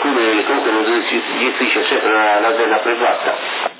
alcuni comunque non gestisce sempre l'azienda privata.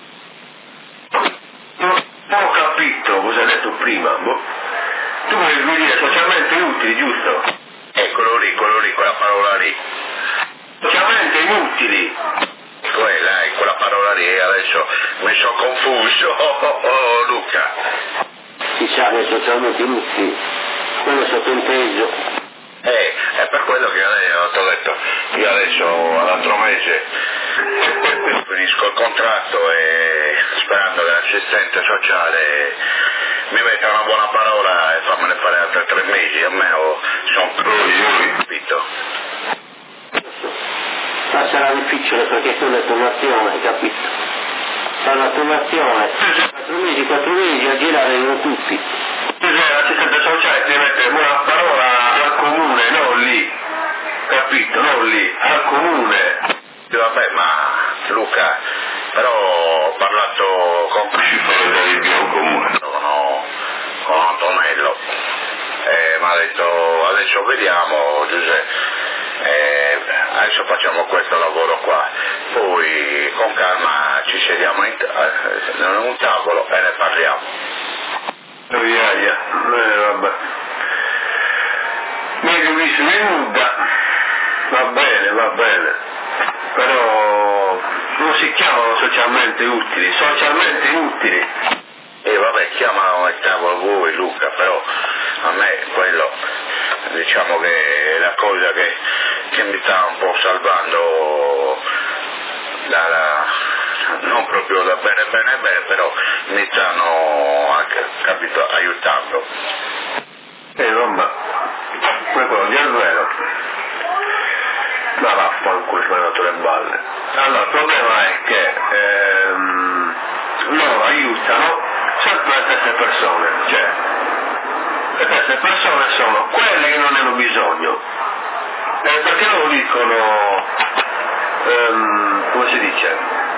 Non ho capito cosa hai detto prima. Tu volevi dire socialmente utili, giusto? Quello lì, quella parola lì. Socialmente inutili. Quella parola lì, adesso mi sono confuso, Luca. Si sa che socialmente inutili, quello è sottinteso. È per quello che ti ho detto, io adesso all'altro mese finisco il contratto e sperando che l'assistente sociale mi metta una buona parola e fammene fare altri 3 mesi, almeno sono capito. Ma sarà difficile perché quella è turnazione, hai capito? Fa una turnazione, 4 mesi a girare in tutti. L'assistente sociale deve mettere buona parola al comune, non lì, capito? Non lì, al comune. Vabbè, ma Luca, però ho parlato con il comune, con Antonello, mi ha detto adesso vediamo Giuseppe. Adesso facciamo questo lavoro qua, poi con calma ci sediamo in un tavolo e ne parliamo. Vabbè. Meglio visto che nuda, va bene, però non si chiamano socialmente utili, socialmente inutili. Vabbè, chiamano il tavolo voi Luca, però a me quello diciamo che è la cosa che mi sta un po' salvando non proprio da bene, però mi stanno anche, capito, aiutando. Vabbè, quello di almeno. Ma vaffanculo, mi hanno dato le balle. Allora, il problema è che loro aiutano sempre le stesse persone, cioè le stesse persone sono quelle che non hanno bisogno, perché loro dicono, come si dice,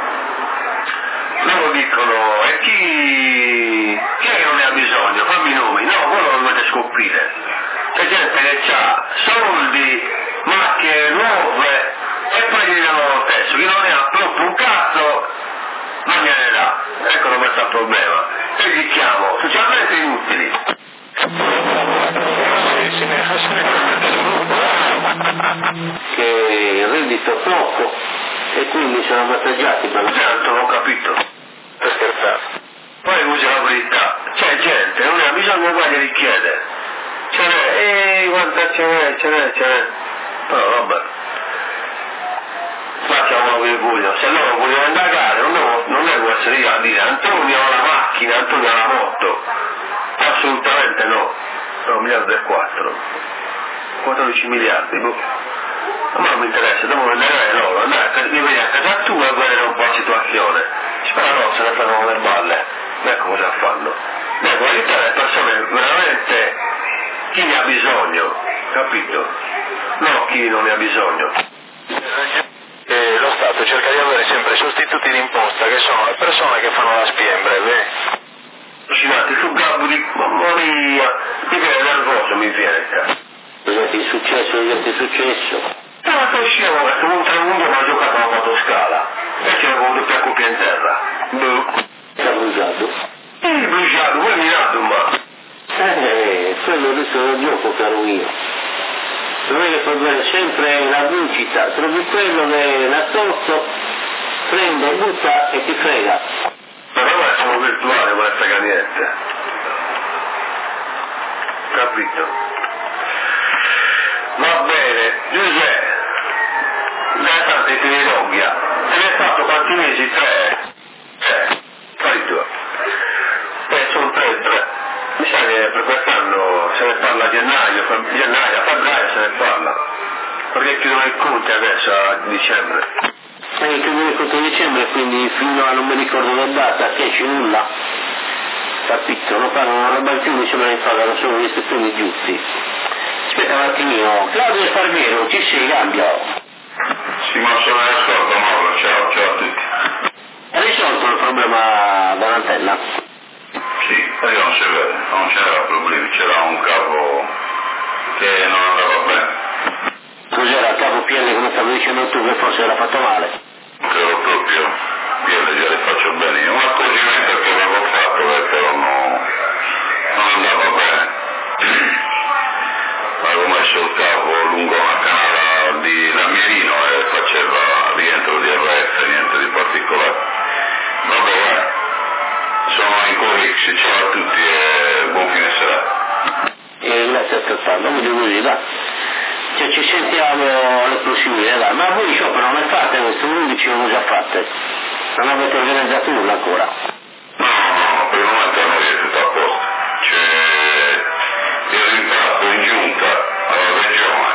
loro dicono e chi è che non ne ha bisogno, fammi i nomi, no, voi lo dovete scoprire, c'è gente che ha soldi, macchine nuove e poi gli danno lo stesso, chi non ne ha proprio un cazzo non gliene dà, ecco dove sta il problema, e li chiamo socialmente inutili. Che il reddito è poco e quindi sono avvantaggiati per Tanto non ho capito, per scherzare. Poi usa la verità, c'è gente, non ha bisogno mai di richiedere, ce n'è, guarda ce n'è, però vabbè, facciamo quello che vogliono, se loro vogliono indagare non devo essere io a dire Antonio ha la macchina, Antonio ha la moto, assolutamente no, 1 miliardo e 4, 14 miliardi, ma non mi interessa, devono indagare loro, andare a venire a casa tua e vedere un po' la situazione, spera no, se ne fanno le balle, ecco cosa fanno, devo aiutare le persone veramente, chi ne ha bisogno, capito? No chi non ne ha bisogno. Lo Stato cerca di avere sempre sostituti d'imposta che sono le persone che fanno la spia in breve. Allucinati, su gabbo di mamma mia, mi viene nervoso, mi viene cazzo. Cosa ti è successo? Ma che scemo, questo un 3-1 ma ha giocato alla motoscala e c'era con doppia coppia in terra. Era bruciato? Bruciato, vuoi minato ma? Quello adesso è un gioco, caro mio. Non è che problema sempre la vincita, trovi quello che nascosto, prende, butta e ti frega. Però noi siamo virtuali, non ne frega niente. Capito? Va bene, Giuseppe, da tanto ti ringhia, se ne hai fatto quanti mesi? 3? Fai tu. Sono 3. Mi sa che per quest'anno se ne parla a gennaio, a febbraio se ne parla. Perché chiudono i conti adesso a dicembre. Chiudono i conti a dicembre, quindi fino a non mi ricordo la data, che c'è nulla. Capito? Non pagano una roba in più, mi sembra che pagano solo gli ispettori giusti. Aspetta un attimino, Claudio Sparviero, ci sei, cambia. Sì, ma sono d'accordo, Mauro, ciao a tutti. Hai risolto il problema dell'antella? Sì, io non c'era problemi, c'era un cavo che non andava bene. Cos'era il cavo PL come stava dicendo tu che forse era fatto male. Credo proprio, io le faccio bene, un accorgimento che avevo fatto però non andava bene. Avevo messo il cavo lungo una canale di Lamierino e faceva rientro di RF, niente di particolare. Vabbè, sono ancora ci ciao a tutti e buon fine serata. E grazie altrettanto, non mi devo dire, dai. Cioè, ci sentiamo alle prossime, dai. Ma voi sciopero non le fate queste 11 non già fatte? Non avete organizzato nulla ancora? No, per il momento non è tutto a posto. C'è il rimpatto in giunta alla regione,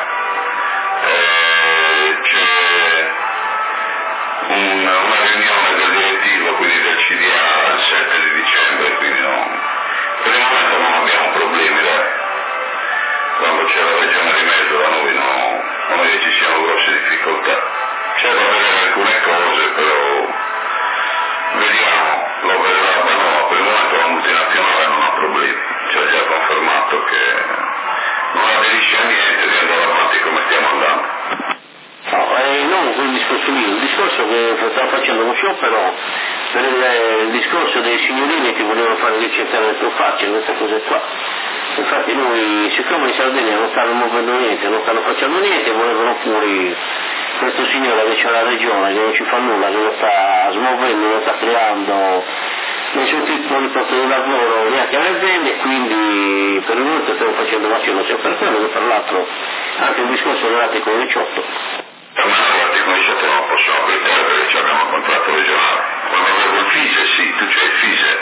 c'è una riunione del direttivo, quindi del CDA, il 7 di dicembre, quindi per il momento non abbiamo problemi, dai. Quando c'è la regione di mezzo da noi non è che ci siano grosse difficoltà. C'è da vedere alcune cose, però vediamo, lo vedrà, ma no, per il momento la multinazionale non ha problemi, ci ha già confermato che non aderisce a niente di andare avanti come stiamo andando. No, non quel discorso lì, il discorso che stavo facendo con sciopero per il discorso dei signorini che volevano fare licenziare le più facili, queste cose qua. Infatti noi, siccome in Sardegna non stanno muovendo niente, non stanno facendo niente, volevano fuori questo signore che c'è la regione, che non ci fa nulla, che non sta smuovendo, non sta creando nessun tipo di posto di lavoro neanche alle aziende, quindi per il momento stiamo facendo macello, sia per quello che per l'altro anche il discorso dell'articolo 18. Per me l'articolo 18 non lo possiamo applicare perché abbiamo un contratto regionale. Quando avevo il FISE, sì, tu c'hai il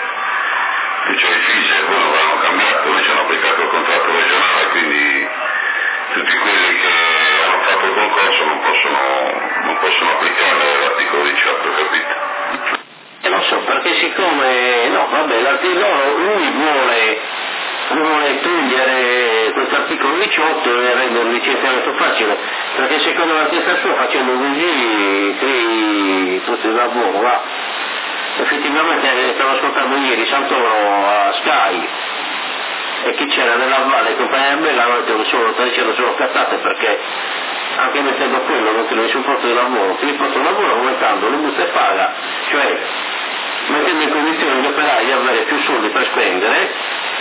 FISE, voi non l'hanno cambiato, noi ci hanno applicato il contratto regionale, quindi tutti quelli che hanno fatto il concorso non possono applicare l'articolo 18, capito? Non so, perché siccome, no, vabbè, lui vuole togliere questo articolo 18 e rendere il licenziamento facile, perché secondo la testa sua facendo così crei posti di lavoro, va. Effettivamente stavo ascoltando ieri Santoro a Sky e chi c'era nella valle compagnia bella c'erano solo cattate perché anche mettendo quello non tiene nessun posto di lavoro, quindi il posto di lavoro aumentando le buste paga, cioè mettendo in condizione gli operai di avere più soldi per spendere,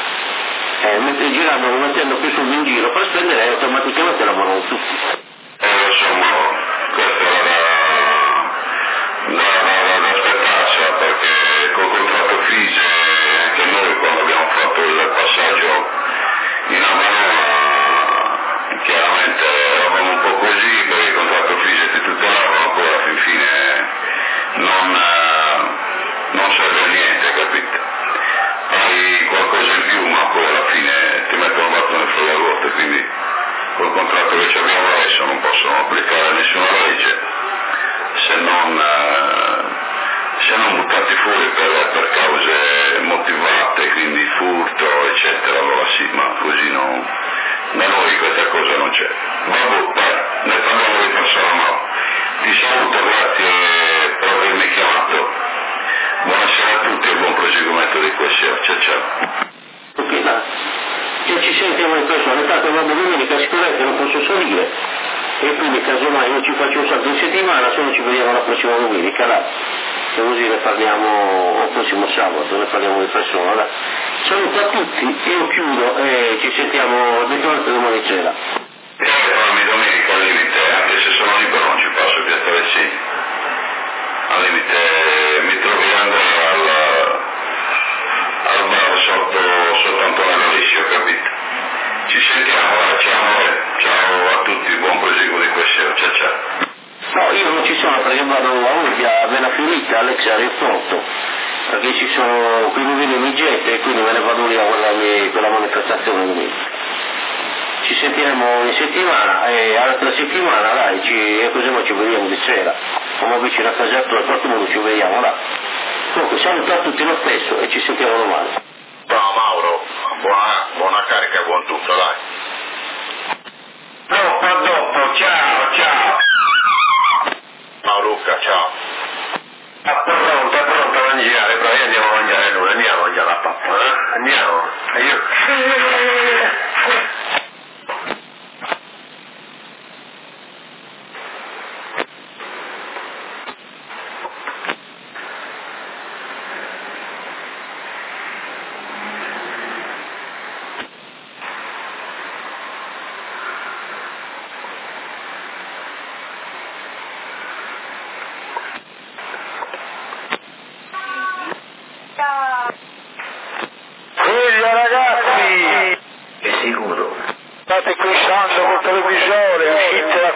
mettendo più soldi in giro per spendere e automaticamente lavorano tutti. Insomma, questo era da aspettarsi, perché col contratto FISE anche noi quando abbiamo fatto il passaggio in Avanova chiaramente eravamo un po' così perché il contratto FISE ti tutelavano, poi alla fin fine non serve a niente, capito? Hai qualcosa in più ma poi alla fine ti mettono battono fra le ruote, quindi col contratto che abbiamo adesso non possono applicare nessuna legge se non buttati fuori per cause motivate, quindi furto eccetera, allora sì, ma così no, da noi questa cosa non c'è. Vabbè, dai, ne parliamo di persona, ma ti saluto, grazie per avermi chiamato, buonasera a tutti e buon proseguimento di questa, ciao. Ok, dai, se ci sentiamo in persona, intanto vado domenica sicuramente non posso salire e quindi casomai io ci faccio un salto in settimana, se non ci vediamo la prossima domenica, dai. E così ne parliamo il prossimo sabato, ne parliamo di persona, dai. Saluto a tutti, io chiudo e ci sentiamo eventualmente domani sera. Telefonami domenica al limite, anche se sono libero non ci passo, Piazza Vercini. Al limite mi trovi Andrea al bar sotto Antonello Liscio, capito? Ci sentiamo, ciao a tutti, buon proseguo di questa, ciao. No, io non ci sono perché vado a Urbia, a Bella Fiorita, Alex aeroporto, perché ci sono qui mi gente e quindi me ne vado lì a guardarmi quella manifestazione domenica. Ci sentiremo in settimana e all'altra settimana dai, e così noi ci vediamo di sera. Come vicino a casa tua, qualche modo ci vediamo là. Comunque saluto a tutti lo stesso e ci sentiamo domani. Ciao Mauro, buona carica, buon tutto, dai. Dopo, ciao. Ciao Luca, ciao. È pronto a mangiare, però andiamo a mangiare noi, andiamo a mangiare la pappa, Andiamo.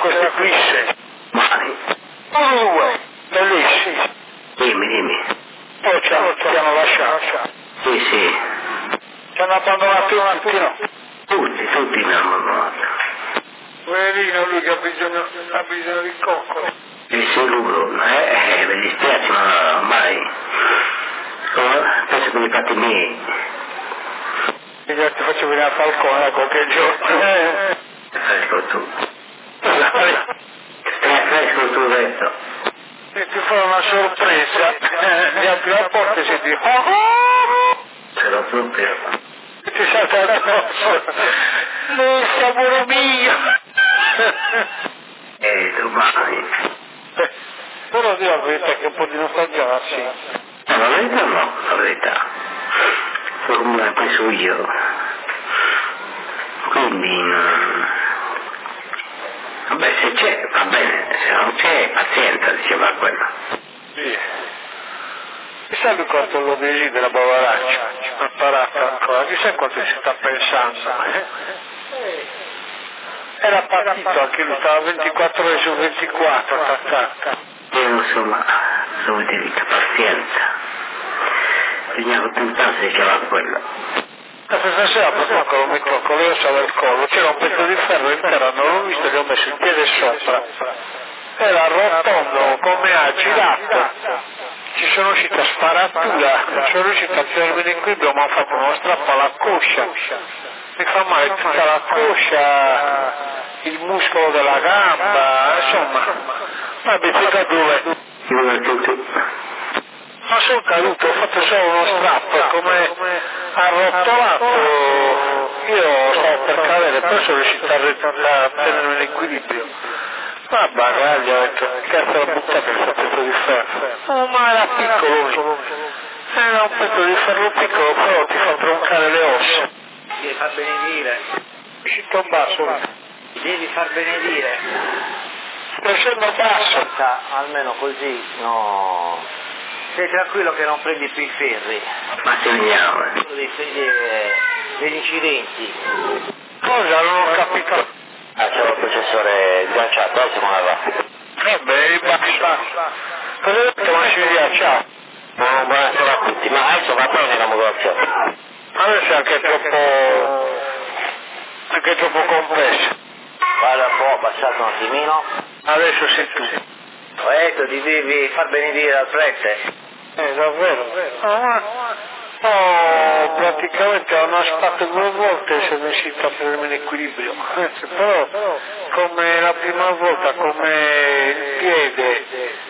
questi quisse. Mani. Due, bellissimi. Dimmi. Poi ci hanno lasciato. Sì. Ci hanno abbandonato un attimo. Tutti mi hanno abbandonato. Poverino lui che ha bisogno di coccolo. Sicuro, mi dispiace, ma ormai penso che mi fatti miei. E già ti faccio venire a Falcone qualche giorno. Fresco tu. Fresco tu detto. E ti farò una sorpresa. Mi apri la porta e si dice Se lo proprio. e ti salta addosso. Non sapore mio. Domani. Però dire la verità che un po' di nostalgia sì. La verità no, la verità. So come la penso io. Quindi, vabbè, se c'è, va bene, se non c'è, pazienza, diceva quello. Sì. Chissà lui quanto lo desidera Bavaraccio, ha imparato ancora, chissà quanto ci sta pensando. Era partito anche lui, stava 24 ore su 24, attaccato. Io insomma, sono diritto, pazienza. Bisogna accontentarsi, diceva quello. La stessa sera proprio che lo metto con le ossa del collo, c'era un pezzo di ferro intero, non l'ho visto, gli ho messo il piede sopra. Era rotondo, come ha girato. Ci sono riuscito a sparatura, non sono riuscito a tenermi in equilibrio, ma ho fatto uno strappo alla coscia. Mi fa male tutta la coscia, il muscolo della gamba, insomma, ma avete dove? Ma sono caduto, ho fatto solo uno strappo, come arrotolato, io stavo per cadere, poi sono riuscito a tenermi in equilibrio. Ma bagaglia, ho detto, cazzo l'ho buttato questo pezzo di ferro. Oh, ma era piccolo, era un pezzo di ferro piccolo, però ti fa troncare le ossa. Devi far benedire. È uscito basso. Devi far benedire. Sto scendo basso. Almeno così, no. Sei tranquillo che non prendi più i ferri. Ma se vediamo. Degli incidenti. Cosa? Non ho capito. C'era il processore sganciato, adesso come va? Beh, basta. Cosa hai detto, Massimiliano? Ciao. Buonasera a tutti, ma adesso va bene la modulazione. Adesso è anche troppo complesso. Guarda un po', passato un attimino. Adesso sei tu. Ho detto ti devi far benedire al prete. Davvero? Praticamente hanno spatto 2 volte e sono riuscito a prendermi in equilibrio. Però come la prima volta, come il piede,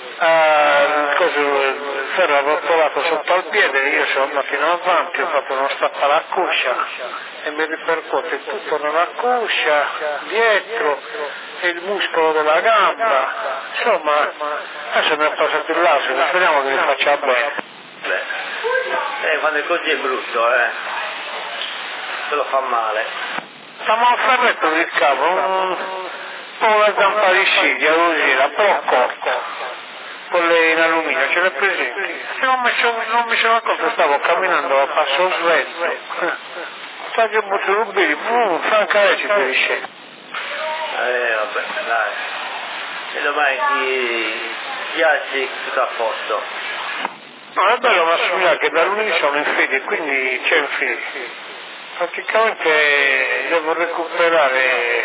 il ferro arrotolato sotto al piede, io sono andato in avanti, ho fatto uno strappo alla coscia e mi ripercuote tutto nella coscia, dietro, e il muscolo della gamba. Insomma, adesso mi è passato il laser, speriamo che mi faccia bene. Quando è così è brutto, se lo fa male. Stiamo a ferretto del capo, un po' la zampa di scimmia, così, però corta, quelle in alluminio, ce l'hai presenti? Non mi sono accorto, stavo camminando a passo svelto, sta che butto rubini, francamente ci ferisce. Vabbè, dai. E domani ti alzi tutto a posto. No, è bello Massimiliano che da lunedì sono in fede, quindi c'è in fede. Praticamente devo recuperare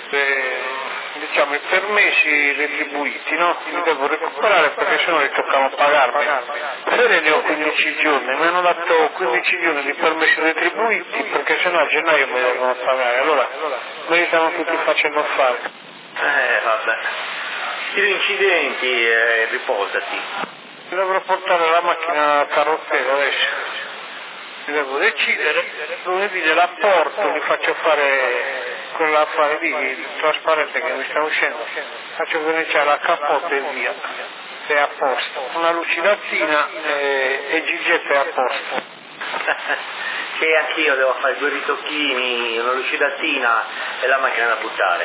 i permessi retribuiti, no? Li devo recuperare perché sennò li toccano pagarmi. Fede ne ho 15 giorni, mi hanno dato 15 giorni di permessi retribuiti perché sennò a gennaio mi devono pagare, allora me li stanno tutti facendo fare. Vabbè. Gli incidenti, riposati. Dovrò portare la macchina a carrozzera adesso. Devo decidere, lunedì la porto, gli faccio fare quell'affare lì, il trasparente che mi sta uscendo. Faccio verniciare la cappota e via. È a posto. Una lucidatina e Gigetta è a posto. Che anch'io devo fare 2 ritocchini, una lucidatina e la macchina da buttare.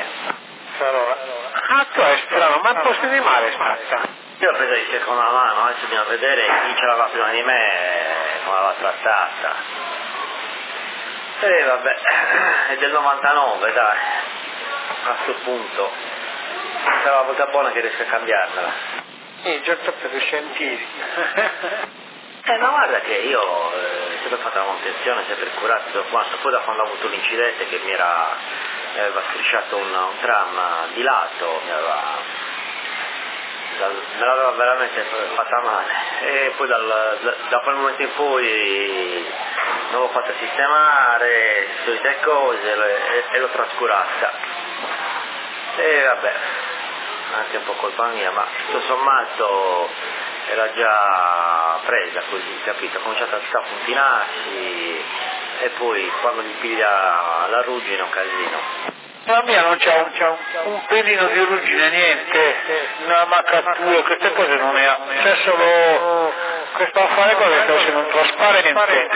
Tu è strano, ma al posto di mare è stata. Io ho preso di seconda mano, adesso dobbiamo vedere chi ce l'aveva prima di me come l'aveva trattata. Vabbè, è del 99, dai, a questo punto. sarà la volta buona che riesco a cambiarmela. Certo per i sentieri. Ma guarda che io ho sempre fatto la manutenzione, sempre curato tutto quanto, poi da quando ho avuto l'incidente che mi aveva strisciato un tram di lato, me l'aveva veramente fatta male, e poi da quel momento in poi non l'ho fatta sistemare, solite cose, e l'ho trascurata. E vabbè, anche un po' colpa mia, ma tutto sommato era già presa così, capito? Ha cominciato a puntinarsi e poi quando gli piglia la ruggine è un casino. La mia non c'ha un pelino di ruggine, niente, una maccatura, queste cose non ne ha, c'è solo questo affare qua che sta facendo un trasparente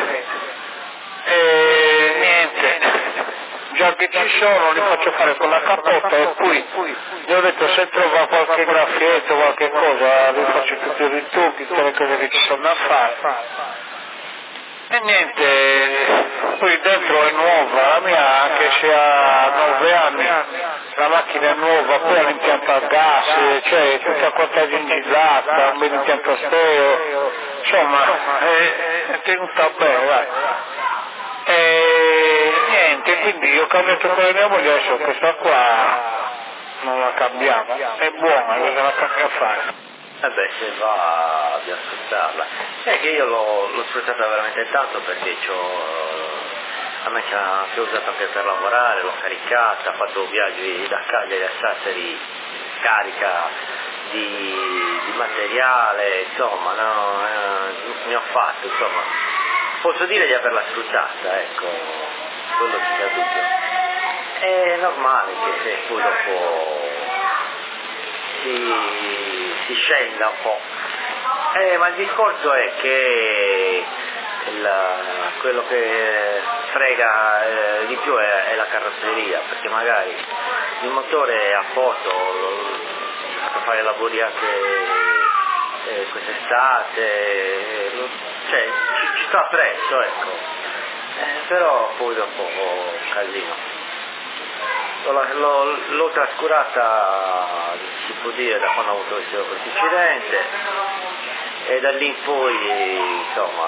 e niente. Già che ci sono li faccio fare con la capotta e poi gli ho detto se trova qualche graffietto, qualche cosa, li faccio tutti i ritocchi, tutte le cose che ci sono da fare. E niente, poi dentro è nuova, la mia anche se ha 9 anni, la macchina è nuova, poi ha l'impianto a gas, cioè tutta quanta gingillata, un bel impianto stereo, insomma è tenuta bene, vai. E niente, quindi ho cambiato con la mia moglie, adesso questa qua non la cambiamo, è buona, cosa la cambia a fare? Se va di sfruttarla. È che io l'ho sfruttata veramente tanto perché a me ce l'ha usata anche per lavorare, l'ho caricata, ho fatto viaggi da Cagliari a Sassari, carica di materiale, insomma, ne ho fatto, insomma. Posso dire di averla sfruttata, ecco, quello senza dubbio. È normale che se poi dopo si scenda un po'. Ma il discorso è che quello che frega di più è la carrozzeria, perché magari il motore è a posto, per fare lavori anche quest'estate, cioè ci sto appresso, ecco. Però poi dopo casino. L'ho trascurata, si può dire, da quando ho avuto questo incidente, e da lì in poi insomma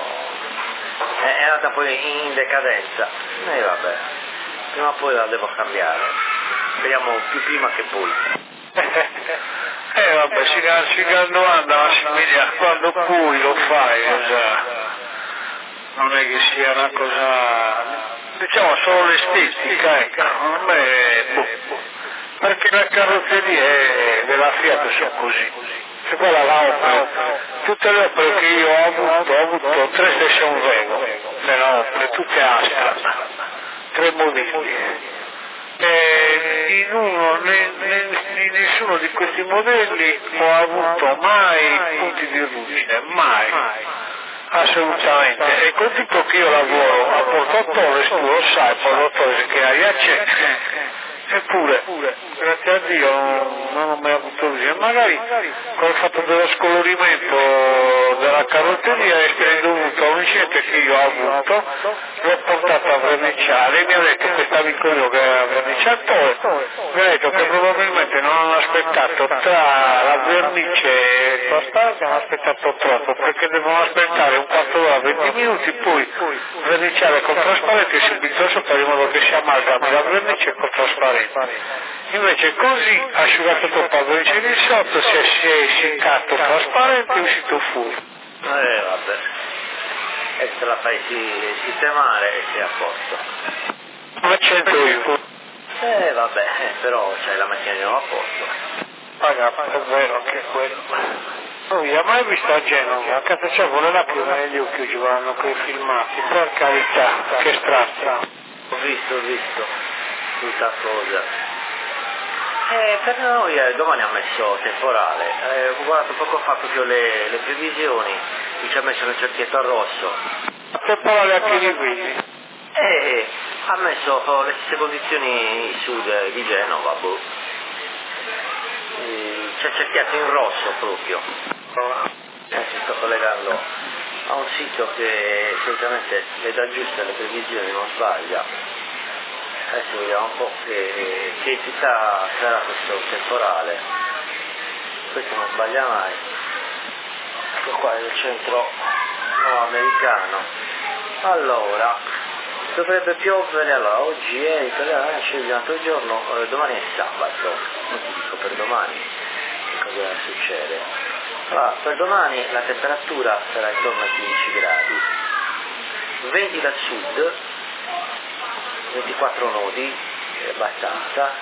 è andata poi in decadenza, e vabbè, prima o poi la devo cambiare, speriamo più prima che poi. Vabbè, si domanda Massimiliano, quando poi lo fai, non è che sia una cosa, diciamo solo l'estetica, ecco, a me, perché le carrozzerie della Fiat sono così, se quella la Opel, tutte le Opel che io ho avuto 3 session Vego, nella Opel, tutte Astra, 3 modelli. In nessuno di questi modelli ho avuto mai punti di ruggine, mai, assolutamente. E con tutto che io lavoro a Porto Torres, tu lo sai, Porto Torres che aria c'è, eppure, grazie a Dio non ho mai avuto ruggine. Magari con il fatto dello scolorimento della carrozzeria essere dovuto a un incidente che io ho avuto, l'ho portato a verniciare, mi ha detto questo amico mio che era verniciatore, mi ha detto che probabilmente non hanno aspettato tra la vernice e il trasparente, hanno aspettato troppo, perché devono aspettare un quarto d'ora, 20 minuti, poi verniciare col trasparente subito sopra, in modo che si amalgami la vernice col trasparente. Invece così, asciugato troppo la vernice di sotto, si è essiccato trasparente e è uscito fuori. Vabbè. E se la fai sistemare e sei a posto. Ma c'entro io. Vabbè, però c'hai la macchina di nuovo a posto. È vero anche quello. Non vi ha mai visto a Genova, a casa c'è con le lacrime negli occhi ci vanno quei filmati, per carità, che strano. Ho visto, tutta cosa. Per noi domani ha messo temporale, ho guardato poco fa proprio le previsioni, ci ha messo il cerchietto rosso. Temporale anche di qui? Ha messo le stesse condizioni sud di Genova, boh. Ci ha cerchiato in rosso proprio. Si sto collegando a un sito che solitamente le dà giuste le previsioni, non sbaglia. Adesso vediamo un po' che entità sarà questo temporale. Questo non sbaglia mai. Ecco qua il centro americano. Allora, dovrebbe piovere, allora oggi è italiano, c'è un altro giorno, domani è sabato, non ti dico per domani che cosa succede. Allora, per domani la temperatura sarà intorno a 15 gradi, venti dal sud, 24 nodi, abbastanza,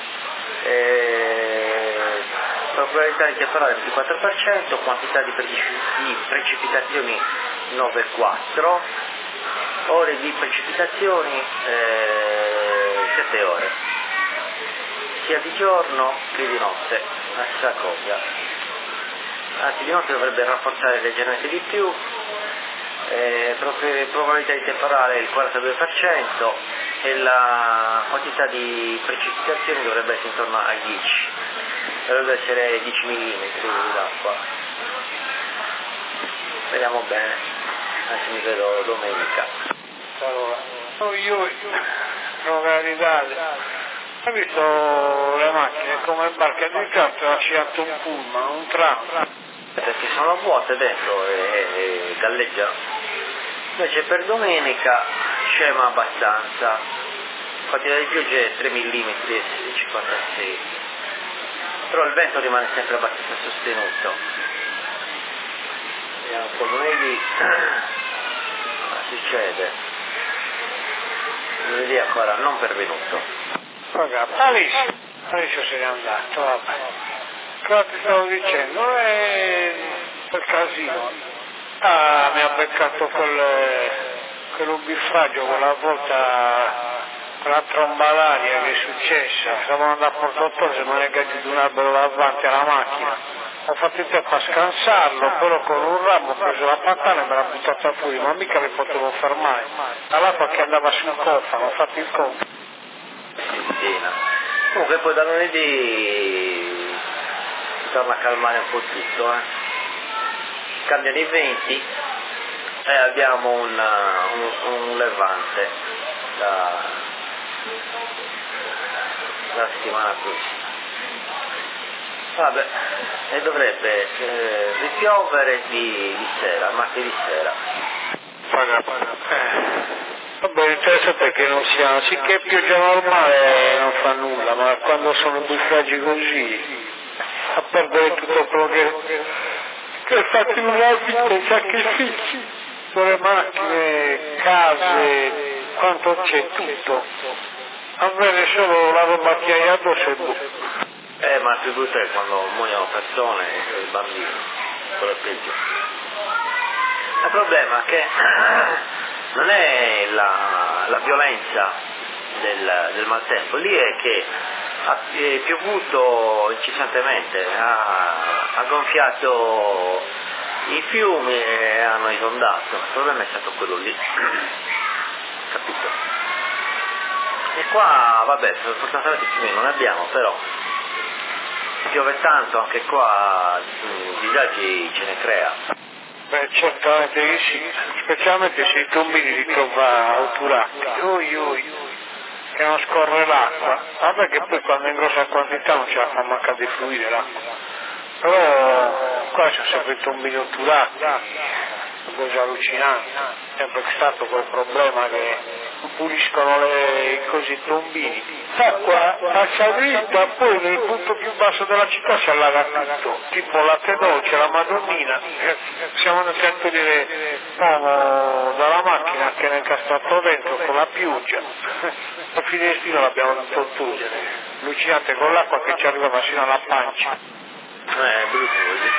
probabilità di temporale 24%, quantità di precipitazioni 9,4, ore di precipitazioni 7 ore, sia di giorno che di notte, la stessa cosa, anzi di notte dovrebbe rafforzare leggermente di più, probabilità di temporale il 42% e la quantità di precipitazioni dovrebbe essere intorno ai 10, dovrebbe essere 10 mm d'acqua. Vediamo bene, adesso mi vedo domenica. Allora, io l'Italia ho visto le macchine come barche di campo, ha sciato un pullman, un tram. Perché sono vuote dentro e galleggiano. Invece per domenica scema abbastanza, quantità di piogge 3 mm e 56, però il vento rimane sempre abbastanza sostenuto. Vediamo un po' lunedì cosa succede. Lunedì ancora non pervenuto. Alice se n'è andato, vabbè. Cosa ti stavo dicendo? Per casino. Mi ha beccato quell'ubifragio quella volta, quella tromba d'aria che è successa. Stavamo andando a Porto Torre, mi è caduto un albero davanti alla macchina. Ho fatto il tempo a scansarlo, però con un ramo ho preso la patana e me l'ha buttata fuori, ma mica mi potevo fermare. Dall'acqua che andava sul cofano, ho fatto il conto. Comunque poi da lunedì si torna a calmare un po' tutto, cambiano i venti e abbiamo un levante la settimana prossima. Vabbè, e dovrebbe ripiovere di sera, martedì sera. Vabbè, interessante è che non sia, sicché pioggia normale non fa nulla, ma quando sono buffragi così, a perdere tutto quello che è stato in un abito, sacrifici, sulle macchine, case, quanto c'è tutto. Avere solo la roba che hai addosso è buono. Ma il più brutto è quando muoiono persone e bambini, quello è peggio. Il problema è che non è la violenza del maltempo, lì è che è piovuto incessantemente, ha gonfiato i fiumi e hanno esondato, il problema è stato quello lì, capito? E qua, vabbè, fortunatamente fiumi non ne abbiamo, però piove tanto, anche qua disagi ce ne crea. Beh, certamente che sì, specialmente se i tombini li trova otturati, che non scorre l'acqua, vabbè che poi quando è in grossa quantità non ce la fa manca di fluire l'acqua, però qua c'è sempre i tombini otturati, è una cosa allucinante, sempre stato quel problema che puliscono i tombini. L'acqua a salita, poi nel punto più basso della città si allaga tutto, tipo la Tedolce, la Madonnina, siamo andati a togliere l'uomo dalla macchina che era incastrato dentro con la pioggia, il finestrino l'abbiamo dovuto togliere, allucinante con l'acqua che ci arrivava fino alla pancia. È brutto così.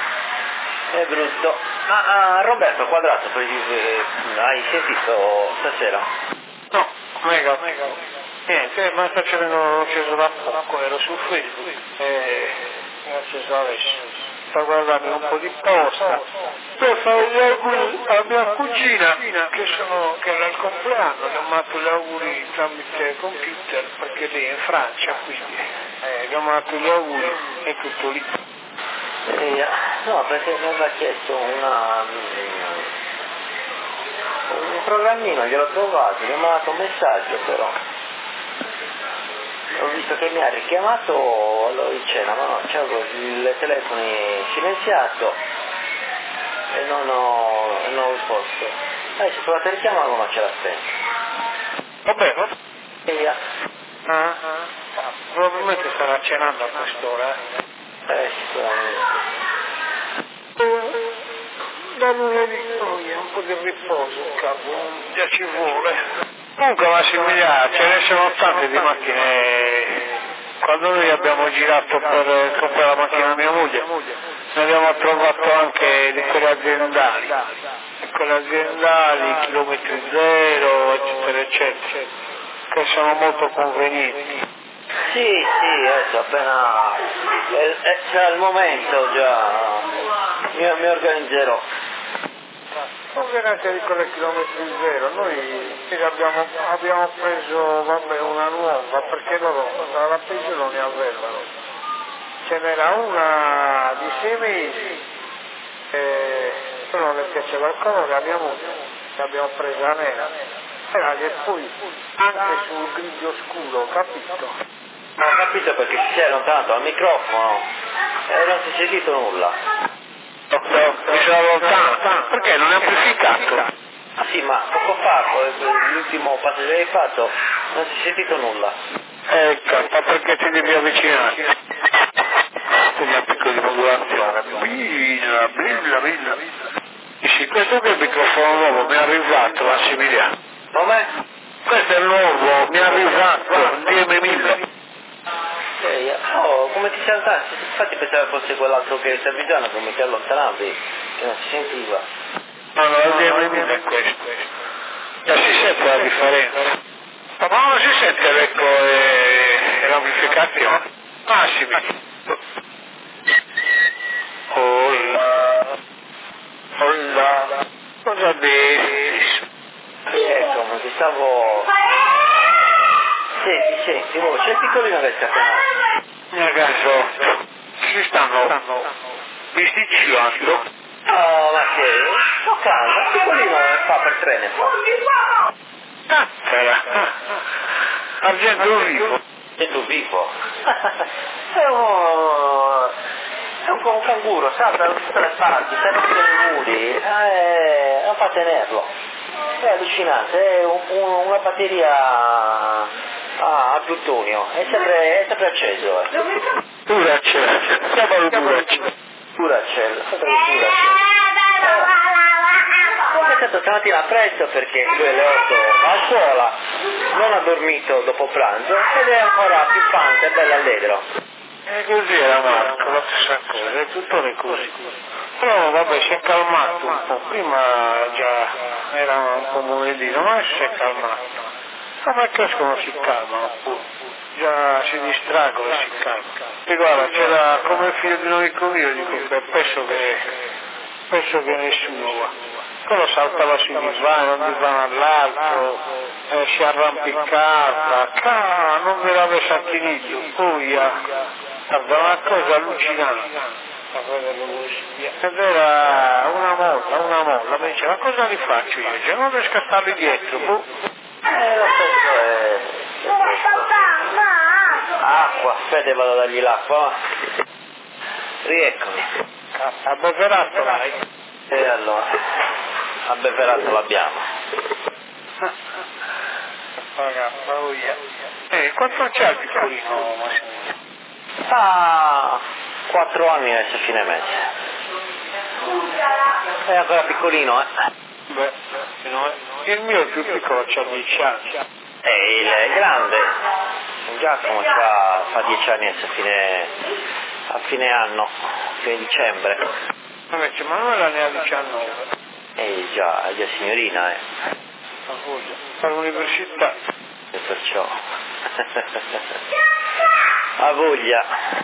È brutto. Ma Roberto Quadrato, hai sentito stasera? No, mega. Niente, ma sta accendendo acceso da poco, ero su Facebook e ho acceso adesso. Sto guardando un po' di posta per fare gli auguri a mia cugina che era il compleanno, le ho mandato gli auguri tramite computer perché lei è in Francia, quindi gli ho mandato gli auguri e tutto lì. No, perché mi aveva chiesto un programmino, gliel'ho trovato, gli ho mandato un messaggio però. ho visto che mi ha richiamato allora in cena, ma no, c'avevo il telefono silenziato e non ho risposto. Ci ho provato a richiamarlo ma c'era spento. Vabbè, Via. probabilmente starà cenando a quest'ora. Sicuramente. Da lunedì un po' di riposo, capo, già ci vuole. Comunque Massimiliano, ce ne sono tante di macchine. Quando noi abbiamo girato per comprare la macchina a mia moglie, ne abbiamo trovato anche di quelle aziendali, chilometri zero, eccetera, eccetera, che sono molto convenienti. Sì, adesso appena c'è il momento già mi organizzerò. Convenente di quelle chilometri zero, noi abbiamo preso una nuova perché loro dalla peggio non ne avevano. Ce n'era una di 6 mesi, però non le piaceva il colore, l'abbiamo presa nera. E poi anche sul grigio scuro, capito? Ho capito perché si è allontanato dal microfono e non si è sentito nulla. Mi sono allontanato, perché non è amplificato? Ah sì, ma poco fa, l'ultimo passaggio che hai fatto, non si è sentito nulla. Ecco, ma perché ti devi avvicinare? Una piccola modulazione. Brilla. Dici, questo che è il microfono nuovo, mi è arrivato, Massimiliano. Come? Questo è nuovo, mi è arrivato, il DM1000. Come ti sei allontanato? Infatti pensavo fosse quell'altro che stavi avvicinando, come ti allontanavi, che non si sentiva. No, il DM1000 è questo. Ma si sente la differenza? Ma non si sente l'eco e l'amplificazione? Massimi. Olla. Cosa dici? Ecco, ma ti stavo... Senti, c'è il piccolino che sta chiamando. Ragazzo, si stanno bisticciando. Oh, ma che? Oh, calma, il piccolino fa per 3 ne fa. Cattera. Argento vivo. E tu vivo? È un po' un canguro, sa, da tutte le parti, sempre nei muri, non fa tenerlo. È allucinante, è una batteria a plutonio, è sempre acceso. Pure acceso, chiamalo pure acceso. Pure acceso, sempre pure acceso. È stato stamattina presto perché lui alle 8 va a scuola, non ha dormito dopo pranzo ed è ancora pimpante, bello allegro. E così era Marco, la stessa cosa, è tutto le cose. Però vabbè, si è calmato un po', prima già era un po' moledino, ma si è calmato. Ma perché non si calmano un po'? Già si distraggono e si calmano. E guarda, c'era come il figlio di un amico mio, dico che penso che nessuno va. Quello saltava sui divani, un divano all'altro, si arrampicava, non vedeva Santiniglio, poi guarda, una cosa allucinante. Ed era una molla, mi diceva, cosa li faccio io? Dice, non riesco a starli dietro, Lo stesso è... Acqua, aspetta, vado a dargli l'acqua, va. Rieccomi. Abbeverato l'hai? E allora, abbeverato l'abbiamo. Quanto c'è il piccolino? Ha 4 anni adesso a fine mese. È ancora piccolino, Beh, il mio più piccolo c'ha 10 anni. E il grande, Giacomo, fa 10 anni adesso a fine anno, fine dicembre. Invece Manuela ne ha 19. Già signorina, All'università. E perciò. Ha voglia.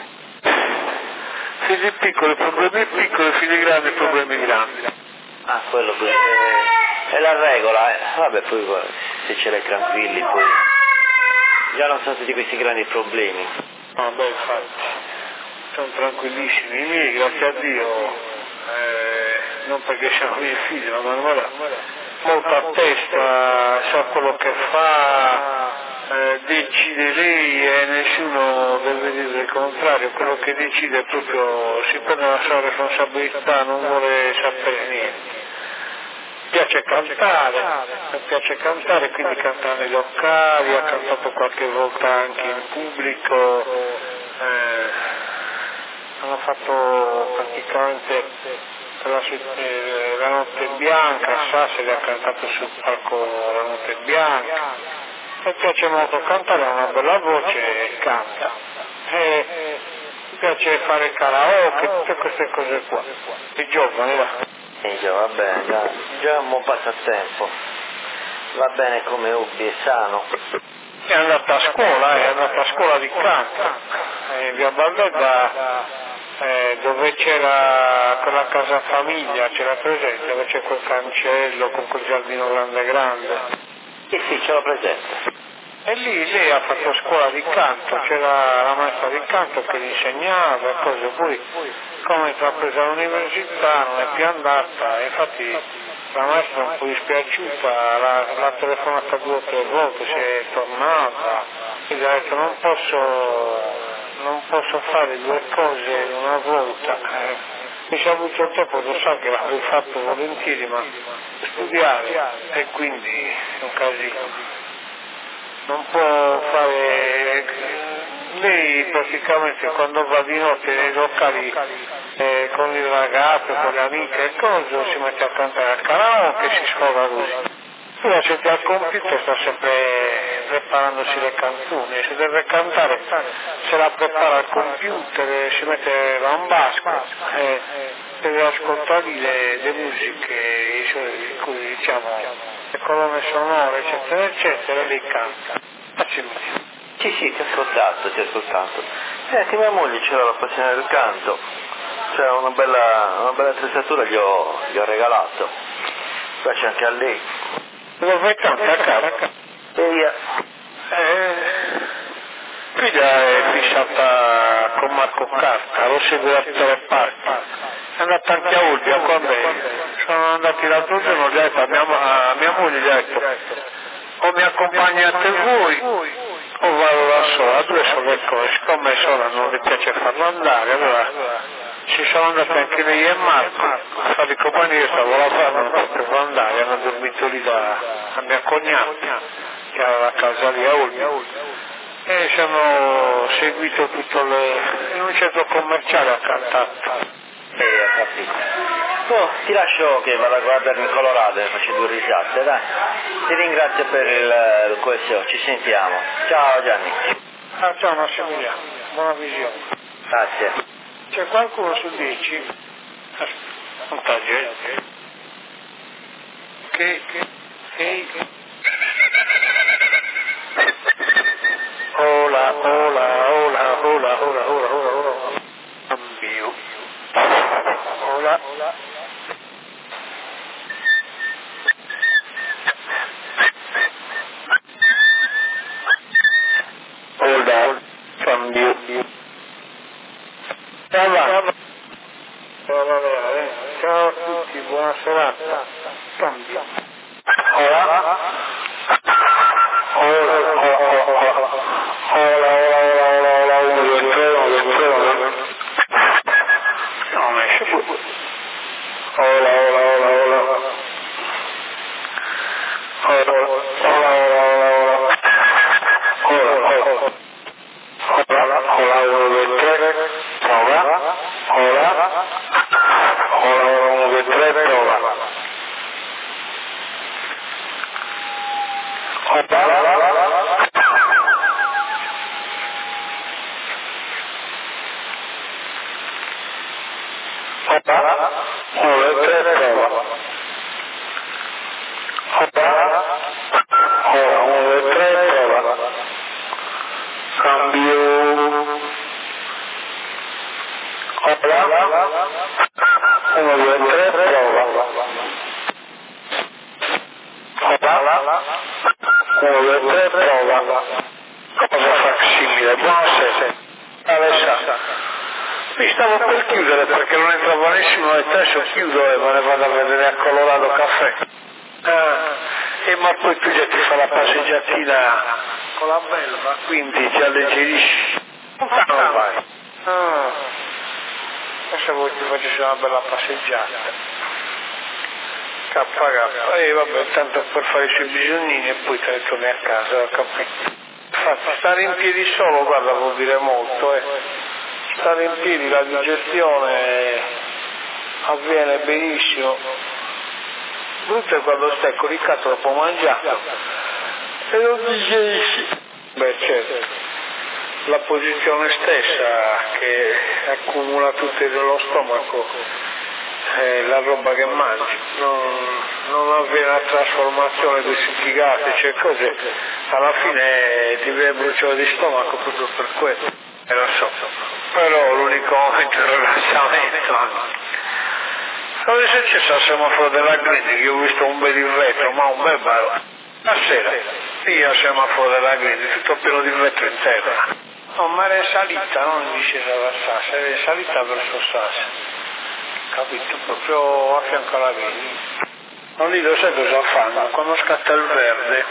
Figli piccoli, problemi piccoli, figli grandi, problemi grandi. Ah, quello è la regola, Vabbè, poi se ce l'hai tranquilli, poi già non sono tutti questi grandi problemi. No, beh, infatti, sono tranquillissimi. I miei, grazie a Dio, non perché siano miei figli, ma Manuela molto a testa, sa quello che fa, decide lei e nessuno deve dire il contrario, quello che decide proprio si prende la sua responsabilità, non vuole sapere niente. Mi piace cantare, quindi canta nei locali, ha cantato qualche volta anche in pubblico, hanno fatto praticamente la Notte Bianca, a Sassari ha cantato sul palco la Notte Bianca, mi piace molto cantare, ha una bella voce e canta, mi piace fare karaoke, tutte queste cose qua, i giovani va. Va bene, già è un buon passatempo, va bene come hobby, è sano. È andata a scuola di canto, in via Baldebba, dove c'era quella casa famiglia, c'era presente, dove c'è quel cancello con quel giardino grande. Sì, ce l'ho presente. E lì ha fatto scuola di canto, c'era la maestra di canto che gli insegnava e cose, poi come è intrapresa all'università non è più andata, infatti la maestra è un po' dispiaciuta, l'ha telefonata 2 o 3 volte, si è tornata, quindi ha detto non posso fare 2 cose in una volta, mi ci ha avuto il tempo, lo so che l'avrei fatto volentieri, ma studiare e quindi è un casino. Non può fare, lei praticamente quando va di notte nei locali con il ragazzo, con le amiche e cose, si mette a cantare al karaoke e si sfoga così. Poi la sente al computer, sta sempre preparandosi le canzoni, se deve cantare se la prepara al computer, si mette l'ambasco, deve ascoltare le musiche, diciamo, le colonne sonore, eccetera, eccetera, e lei canta. Sì, ti ho ascoltato. Anche mia moglie c'era la passione del canto, c'era una bella attrezzatura, gli ho regalato, piace anche a lei. Dove fai cantare a casa? Figlia è fissata con Marco Carta, lo segue da tutte le parti. È andata anche a Olbia con me. Sono andati l'altro giorno, gli ho detto a mia moglie, gli ho detto o mi accompagnate voi o vado da sola, 2 sono cose, siccome è sola non le piace farlo andare, allora ci sono andati anche lei e Marco a fare compagnia, io stavo lavorando, non potevo andare, hanno dormito lì da mia cognata che aveva la casa lì a Olbia e ci hanno seguito tutto in un centro commerciale a cantato. Ho capito. Ti lascio che vado a guardarmi Colorado e faccio 2 risate, dai. Ti ringrazio per il questo, ci sentiamo. Ciao Gianni. Ciao Massimiliano, buona visione. Grazie. C'è qualcuno su 10? Tanta gente. Che Ola. Cambio. Ola. Cambio. Ciao a tutti, buona serata. Cambio. Ola. Mi stavo per chiudere perché non entrava nessuno, adesso chiudo e me ne vado a vedere a Colorado Caffè. Ma poi tu già ti fa la passeggiatina con la belva, quindi ti alleggerisci. Lontano vai. Adesso vuoi ti faccio una bella passeggiata. K, vabbè, tanto per fare i suoi bisognini e poi te ne torni a casa, ho capito. Infatti stare in piedi solo, guarda, vuol dire molto, Stare in piedi, la digestione avviene benissimo. Brutto è quando stai coricato dopo mangiato e non digerisci. Beh, certo, la posizione stessa che accumula tutto nello stomaco la roba che mangi, non avviene la trasformazione dei succhi gastrici e cose, alla fine ti viene bruciore di stomaco proprio per quello, e lo so, però l'unico momento è il rilassamento. Cosa è successo al semaforo della Grindi? Io ho visto un bel retro, ma un bel ballo. La sera, io al semaforo della Grindi, tutto pieno di retro in terra. No, ma era in salita, non in discesa da Sassa, era in salita verso Sassa. Capito? Proprio a fianco alla Grindi. Non lì lo sai cosa fanno? Quando scatta il verde,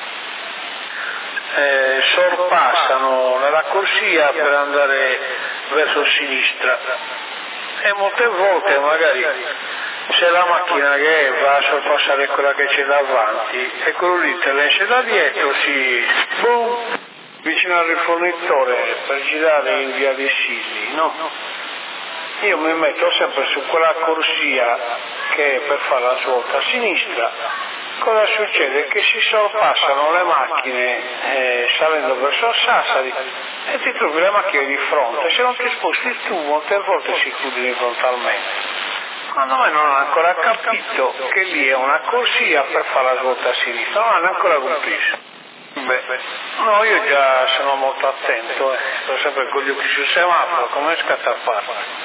sorpassano nella corsia per andare verso sinistra. E molte volte magari c'è la macchina che va a sorpassare quella che c'è davanti e quello lì te l'esce da dietro, boom, vicino al rifornitore per girare in via dei Silli, no? Io mi metto sempre su quella corsia che è per fare la svolta a sinistra. Cosa succede? Che si sorpassano le macchine salendo verso Sassari e ti trovi le macchine di fronte. Se non ti sposti tu, molte volte si chiudono frontalmente. Secondo me non hanno ancora capito che lì è una corsia per fare la svolta a sinistra, non hanno ancora compreso. Beh, no, io già sono molto attento, sto sempre con gli occhi sul semaforo, come scatta a parte.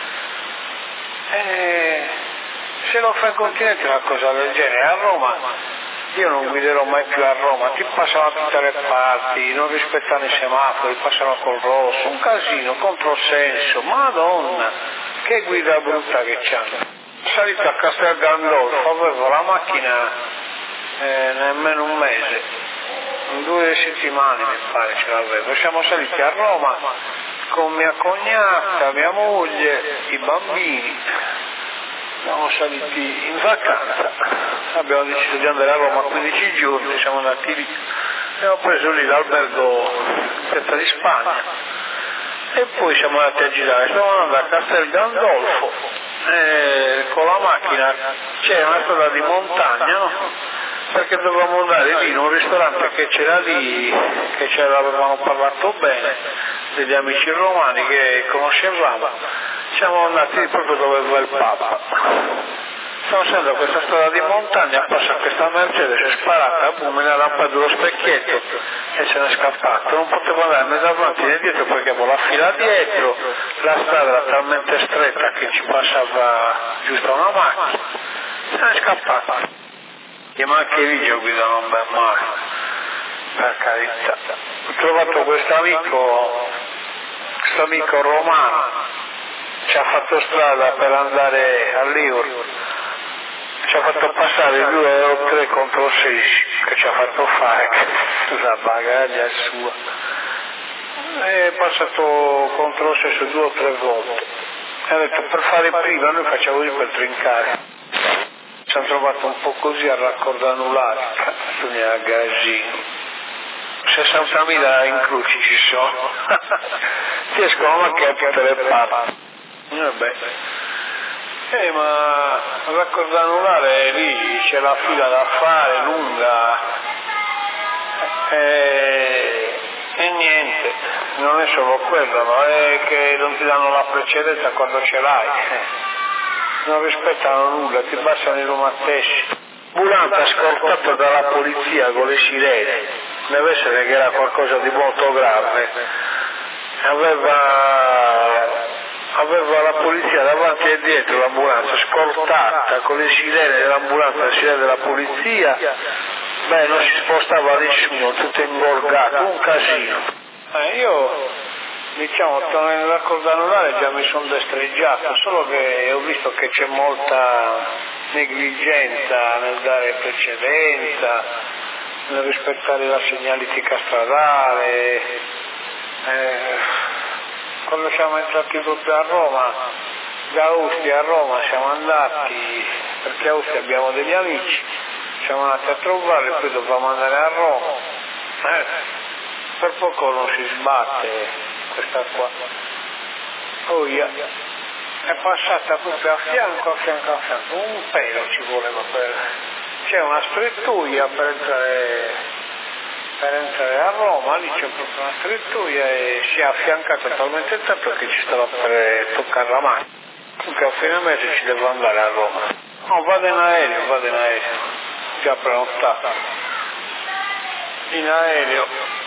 Se lo fai in continente una cosa del genere, a Roma io non guiderò mai più a Roma, ti passano da tutte le parti, non rispettano i semafori, passano col rosso, un casino, controsenso, madonna, che guida brutta che c'hanno. Salito a Castel Gandolfo, avevo la macchina nemmeno un mese, in 2 settimane mi pare ce l'avevo, siamo saliti a Roma con mia cognata, mia moglie, i bambini. Siamo saliti in vacanza, abbiamo deciso di andare a Roma 15 giorni, siamo andati lì, abbiamo preso lì l'albergo in Piazza di Spagna e poi siamo andati a girare, siamo andati a Castel Gandolfo con la macchina, c'era una strada di montagna, no? Perché dovevamo andare lì in un ristorante che c'era lì, che ce l'avevamo parlato bene, degli amici romani che conoscevamo. Siamo andati proprio dove va il Papa. Stiamo scendendo questa strada di montagna, passa questa Mercedes, è sparata, boom, nella lampada dello specchietto e se n'è scappato. Non potevo andare né davanti né dietro perché avevo la fila dietro, la strada era talmente stretta che ci passava giusto una macchina. Se n'è scappato. Ma anche i video guidano ben male, per carità. Ho trovato questo amico romano, ci ha fatto strada per andare a Livorno, ci ha fatto passare 2 o 3 controsessi che ci ha fatto fare, la bagaglia è sua. È passato controsesso 2 o 3 volte. E ha detto per fare prima noi facciamo così per trincare. Ci hanno trovato un po' così a raccordo anulare, cazzo ne ha gasino. 60.000 incroci ci sono. Ti escono macchine a tutte le parti. Vabbè. Ma a raccordo anulare lì c'è la fila da fare, lunga. E niente, non è solo quello, no? È che non ti danno la precedenza quando ce l'hai. Non rispettano nulla, ti passano i romattessi. Ambulante scortato dalla polizia con le sirene, deve essere che era qualcosa di molto grave. Aveva la polizia davanti e dietro l'ambulanza, scortata con le sirene dell'ambulanza, le sirene della polizia. Beh, non si spostava nessuno, tutto ingorgato, un casino. Io diciamo, nel raccordo anulare già mi sono destreggiato, solo che ho visto che c'è molta negligenza nel dare precedenza, nel rispettare la segnaletica stradale. Quando siamo entrati proprio a Roma, da Ostia a Roma siamo andati, perché a Ostia abbiamo degli amici, siamo andati a trovarli e poi dovevamo andare a Roma. Per poco non si sbatte questa qua. È passata proprio a fianco, un pelo ci voleva c'è una strettoia per entrare a Roma, lì c'è proprio una strettoia e si è affiancata talmente tanto che ci stava per toccare la mano. Comunque a fine mese ci devo andare a Roma. No, vado in aereo, già prenotato. In aereo.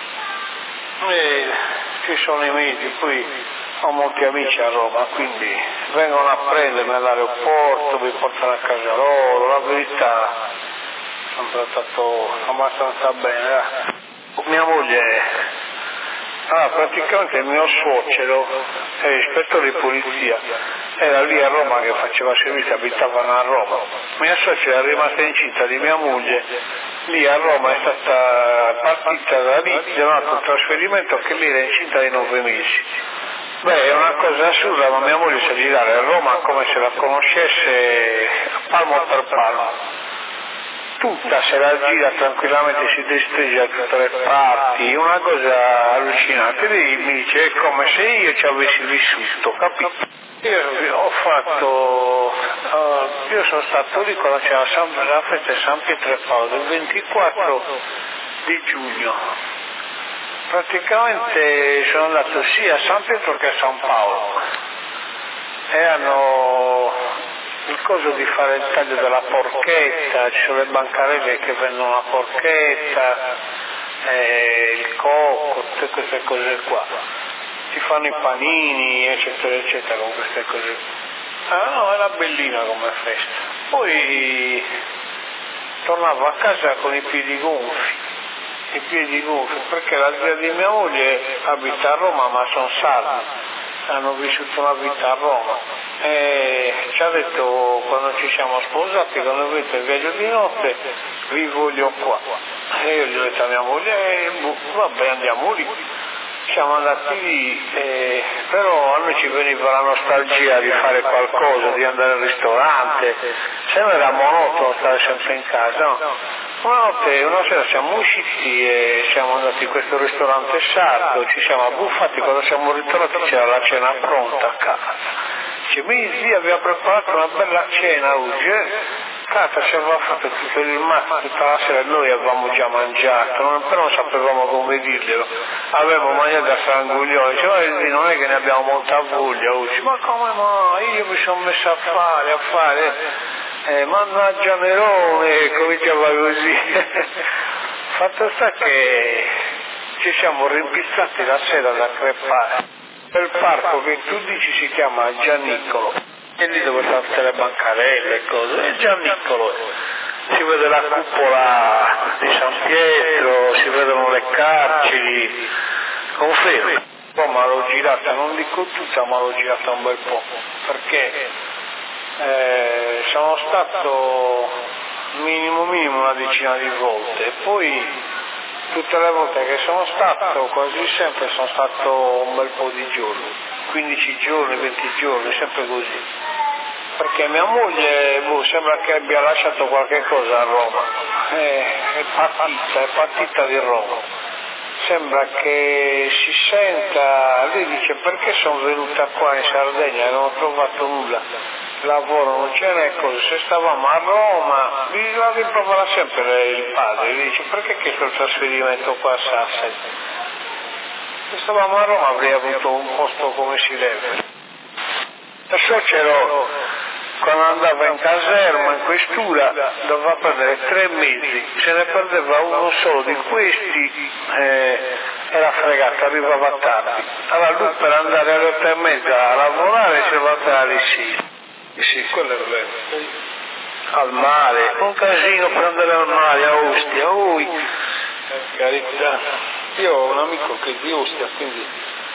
E ci sono i mesi, poi ho molti amici a Roma, quindi vengono a prendermi all'aeroporto, mi portano a casa loro, la verità sono trattato abbastanza bene. Mia moglie, praticamente il mio suocero è ispettore di polizia, era lì a Roma che faceva servizio, abitavano a Roma. Mia suocera è rimasta incinta di mia moglie, lì a Roma è stata partita da lì, gli hanno dato un trasferimento che lì era incinta di 9 mesi. Beh, è una cosa assurda, ma mia moglie sa girare a Roma come se la conoscesse palmo per palmo. Tutta se la gira tranquillamente, si destreggia da tutte le parti, una cosa allucinante. Lei mi dice, è come se io ci avessi vissuto, capito? Io sono stato lì quando c'era la festa di San Pietro e Paolo, il 24 di giugno. Praticamente sono andato sia a San Pietro che a San Paolo e hanno il coso di fare il taglio della porchetta, ci sono le bancarelle che vendono la porchetta, il cocco, tutte queste cose qua. Si fanno i panini, eccetera, eccetera, con queste cose. No, era bellina come festa. Poi tornavo a casa con i piedi gonfi, perché la zia di mia moglie abita a Roma, ma sono sardi, hanno vissuto una vita a Roma. E ci ha detto, quando ci siamo sposati, quando avete il viaggio di notte, vi voglio qua. E io gli ho detto a mia moglie, vabbè, andiamo lì. Siamo andati lì, però a noi ci veniva la nostalgia di fare qualcosa, di andare al ristorante, se no era monotono stare sempre in casa, no? Una sera siamo usciti e siamo andati in questo ristorante sardo, ci siamo abbuffati, quando siamo ritornati c'era la cena pronta a casa. Dice, mia zia aveva preparato una bella cena oggi, Cazzo, ci aveva fatto tutto il mazzo, tutta la sera, noi avevamo già mangiato, però non sapevamo come dirglielo, avevamo mangiato a sanguglione, diceva, non è che ne abbiamo molta voglia oggi, ma come mai, io mi sono messo a fare, mannaggia Nerone, cominciava così. Fatto sta che ci siamo rimpizzati la sera da crepare per il parco che tu dici si chiama Giannicolo. E lì dove sono tutte le bancarelle e cose, e Giannicolo, si vede la cupola di San Pietro, si vedono le carceri, confermo. Poi ma l'ho girata, non dico tutta, ma l'ho girata un bel po', perché sono stato minimo una decina di volte, e poi tutte le volte che sono stato, quasi sempre sono stato un bel po' di giorni. 15 giorni, 20 giorni, sempre così. Perché mia moglie sembra che abbia lasciato qualche cosa a Roma, è partita di Roma. Sembra che si senta, lei dice perché sono venuta qua in Sardegna e non ho trovato nulla, lavoro non ce n'è, cosa, se stavamo a Roma, la rimprovera sempre il padre, gli dice perché chiesto il trasferimento qua a Sassari? Se stavamo a Roma avrei avuto un posto come si deve. Il suocero, quando andava in caserma, in questura, doveva prendere 3 mesi, se ne perdeva uno solo di questi, era fregato, arrivava tardi. Allora lui per andare alle 8:30 a lavorare si doveva fare sì, quello è vero. Al mare, un casino per andare al mare a Ostia, carità. Io ho un amico che è di Ostia, quindi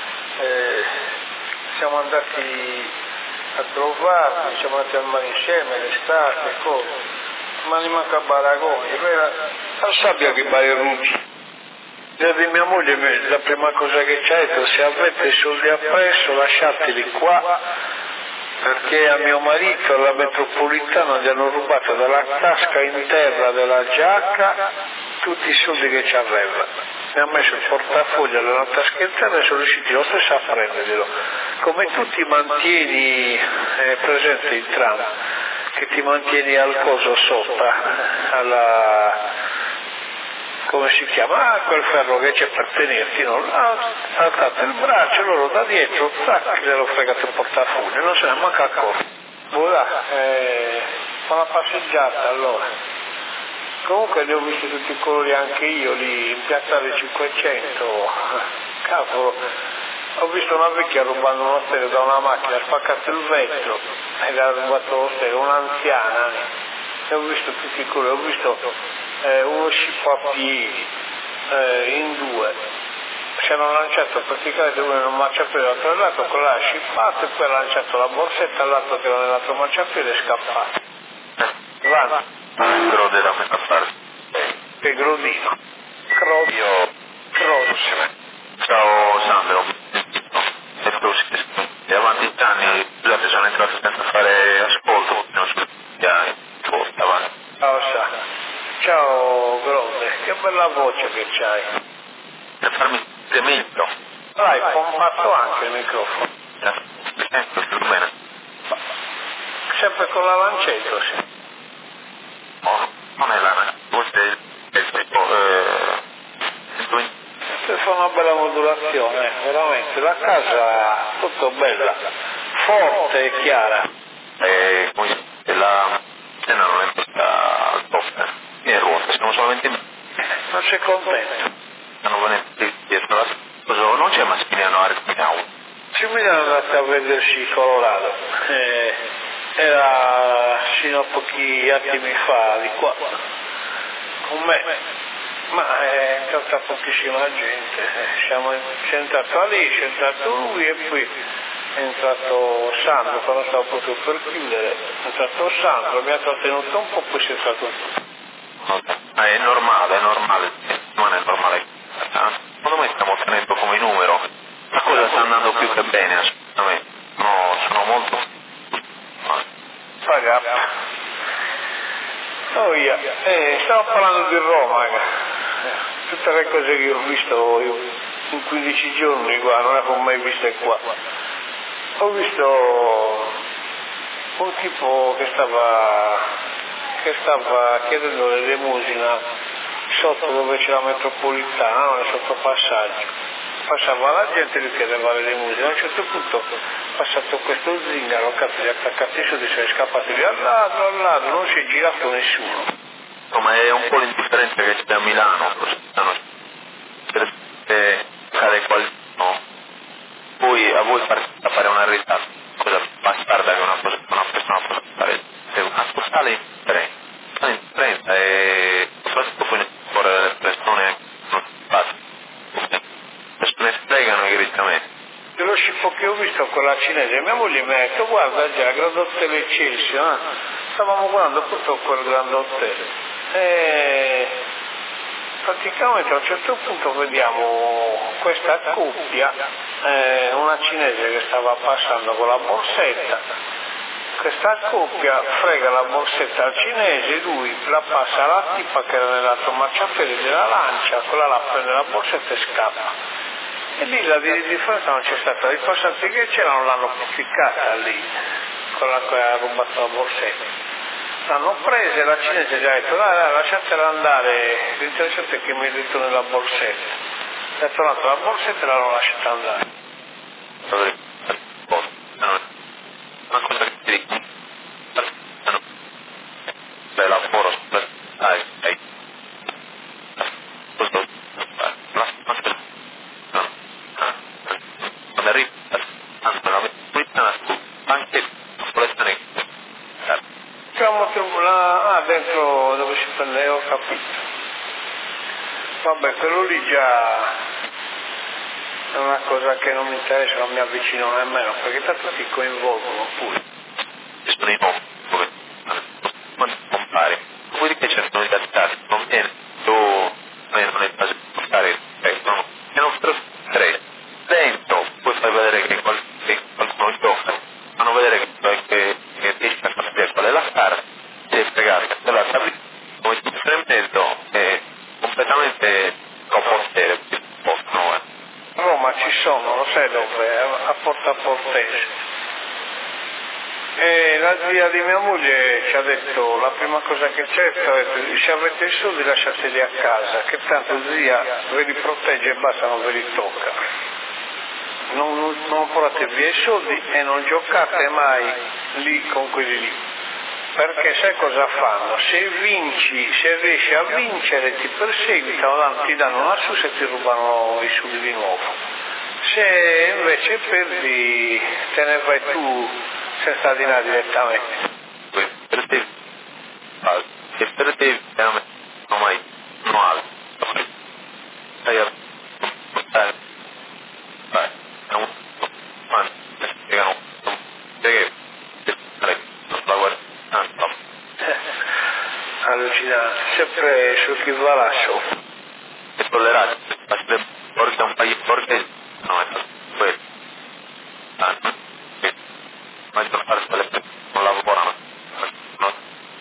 siamo andati a trovarli, siamo andati al mare insieme, l'estate, cose. Ma ne manca Baragoni, Non sappia che vai rugi. Di mia moglie la prima cosa che ci ha detto, se avete i soldi appresso lasciateli qua, perché a mio marito alla metropolitana gli hanno rubato dalla tasca interna della giacca tutti i soldi che ci aveva. Mi ha messo il portafoglio nella tasca interna e sono riusciti lo stesso a prenderglielo. Come tu ti mantieni presente in tram, che ti mantieni al coso sopra, alla... come si chiama? Quel ferro che c'è per tenerti, no? Ha alzato il braccio, loro da dietro, tac, glielo fregato il portafoglio, non se ne è manca accorto. Voilà, fa una passeggiata allora. Comunque ne ho visti tutti i colori anche io lì in piazzale 500, cavolo, ho visto una vecchia rubando uno stereo da una macchina, ha spaccato il vetro e le ha rubato lo stereo, un'anziana, ne ho visto tutti i colori, ho visto uno scippo a piedi in due, si hanno lanciato praticamente uno in un marciapiede e l'altro lato, quello ha scippato e poi ha lanciato la borsetta all'altro che era nell'altro marciapiede e è scappato. Vanno. Grode da questa parte. Che grodino. Io ciao Sandro, e avanti gli anni, scusate, sono entrato senza fare ascolto, non so avanti. Ciao ciao Grode, che bella voce che c'hai. Per farmi meglio. L'hai pompato anche il microfono. Bene. Sempre con la lancetto, sì. Non è la voce fa una bella modulazione, veramente, la casa tutto bella, forte e chiara. La cena non è stata al top, e ruote, siamo solamente in... Non sei contento? Stanno venendo dietro la cosa, non c'è Massimiliano Archignau. Massimiliano è andato a vedersi Colorado, era fino a pochi attimi fa di qua, con me. Ma è entrata pochissima gente, c'è entrato lì, c'è entrato lui e poi è entrato Sandro, quando stavo proprio per chiudere, è entrato Sandro, mi ha trattenuto un po', poi si è entrato tutto. È normale, non è normale. Secondo me stiamo ottenendo come numero, la cosa sta andando più che bene, assolutamente. No, sono molto... Pagata. Oh yeah. Stavo parlando di Roma, tutte le cose che ho visto in 15 giorni qua, non le ho mai viste qua. Ho visto un tipo che stava chiedendo l'elemosina sotto dove c'è la metropolitana, no? Sotto passaggio. Passava la gente e lui chiedeva l'elemosina, a un certo punto passato questo zingaro, cazzo, gli ha attaccati su di sé, è scappato lì al lato, non si è girato nessuno. Ma è un po' l'indifferenza che c'è a Milano, per fare qualcuno, poi a voi fare una realtà, cosa bastarda che una persona possa fare, se una totale indifferenza e soprattutto poi fuori le persone non si passa, le persone spiegano direttamente. Dello scippo che ho visto con la cinese, mia moglie mi ha detto guarda già, Grand Hotel Excelsior, stavamo guardando purtroppo quel Grand Hotel. Praticamente a un certo punto vediamo questa coppia, una cinese che stava passando con la borsetta, questa coppia frega la borsetta al cinese, lui la passa alla tipa che era nell'altro marciapiede della lancia, quella la prende la borsetta e scappa. E lì la di differenza non c'è stata, i passanti che c'erano l'hanno ficcata lì, quella che ha rubato la borsetta. L'hanno presa e la cinese gli ha detto dai, lasciatela andare, l'interessante è che mi ha detto nella borsetta. È tornato la borsetta e l'hanno lasciata andare. Una cosa che ti dico, lavoro, quando arriva la metropolitana anche dentro dove si prende, ho capito. Vabbè, quello lì già è una cosa che non mi interessa, non mi avvicino nemmeno, perché tanto ti coinvolgono pure. Sono in quando compare, dopodiché cercano di adattare, non viene, sai dove, a Porta Portese. E la zia di mia moglie ci ha detto, la prima cosa che c'è, ha detto, se avete i soldi lasciateli a casa, che tanto zia ve li protegge e basta, non ve li tocca. Non portate via i soldi e non giocate mai lì con quelli lì. Perché sai cosa fanno? Se riesci a vincere ti perseguitano, ti danno una su se ti rubano i soldi di nuovo. Se invece perdi te ne vai tu senza dinare direttamente. Per te veramente non mai altro. Allucinante, sempre sul chi va lascio. E tollerare, porta un paio di porte, no, è quello. Maggior parte delle persone non lavorano, no?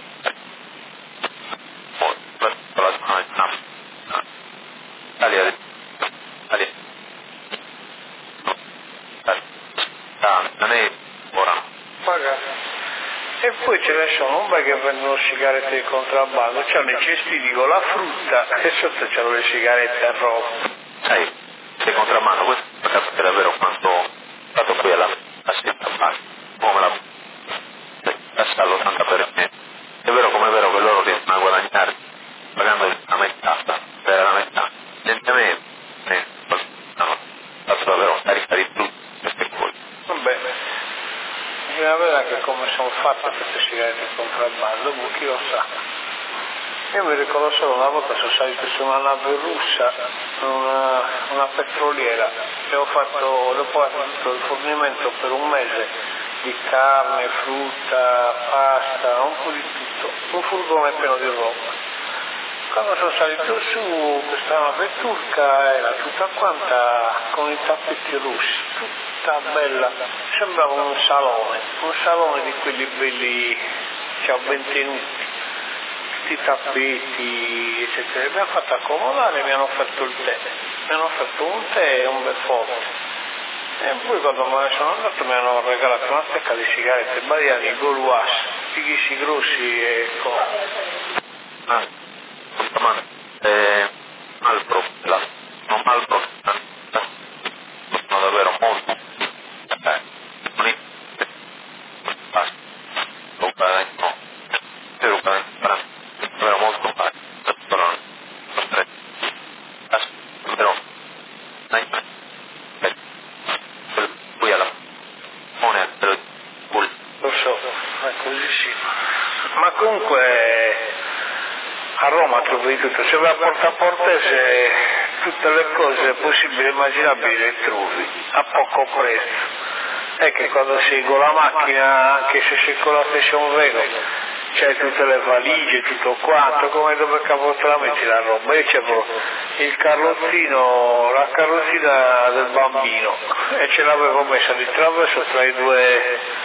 E poi ce ne sono un bel che vendono sigarette di contrabbando, c'hanno i cestini con la frutta e sotto c'hanno le sigarette a roba. Sai, se contrabbando, questo per capire davvero quanto stato qui alla scritta base, come la sta all'80%. È vero come è vero che loro riescono a guadagnare pagando la metà, per la metà. Lentamente, fatto davvero caricare di più queste cose. Vabbè, bisogna vedere che come sono fatte queste sigarette di contrabbando, chi lo sa. Io mi ricordo solo una volta sono salito su una nave russa, una petroliera, e ho fatto tutto il fornimento per un mese di carne, frutta, pasta, un po' di tutto, un furgone pieno di roba. Quando sono salito su, questa nave turca era tutta quanta con i tappeti russi, tutta bella, sembrava un salone di quelli belli, ben tenuti, tutti i tappeti, eccetera. Mi hanno fatto accomodare e mi hanno offerto il tè, mi hanno offerto un tè e un bel forte. E poi quando me ne sono andato mi hanno regalato una stecca di sigarette bariani, Goluas, fighissi grossi e Malbro, non Malbro, sono davvero molto davvero molto poi alla lo so, è così sì. Ma comunque a Roma trovi tutto, se vai a Porta Portese tutte le cose possibili e immaginabili le trovi a poco prezzo. È che quando sei con la macchina, anche se sei con la station Vego, c'hai tutte le valigie, tutto quanto, come dove cavolo te la metti la roba? Io c'avevo il carrozzino, la carrozzina del bambino e ce l'avevo messa di traverso tra i due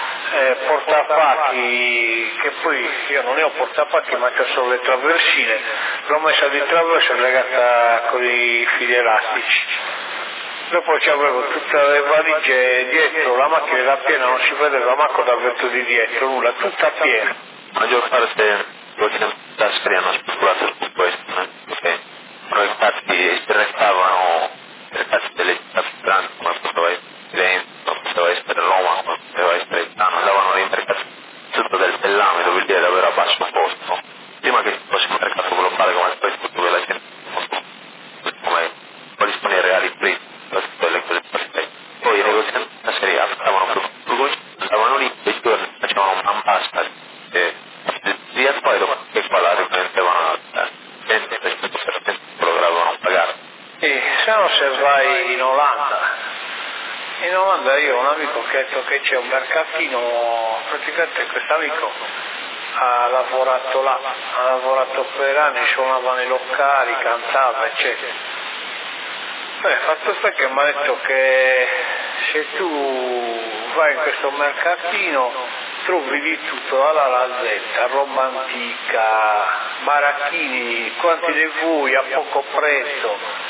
portapacchi, che poi io non ne ho portapacchi ma c'ho solo le traversine, l'ho messa di traverso e legata con i fili elastici. Dopo c'avevo tutte le valigie dietro, la macchina era piena, non si vedeva manco dal vetro di dietro, nulla, tutta piena. Maggior parte delle tasche hanno speculato su questo, perché proiettati si restavano mercati delle città più grandi, come poteva essere Firenze, come poteva essere Roma, come poteva essere Milano, andavano nei mercati sotto del Bellame, dove il era davvero a basso costo, prima che fosse un mercato globale come questo, dove la gente come corrisponde ai reali prezzi, quelle cose perfette. Poi i negozianti a serie A stavano più andavano lì, e i giorni facevano un pasta e poi dopo che qua la riprendevano gente per lo dovevano pagare. E se no se vai in Olanda io ho un amico che ha detto che c'è un mercatino, praticamente questo amico ha lavorato là, ha lavorato per anni, suonava nei locali, cantava eccetera. Fatto sta che mi ha detto che se tu vai in questo mercatino trovi di tutto dalla alla Z, roba antica, baracchini, quanti ne vuoi, a poco prezzo,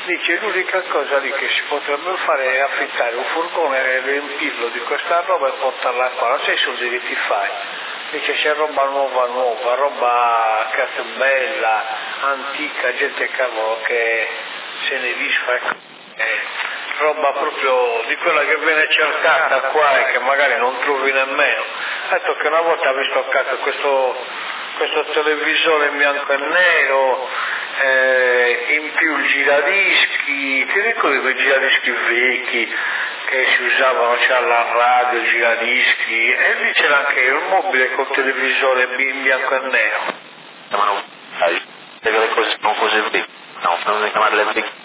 dice l'unica cosa lì che si potrebbe fare è affittare un furgone, riempirlo di questa roba e portarla qua, non sai i soldi che ti fai. Dice c'è roba nuova, roba cazzo bella, antica, gente cavolo che se ne disfa, roba proprio di quella che viene cercata qua e che magari non trovi nemmeno. Ha detto che una volta ha visto a casa questo televisore in bianco e nero, in più il giradischi, ti ricordi quei giradischi vecchi che si usavano, c'era la radio, il giradischi, e lì c'era anche il mobile col televisore in bianco e nero. Ma non sai, le cose sono cose vecchie, no, non chiamarle vecchie,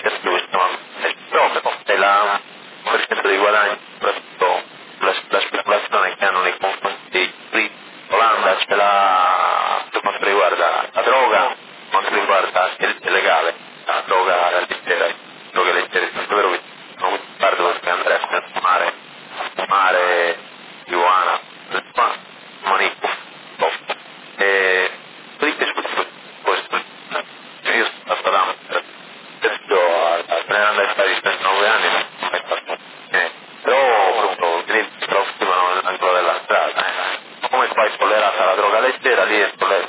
però è la percentuale dei guadagni, soprattutto la speculazione che hanno nei confronti di Olanda, c'è per quanto riguarda la droga, per quanto riguarda il legale, la droga leggera, tanto vero che non guardo perché andrei a fumare marijuana, manico, e dopodiché questo, io sono stato ad appena andare a stare 39 anni non ho mai fatto però proprio offrivano l'angolo della strada, come qua è tollerata la droga leggera, lì è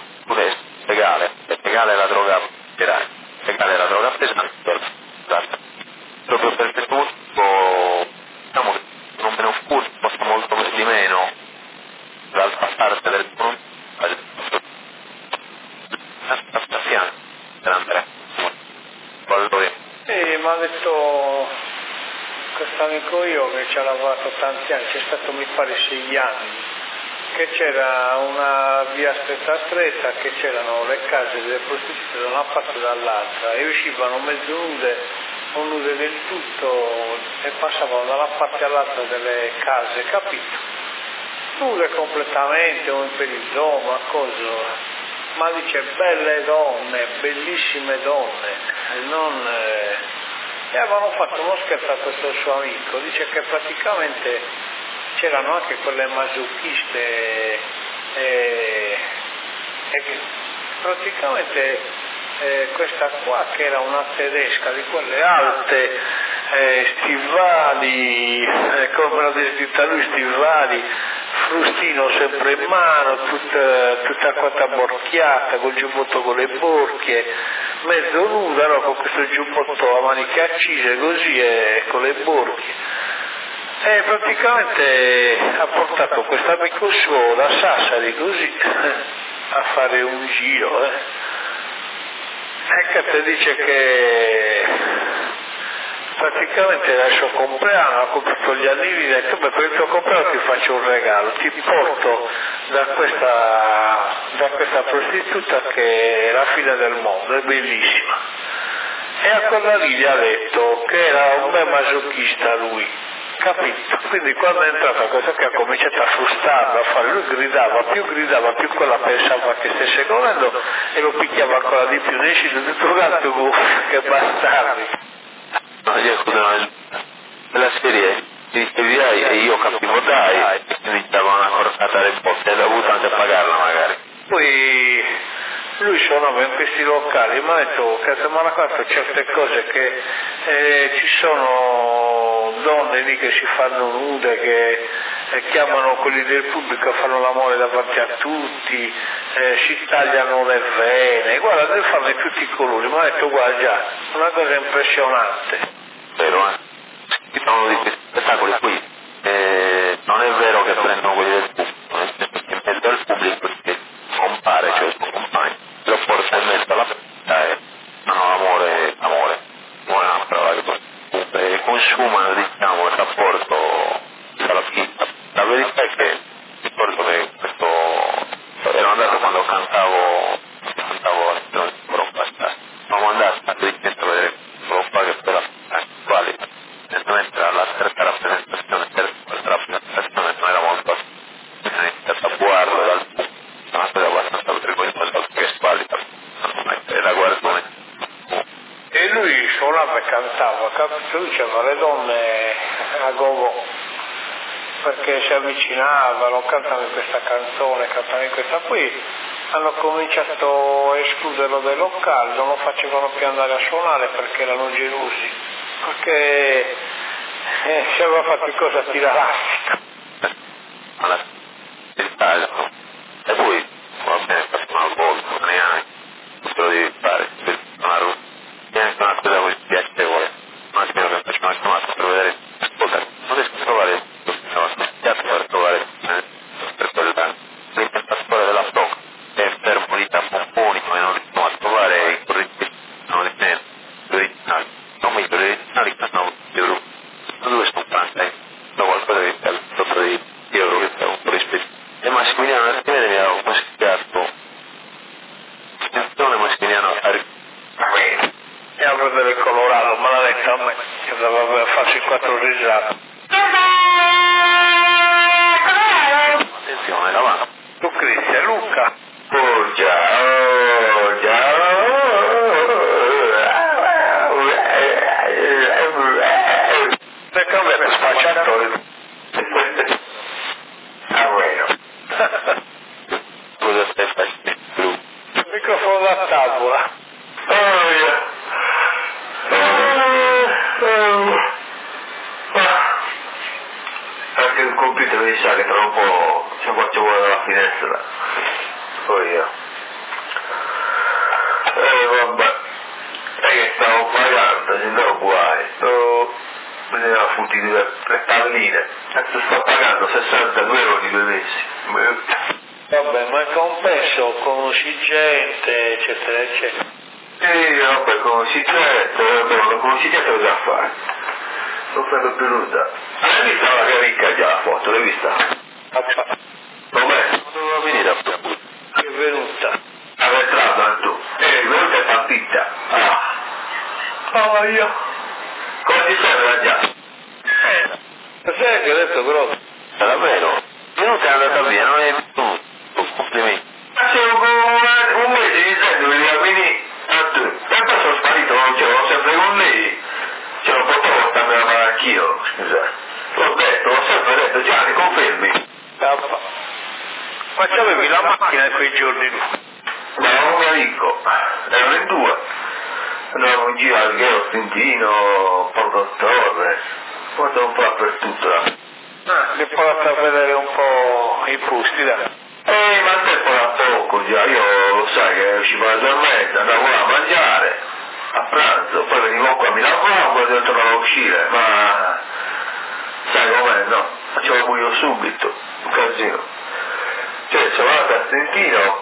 legale la droga leggera, legale la droga pesante, proprio perché tutto diciamo che non meno furto costa molto di meno l'altra parte del mondo a fianco per andare mi ha detto questo amico io che ci ha lavorato tanti anni, c'è stato mi pare 6 anni, che c'era una via stretta che c'erano le case delle prostitute da una parte e dall'altra e uscivano mezzo nude o nude del tutto e passavano da una parte all'altra delle case, capito? Nude completamente, un perizoma, cosa, ma dice belle donne, bellissime donne, non... E avevano fatto uno scherzo a questo suo amico, dice che praticamente c'erano anche quelle masochiste e praticamente questa qua che era una tedesca di quelle alte, stivali, come l'ha descritta lui, stivali, frustino sempre in mano, tutta quanta borchiata, col giubbotto con le borchie, mezzo nuda, no, con questo giubbotto a maniche accise così e con le borchie. E praticamente ha portato questo amico suo da Sassari così a fare un giro. E che te dice che praticamente era il suo compleanno, ha comprato gli anelli e ha detto per il tuo compleanno ti faccio un regalo, ti porto da questa prostituta che è la fine del mondo, è bellissima. E a quella lì gli ha detto che era un bel masochista lui, capito? Quindi quando è entrata questa che ha cominciato a frustrarlo, a fare, lui gridava più quella pensava che stesse correndo e lo picchiava ancora di più, ne esce tutto un altro che bastardi. No, io scusa, nella serie ti via e io capivo dai, e quindi dava una corsata del posto e dovuto anche pagarla magari. Poi lui suonava in questi locali, mi ha detto che mi ha raccontato certe cose che ci sono donne lì che si fanno nude, che chiamano quelli del pubblico a fare l'amore davanti a tutti, si tagliano le vene, guarda, ne fanno di tutti i colori, mi ha detto guarda già, una cosa impressionante. Vero, ci sono di questi spettacoli qui, non è vero che prendono quelli del pubblico, nel senso che in mezzo al pubblico che compare, cioè il suo compagno, lo porta in mezzo alla festa e fanno amore, una parola che consumano, diciamo, il rapporto dalla vita. La verità è che ricordo che questo ero andato quando cantavo all'interno di Europa, siamo andati a vedere Europa che poi quali evidentemente la terza rappresentazione non era molto iniziato a guardarlo dal punto, una cosa abbastanza vergognosa perché squalida, la guardo. E lui suonava e cantava, capito? Lui c'aveva le donne a gogo perché si avvicinavano, cantava in questa canzone, cantava in questa, poi hanno cominciato a escluderlo dai locali, non lo facevano più andare a suonare perché erano gelosi, perché si aveva fatto il cosa a tirarastica. E poi va bene, una volta, neanche, questo lo devi fare, una cosa così piacevole, un attimo che faccio una chiamata per vedere, ascolta, non riesco a trovare, per trovare per quella l'impestazione della stock, è fermo lì da pomponi, come non riesco a trovare i corretti, non li sento, gli originali, non meglio, gli originali che sono euro, dove sono tanti, da qualcosa di sopra di euro che sta un po' rispetto. E Massimiliano Archimede mi aveva consigliato attenzione Massimiliano Archimede E a vedere il Colorado, me l'ha detto a me, che doveva farsi 4 risate. attenzione davanti Tu Cristian, Luca. Oh già, Perché a me per spacciatore. cosa stai facendo? Il microfono da tavola. Anche il computer mi sa che tra un po' ci faccio fuori dalla finestra. Poi io. Vabbè. È che stavo pagando, se no guai. Bisognava futtire le palline. Adesso sto pagando 62 euro di 2 mesi. Vabbè, ma è compenso, conosci gente, eccetera, eccetera. Vabbè, conosci gente, non conosci gente cosa a fare? Non prendo più nulla. Hai visto la che ricca già la foto, l'hai vista? Com'è? Non doveva venire a Puglia. Che è venuta. Arretrato tu. Venuta è partita. Io. Come ti sembra già? Sai che ho detto grosso? Davvero? Venuta è andata via, non è venuto. Complimenti. Facevo un mese dicendo che a venire a tu. E poi sono sparito, non ce l'ho sempre con lei. Ce l'ho portato a starmela a fare anch'io, scusa. L'ho sempre detto, Gianni, confermi. Ma c'avevi la macchina in quei giorni? Ma era un mio amico, erano in 2. Andavamo in giro al Ghero, Stintino, Porto Torre, guarda un po' dappertutto. Che porta a vedere un po' i posti, dai. Ma il tempo era poco già, io lo sai che uscivo alle 2:30, andavo là a mangiare, a pranzo, poi venivo qua, mi lavavo e tornavo a uscire, ma sai com'è, no? Facevo buio subito, un casino. Cioè, sono andato a Stintino,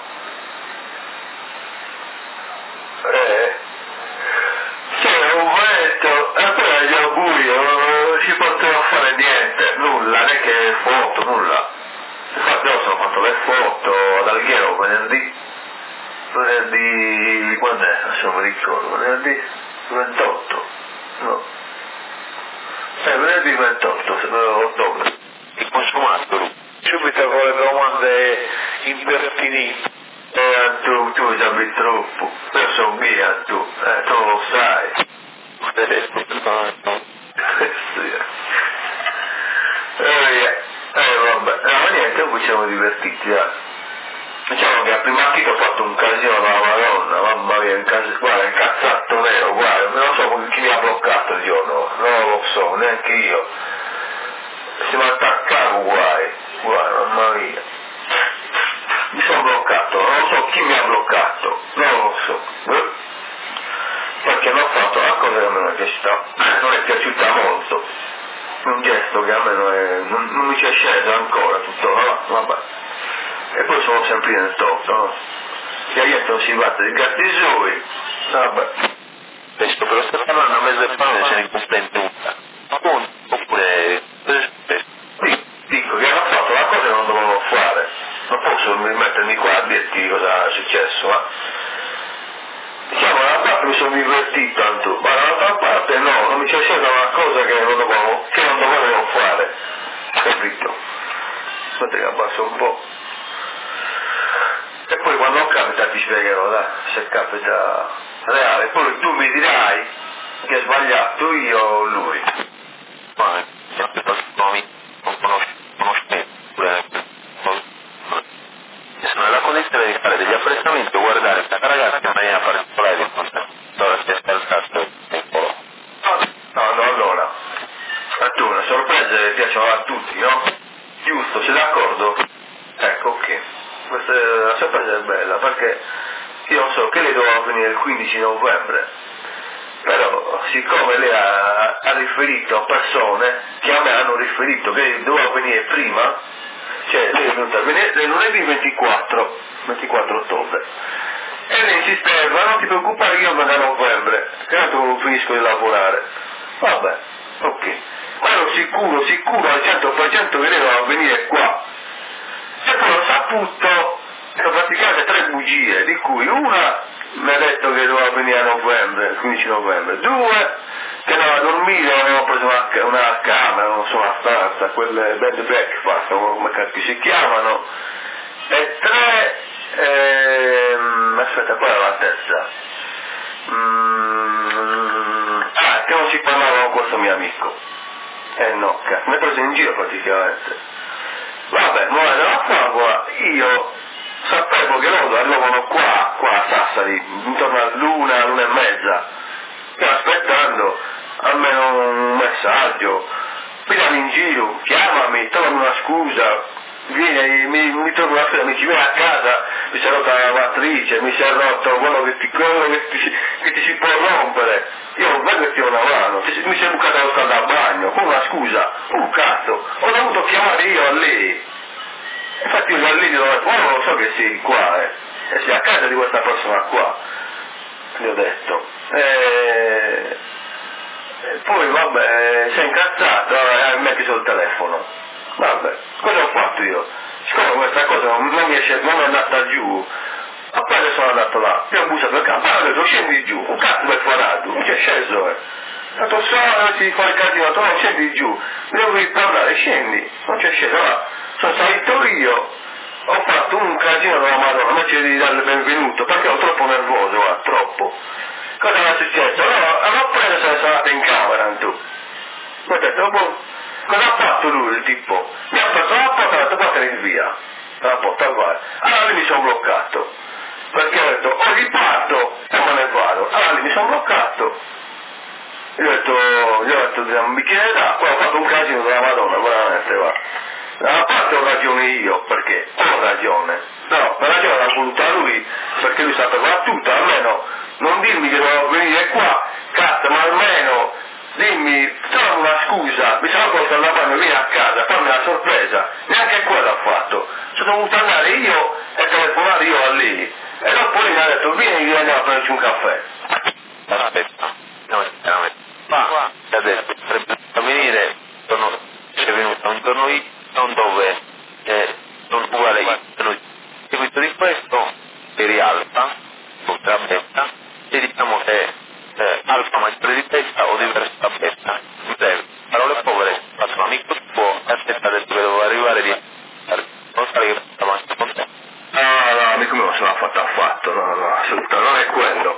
c'era un vento, e poi era già buio, non si poteva fare niente, nulla, neanche foto, nulla. Infatti io sono fatto le foto ad Alghero venerdì, quando è? Non mi ricordo, venerdì 28, no? Venerdì 28, ottobre. Il consumato. Subito con le domande impertinenti. Tu mi sembri troppo, io sono via tu lo sai. Vabbè, ma niente, poi ci siamo divertiti, Diciamo che al primo partito ho fatto un casino alla Madonna, mamma mia, guarda, incazzato nero, guarda, non so chi mi ha bloccato il giorno, non lo so, neanche io. Siamo attaccati guarda, mamma mia. Mi sono bloccato, non so chi mi ha bloccato, non lo so. Perché non ho fatto una cosa che a me non è piaciuta molto. Un gesto che a me non mi ci è sceso ancora tutto, no? Vabbè. E poi sono sempre nel torto, no? Che la gente non si batte di gatti suoi, vabbè. Questo però sta parlando a mezzo e pane se ne compensa. Oppure Dico che hanno fatto una cosa che non dovevo fare. Non posso mettermi qua a dirti cosa è successo, ma diciamo da una parte mi sono divertito tanto, ma dall'altra parte no, non mi c'è stata una cosa che non dovevo fare. Capito? Aspetta che abbasso un po'. E poi quando capita ti spiegherò, dai, se capita reale, poi tu mi dirai che hai sbagliato io o lui. Ma non conosce pure se non è la condizione di fare degli la sorpresa è bella, perché io non so che lei doveva venire il 15 novembre, però siccome lei ha riferito a persone che a me hanno riferito che doveva venire prima, cioè lei è venuta a venire lunedì 24 ottobre, e lei insisteva, non ti preoccupare, io vengo a novembre, che tanto finisco di lavorare. Vabbè, ok, ma ero sicuro al 100% che lei doveva venire qua, e poi ho saputo che praticamente 3 bugie, di cui una mi ha detto che doveva venire a novembre, il 15 novembre, 2 che andava a dormire, avevamo preso una camera, non so, una stanza, quelle bed and breakfast, come cazzo si chiamano, e 3, aspetta, qual era la terza? Che non si parlava con questo mio amico. No, cazzo, mi ha preso in giro praticamente. Vabbè, ma dalla favola io sapevo che loro arrivavano qua a Sassari, intorno all'una e mezza, e aspettando almeno un messaggio, pigliami in giro, chiamami, trovami una scusa, vieni, mi trovo una scusa, mi ci vieni a casa, mi si è rotta la lavatrice, mi si è rotto quello che ti si può rompere, io vedo che ti ho una mano, mi si è bucata lo scaldabagno, con una scusa, un cazzo, ho dovuto chiamare io a lei. Infatti io da lì gli ho detto, non lo so che sei qua, e sei a casa di questa persona qua, gli ho detto. Poi vabbè, si è incazzato, ha messo il telefono. Vabbè, cosa ho fatto io? Siccome questa cosa non mi è andata giù, a parte sono andato là, io ho bussato il campo, ho detto scendi giù, un cazzo per quadrato, non c'è sceso, Ho detto si fa il casino, non scendi giù, devi parlare, scendi, non c'è sceso, va. Sono salito io, ho fatto un casino della Madonna, invece di darle benvenuto, perché ero troppo nervoso, guarda, troppo. Cosa era successo? Allora preso se ne sono andato in camera, tu. Ho detto, cosa ha fatto lui, il tipo? Mi ha preso la porta e ha detto, vattene via, la porta qua. Allora lì mi sono bloccato, perché ho detto, o riparto e me ne vado. Allora lì mi sono bloccato. Gli ho detto un bicchiere d'acqua, ho fatto un casino della Madonna, veramente, va. Da parte ho ragione io, perché ho ragione, no, la ragione l'ha voluta lui, perché lui sapeva tutto, almeno non dirmi che devo venire qua, cazzo, ma almeno dimmi, trovo una scusa, mi sono portato alla mano, vieni a casa, fammi una sorpresa, neanche quello ha fatto, sono dovuto andare io e telefonare io a lei, e dopo lei mi ha detto, vieni che andiamo a prenderci un caffè. Aspetta, no, veramente, ma adesso potrebbe venire, c'è venuto un giorno io, non dove non uguale io, seguito di questo si rialza, oltre a betta, e diciamo che alfa maggiore di betta o diverso da betta, parole povere, faccio un amico tuo, aspetta del dove dovevo arrivare di non sai che sta mangiando con te. No, amico mio non se l'ha fatto affatto, no, assolutamente, non è quello.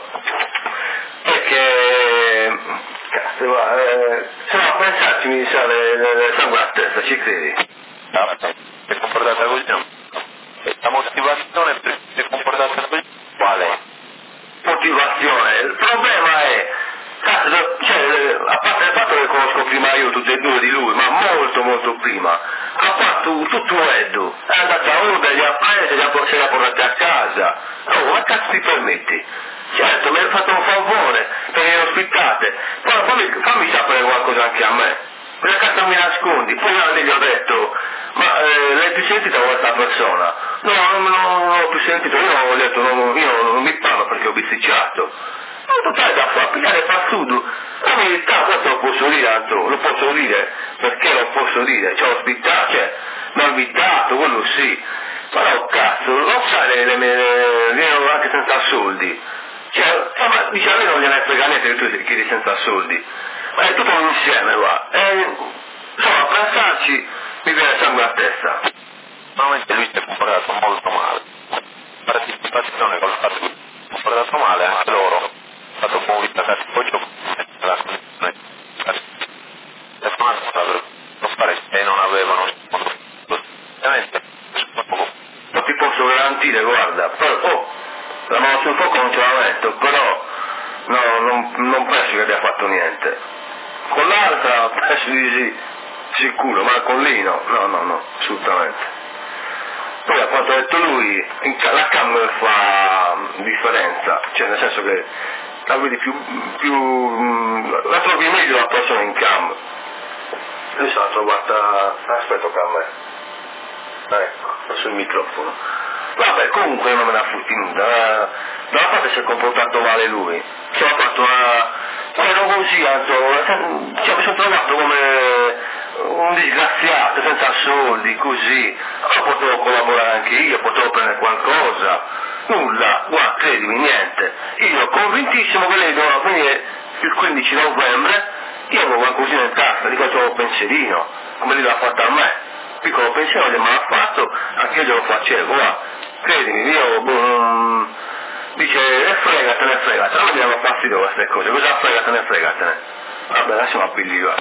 Perché, cazzo, se no a pensarci mi sale sangue a testa, ci credi? Si è comportata così, no? La motivazione per si è comportata così quale? Motivazione, il problema è, cazzo, cioè, a parte il fatto che conosco prima io tutti e due di lui, ma molto prima, ha fatto tutto un reddo, è andato a Uber, li ha presi, se li ha portati a casa. Oh, ma cazzo ti permetti? Certo, mi hai fatto un favore, perché mi ospitate, però fammi sapere qualcosa anche a me, perché cazzo mi nascondi? Poi io gli ho detto, ma l'hai più sentita questa persona? No, non l'ho più sentito, io ho detto, io non mi parlo perché ho bisticciato. Non totale da fare, pigliare passudo. La verità, questo lo posso dire, Antonio, lo posso dire, perché lo posso dire, c'ho ospitato, cioè, mi ha invitato, quello sì, però cazzo, non sai, viene anche senza soldi. Cioè, ma dice a me non gliene frega niente che tu chiedi senza soldi, ma è tutto un insieme, va. Insomma, a pensarci mi viene sangue a testa. Normalmente lui si è comportato molto male. Partecipazione col fatto che si è comportato male, anche loro hanno fatto un po' vista cattivo gioco la condizione telefonato per fare se non avevano ovviamente non ti posso garantire, guarda, però la mano sul fuoco non ce la metto, però no, non penso che abbia fatto niente. Con l'altra penso di sì, sicuro, ma con lì no, assolutamente. Poi a quanto ha detto lui, lui la cam fa differenza, cioè nel senso che la vedi la trovi meglio la persona in cam. Lui se l'ha trovata, aspetta cam, ecco, sul microfono. Vabbè, comunque non me la fotti nuda, da una parte si è comportato male lui, ci ha fatto ero così, mi sono trovato come un disgraziato, senza soldi, così, allora potevo collaborare anche io, potevo prendere qualcosa, nulla, guarda, credimi, niente, io convintissimo che lei doveva venire il 15 novembre, io avevo qualcosina in tasca, di questo pensierino, come lui l'ha fatto a me, piccolo pensiero che mi ha fatto, anche io glielo facevo, guarda, credimi, io dice fregatene, a me mi danno fastidio queste cose, cosa fregatene, vabbè lasciamo appellire,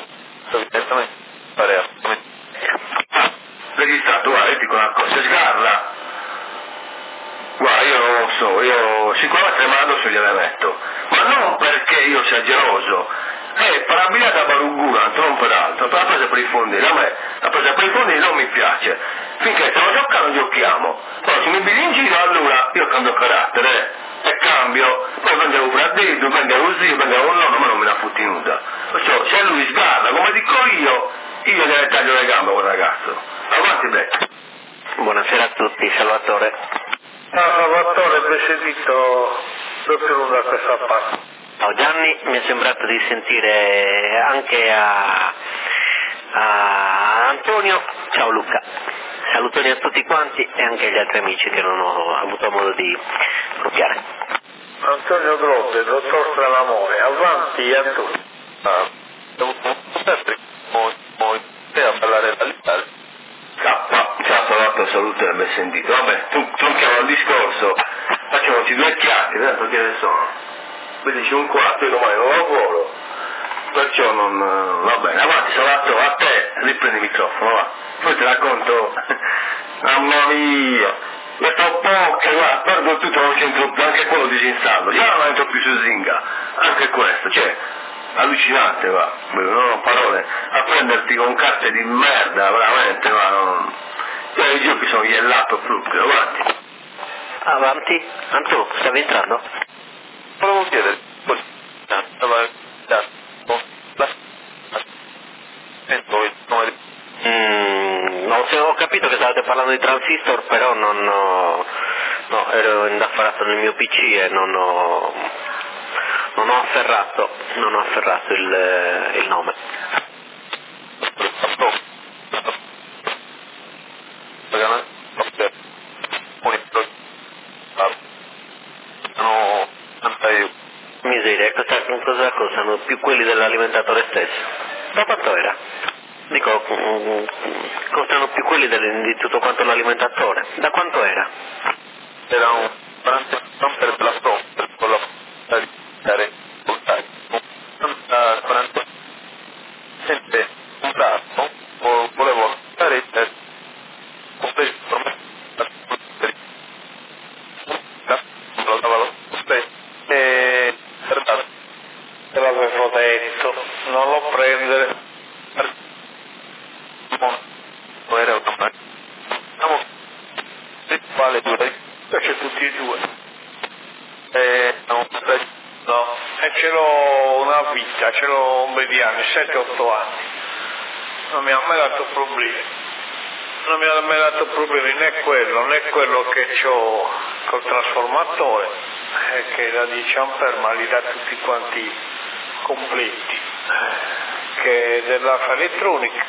registrato, guarda, io dico una cosa, sgarra, guarda, io non lo so, io sicuramente me addosso gliele metto, ma non perché io sia geloso, è parabilità da Barugura, non per altro, per la presa per i fondi, a me la presa per i fondi non mi piace, finché stiamo giocando giochiamo, poi se mi vedi in giro allora io cambio carattere, e cambio, poi venga un fratello, venga un zio, venga un nonno, ma non me la fotti nuda, perciò se lui sgarra, come dico io gliene taglio le gambe a quel ragazzo, avanti Black. Buonasera a tutti, Salvatore. Salvatore, ben sentito proprio nuda questa parte. Ciao Gianni, mi è sembrato di sentire anche a Antonio. Ciao Luca, salutoni a tutti quanti e anche agli altri amici che non ho avuto modo di copiare. Antonio Grobbe, dottor Stranamore, avanti Antonio. A parlare dall'Italia. Ciao Salvatore, salute e ben sentito. Vabbè, tronchiamo il discorso, facciamoci due chiacchiere, perché ne sono. Vedi c'è un quarto e domani non lavoro, perciò non va bene. Avanti Salvatore, a te riprendi il microfono, va. Poi ti racconto, mamma mia, questo poco, guarda, perdo tutto, non c'entro più, anche quello disinstallo, già non entro più su Zinga, anche questo, cioè, allucinante, va, non ho parole, a prenderti con carte di merda, veramente, ma non... Io i giochi sono iellato proprio, avanti. Avanti? Anto, stavi entrando? Volevo chiedere, no, se ho capito che stavate parlando di transistor, però no, ero indaffarato nel mio PC e non ho afferrato il nome. Miseria, cosa costano più quelli dell'alimentatore stesso? Da quanto era? Dico, costano più quelli di tutto quanto l'alimentatore. Da quanto era? Era un 40 per la per con la di dare voltare. 40 sempre un prato, volevo fare per lo dava lo e Te l'avevo detto, non lo prendere. non era una macchina. Quale due? Perché tutti e due. No, ce l'ho una vita, ce l'ho un bel di anni, 7-8 anni. Non mi ha mai dato problemi. Né quello che ho col trasformatore, che da 10 ampere ma li dà tutti quanti completi, che dell'alfa elettronica.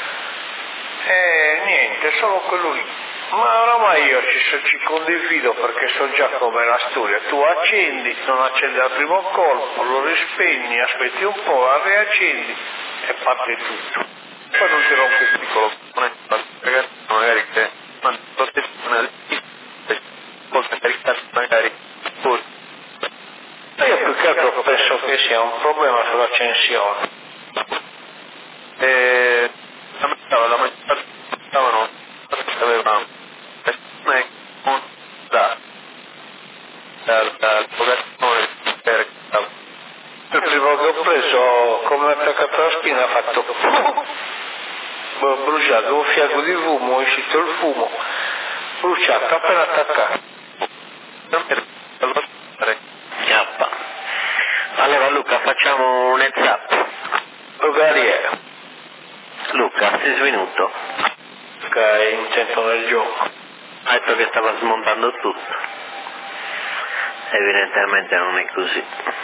E niente, solo quello lì. Ma oramai io ci condivido perché so già com'è la storia. Tu accendi, non accendi al primo colpo, lo rispegni, aspetti un po', la riaccendi e parte tutto. Poi non ti rompe il piccolo ragazzi, magari che magari io più che altro penso che sia un problema sull'accensione. La maggior stavano avevamo dal programmatore il primo che ho preso come attaccato alla spina ha fatto bruciato un fiaco di fumo, è uscito il fumo Luciano, appena attaccato. Chiappa. Allora Luca, facciamo un heads up. Lugariera. Luca, sei svenuto. Ok, mi sento nel gioco. Ha detto che stava smontando tutto. Evidentemente non è così.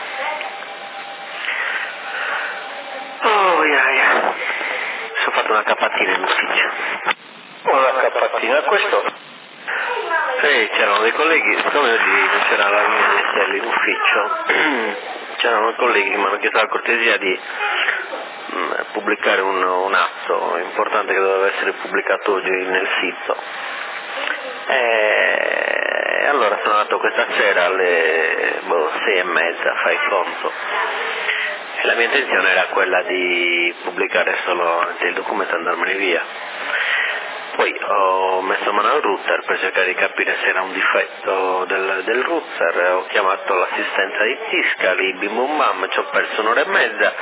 Oh, yeah. Sono fatto una capattina in ufficio. Una capattina, questo? Sì, c'erano dei colleghi, siccome oggi non c'era la linea di Stelli in ufficio, c'erano dei colleghi che mi hanno chiesto la cortesia di pubblicare un atto importante che doveva essere pubblicato oggi nel sito. E allora sono andato questa sera alle 6:30, fai conto. E la mia intenzione era quella di pubblicare solo il documento e andarmene via. Poi ho messo mano al router per cercare di capire se era un difetto del router, ho chiamato l'assistenza di Tiscali, bim bum bam, ci ho perso un'ora e mezza.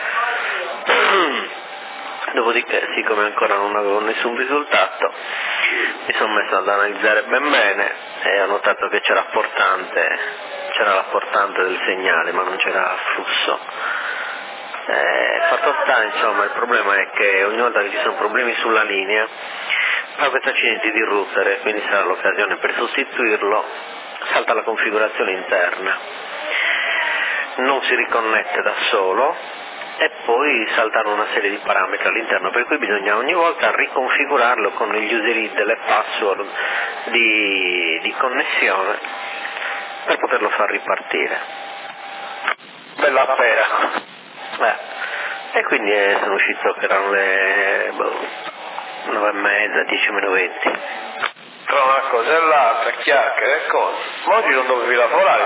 Dopodiché, siccome ancora non avevo nessun risultato, mi sono messo ad analizzare ben bene e ho notato che c'era la portante del segnale, ma non c'era flusso. Fatto sta, insomma, il problema è che ogni volta che ci sono problemi sulla linea fa questo accidente di router e quindi sarà l'occasione per sostituirlo, salta la configurazione interna, non si riconnette da solo e poi saltano una serie di parametri all'interno, per cui bisogna ogni volta riconfigurarlo con gli user ID e le password di connessione per poterlo far ripartire. Bella pera. E quindi sono uscito che erano le 9:30, 10:20. Tra una cosa e l'altra, chiacchiere e cose. Ma oggi non dovevi lavorare?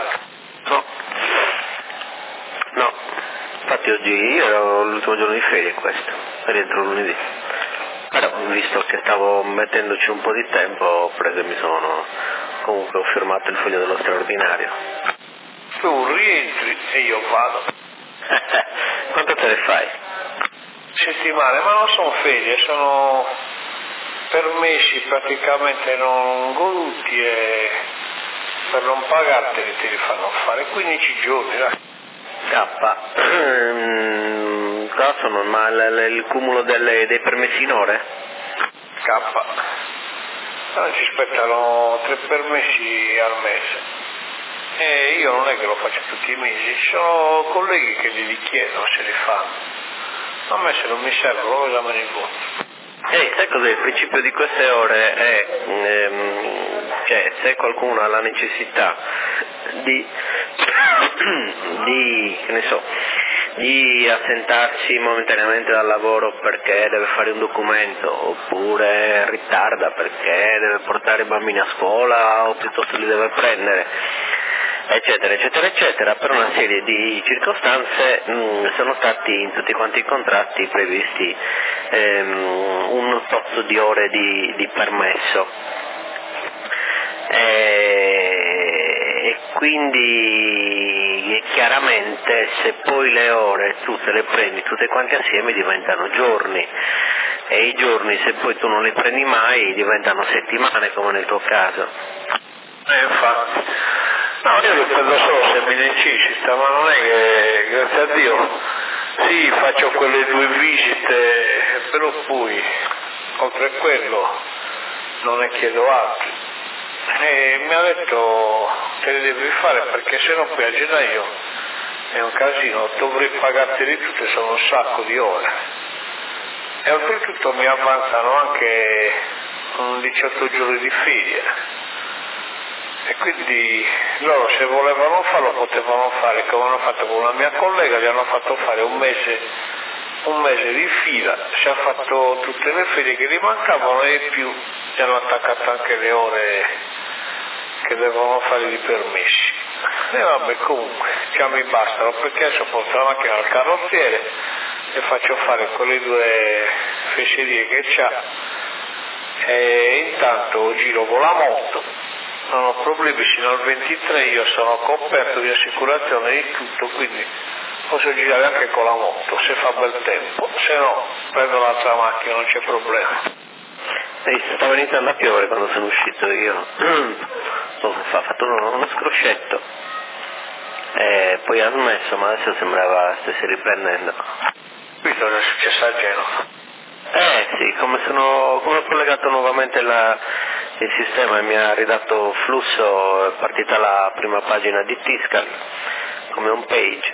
No, infatti oggi io ero l'ultimo giorno di ferie questo, rientro lunedì. Però visto che stavo mettendoci un po' di tempo, ho preso e comunque ho firmato il foglio dello straordinario. Tu rientri e io vado. Quanto te ne fai? Settimane, ma non sono ferie, sono permessi praticamente non goduti e per non pagarteli te li fanno fare 15 giorni, dai. Cosa sono? Ma il cumulo dei permessi in ore? Ci spettano 3 permessi al mese. E io non è che lo faccio tutti i mesi, ci sono colleghi che li chiedono se li fanno. A me se non mi servono, cosa me ne importa? Sai cos'è? Il principio di queste ore è che se qualcuno ha la necessità di assentarsi momentaneamente dal lavoro perché deve fare un documento, oppure ritarda perché deve portare i bambini a scuola o piuttosto li deve prendere, eccetera eccetera eccetera, per una serie di circostanze sono stati in tutti quanti i contratti previsti un tot di ore di permesso e quindi chiaramente se poi le ore tu te le prendi tutte quante assieme diventano giorni e i giorni se poi tu non li prendi mai diventano settimane come nel tuo caso. Infatti. No, io li prendo solo se mi necessita, ma non è che, grazie a Dio, sì, faccio quelle 2 visite, però poi, oltre a quello, non ne chiedo altri. E mi ha detto, te le devi fare perché se no poi a gennaio è un casino, dovrei pagarteli tutte, sono un sacco di ore. E oltretutto mi avanzano anche 18 giorni di ferie. E quindi loro se volevano farlo potevano fare come hanno fatto con una mia collega, gli hanno fatto fare un mese di fila, si è fatto tutte le ferie che gli mancavano e più gli hanno attaccato anche le ore che devono fare di permessi. E vabbè, comunque già mi bastano perché adesso porto la macchina al carrozziere e faccio fare quelle 2 fesserie che c'ha e intanto giro con la moto. Non ho problemi, fino al 23 io sono coperto di assicurazione di tutto, quindi posso girare anche con la moto se fa bel tempo, se no prendo l'altra macchina, non c'è problema. stava iniziando a piovere quando sono uscito io. Ho fatto uno scroscetto e poi ha smesso, ma adesso sembrava stesse riprendendo. Qui cosa è successo a Genova? Sì, come ho collegato nuovamente il sistema e mi ha ridato flusso, è partita la prima pagina di Tiscal come home page,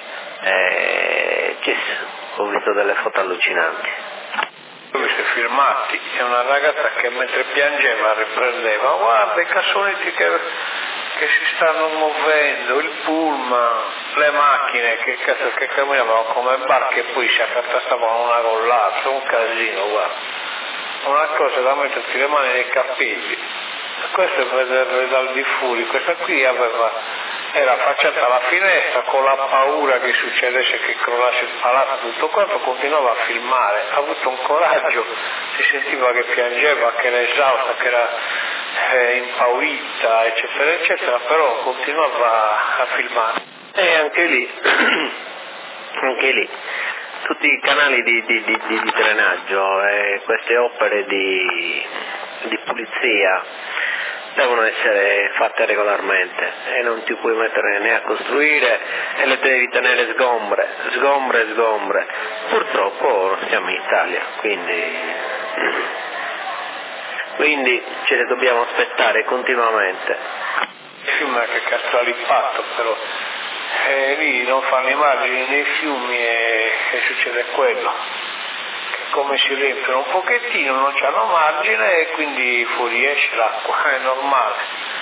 ho visto delle foto allucinanti. Ho visto i filmati, c'è una ragazza che mentre piangeva riprendeva, guarda i cassonetti che si stanno muovendo, il pullman, le macchine che camminavano come barche e poi si accatastavano una con l'altra, un casino, guarda, una cosa da metterti le mani nei capelli. Questo è vederle dal di fuori, questa qui era affacciata alla finestra con la paura che succedesse che crollasse il palazzo, tutto quanto, continuava a filmare, ha avuto un coraggio, si sentiva che piangeva, che era esausta, che era impaurita, eccetera, eccetera, però continuava a filmare. E anche lì, tutti i canali di drenaggio e queste opere di pulizia devono essere fatte regolarmente e non ti puoi mettere né a costruire e le devi tenere sgombre. Purtroppo siamo in Italia, quindi ce le dobbiamo aspettare continuamente. Il fiume che cazzo ha l'impatto, però lì non fanno immagini nei fiumi e succede quello. Come si riempiono un pochettino, non c'hanno margine e quindi fuoriesce l'acqua, è normale.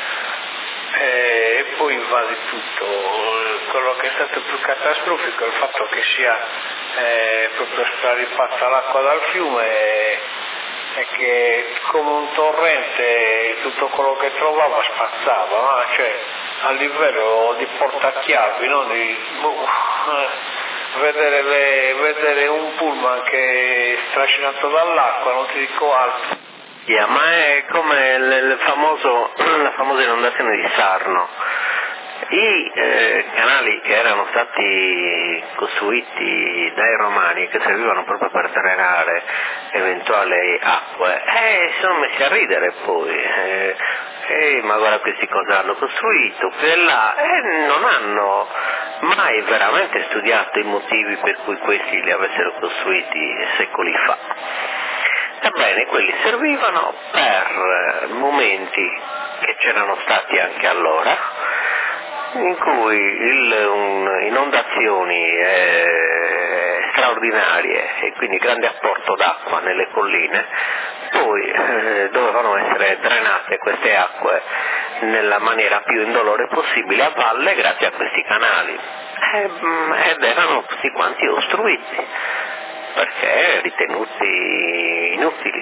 E poi invade tutto. Quello che è stato più catastrofico è il fatto che sia proprio strarippata l'acqua dal fiume e che come un torrente tutto quello che trovava spazzava, cioè a livello di portachiavi, no? Vedere un pullman che è strascinato dall'acqua, non ti dico altro. Ma è come la famosa inondazione di Sarno. I canali che erano stati costruiti dai romani e che servivano proprio per drenare eventuali acque sono messi a ridere poi. Ma guarda questi cosa hanno costruito, qui e là, non hanno mai veramente studiato i motivi per cui questi li avessero costruiti secoli fa. Ebbene, quelli servivano per momenti che c'erano stati anche allora, in cui inondazioni straordinarie e quindi grande apporto d'acqua nelle colline, poi dovevano essere drenate queste acque nella maniera più indolore possibile a valle grazie a questi canali ed erano tutti quanti ostruiti perché ritenuti inutili.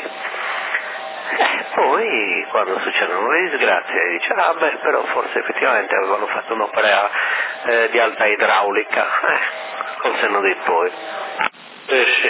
Poi quando succedono le disgrazie dice però forse effettivamente avevano fatto un'opera di alta idraulica, col senno dei poi. Sì.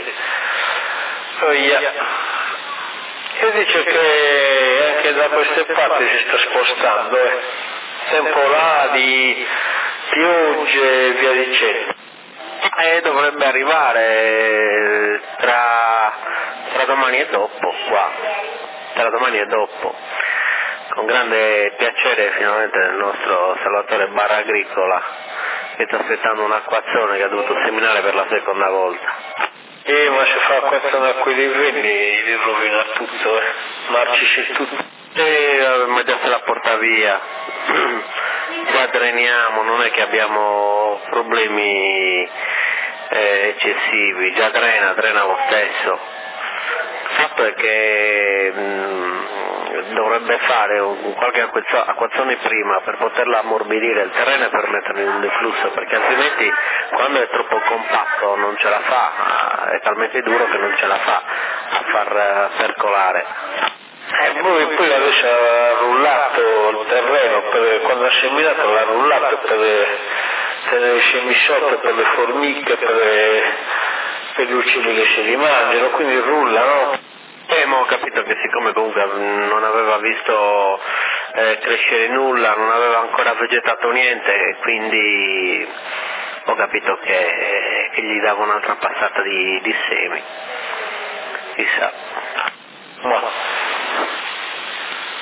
E dice che anche da queste parti si sta spostando, temporali, piogge e via dicendo. Dovrebbe arrivare tra domani e dopo qua. Tra domani e dopo, con grande piacere finalmente il nostro Salvatore Barra Agricola che sta aspettando un acquazzone che ha dovuto seminare per la seconda volta. Ma se fa acquazzone a quei livelli li rovina tutto, marcisce tutto. Ma già se la porta via, qua dreniamo, non è che abbiamo problemi eccessivi, già drena lo stesso. Il fatto è che dovrebbe fare qualche acquazzone prima per poterla ammorbidire il terreno e per metterlo in deflusso, perché altrimenti quando è troppo compatto non ce la fa, è talmente duro che non ce la fa a far percolare. Poi adesso ha rullato il terreno, quando ha seminato l'ha rullato per tenere i semi sotto, per le formiche, per gli uccelli che si rimangiano, quindi rulla, no? Ma ho capito che siccome comunque non aveva visto crescere nulla, non aveva ancora vegetato niente, quindi ho capito che gli dava un'altra passata di semi. Chissà. No.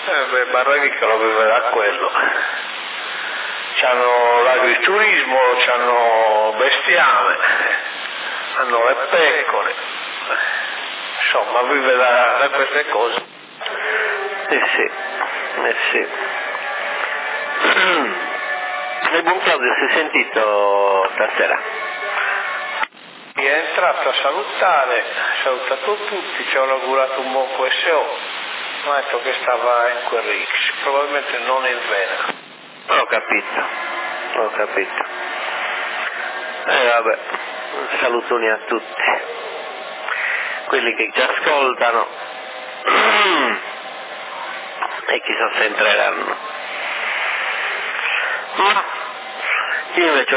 Barravica lo vive da quello. C'hanno l'agriturismo, c'hanno bestiame, hanno le pecore, insomma vive da queste cose. Sì. E buon Claudio, si è sentito stasera? È entrato a salutare, ha salutato tutti, ci ha augurato un buon QSO, mi ha detto che stava in quel Rix, probabilmente non in Veneto. Ho capito. Vabbè, salutoni a tutti, quelli che ci ascoltano e chissà se entreranno. Ma io invece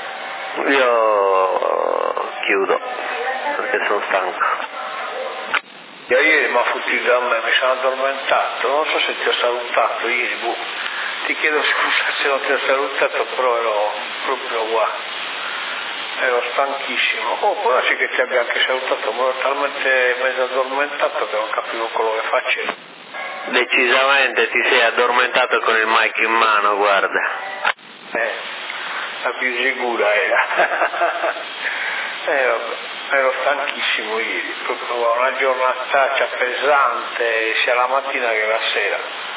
io chiudo perché sono stanco. Ieri mi ha fuggito a me, mi sono addormentato, non so se ti ho salutato ieri, ti chiedo scusa se non ti ho salutato, però ero proprio qua, ero stanchissimo. Può darsi che ti abbia anche salutato, ma ero talmente mezzo addormentato che non capivo quello che facevo. Decisamente ti sei addormentato con il mic in mano, guarda. La più sicura era. Vabbè, ero stanchissimo ieri, proprio una giornataccia pesante, sia la mattina che la sera.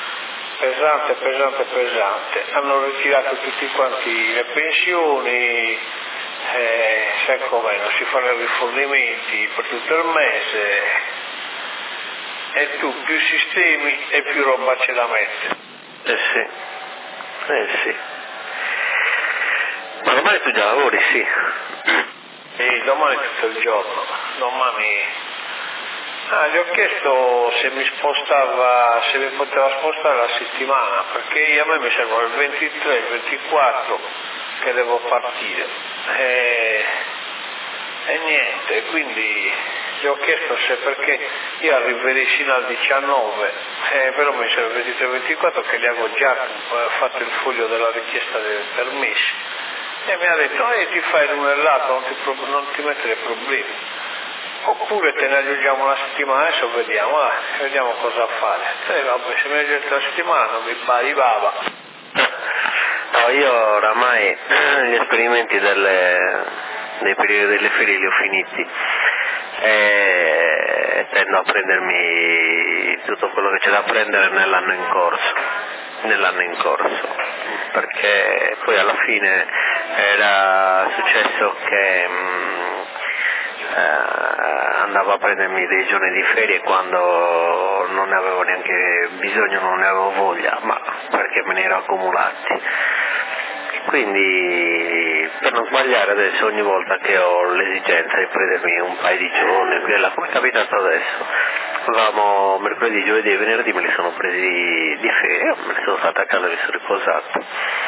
Pesante. Hanno ritirato tutti quanti le pensioni, sai com'è, non si fanno i rifornimenti per tutto il mese, e tu più sistemi e più roba c'è da mettere. Sì. Ma domani tu già lavori, sì? Domani tutto il giorno. Domani... gli ho chiesto se mi poteva spostare la settimana, perché a me mi servono il 23, il 24 che devo partire. E niente, quindi gli ho chiesto se, perché io arriverei fino al 19, però mi serve il 23 e 24 che li avevo già fatto il foglio della richiesta dei permessi. E mi ha detto, ti fai l'unellato, non ti mettere problemi. Oppure te ne aggiungiamo una settimana, adesso vediamo cosa fare. Vabbè, se mi aggiungi la settimana non mi baribava. No, io oramai gli esperimenti dei periodi delle ferie li ho finiti e tendo a prendermi tutto quello che c'è da prendere nell'anno in corso, perché poi alla fine era successo che andavo a prendermi dei giorni di ferie quando non ne avevo neanche bisogno, non ne avevo voglia, ma perché me ne ero accumulati. Quindi per non sbagliare adesso, ogni volta che ho l'esigenza di prendermi un paio di giorni, come è capitato adesso, avevamo mercoledì, giovedì e venerdì, me li sono presi di ferie, me li sono stati a casa, mi sono riposato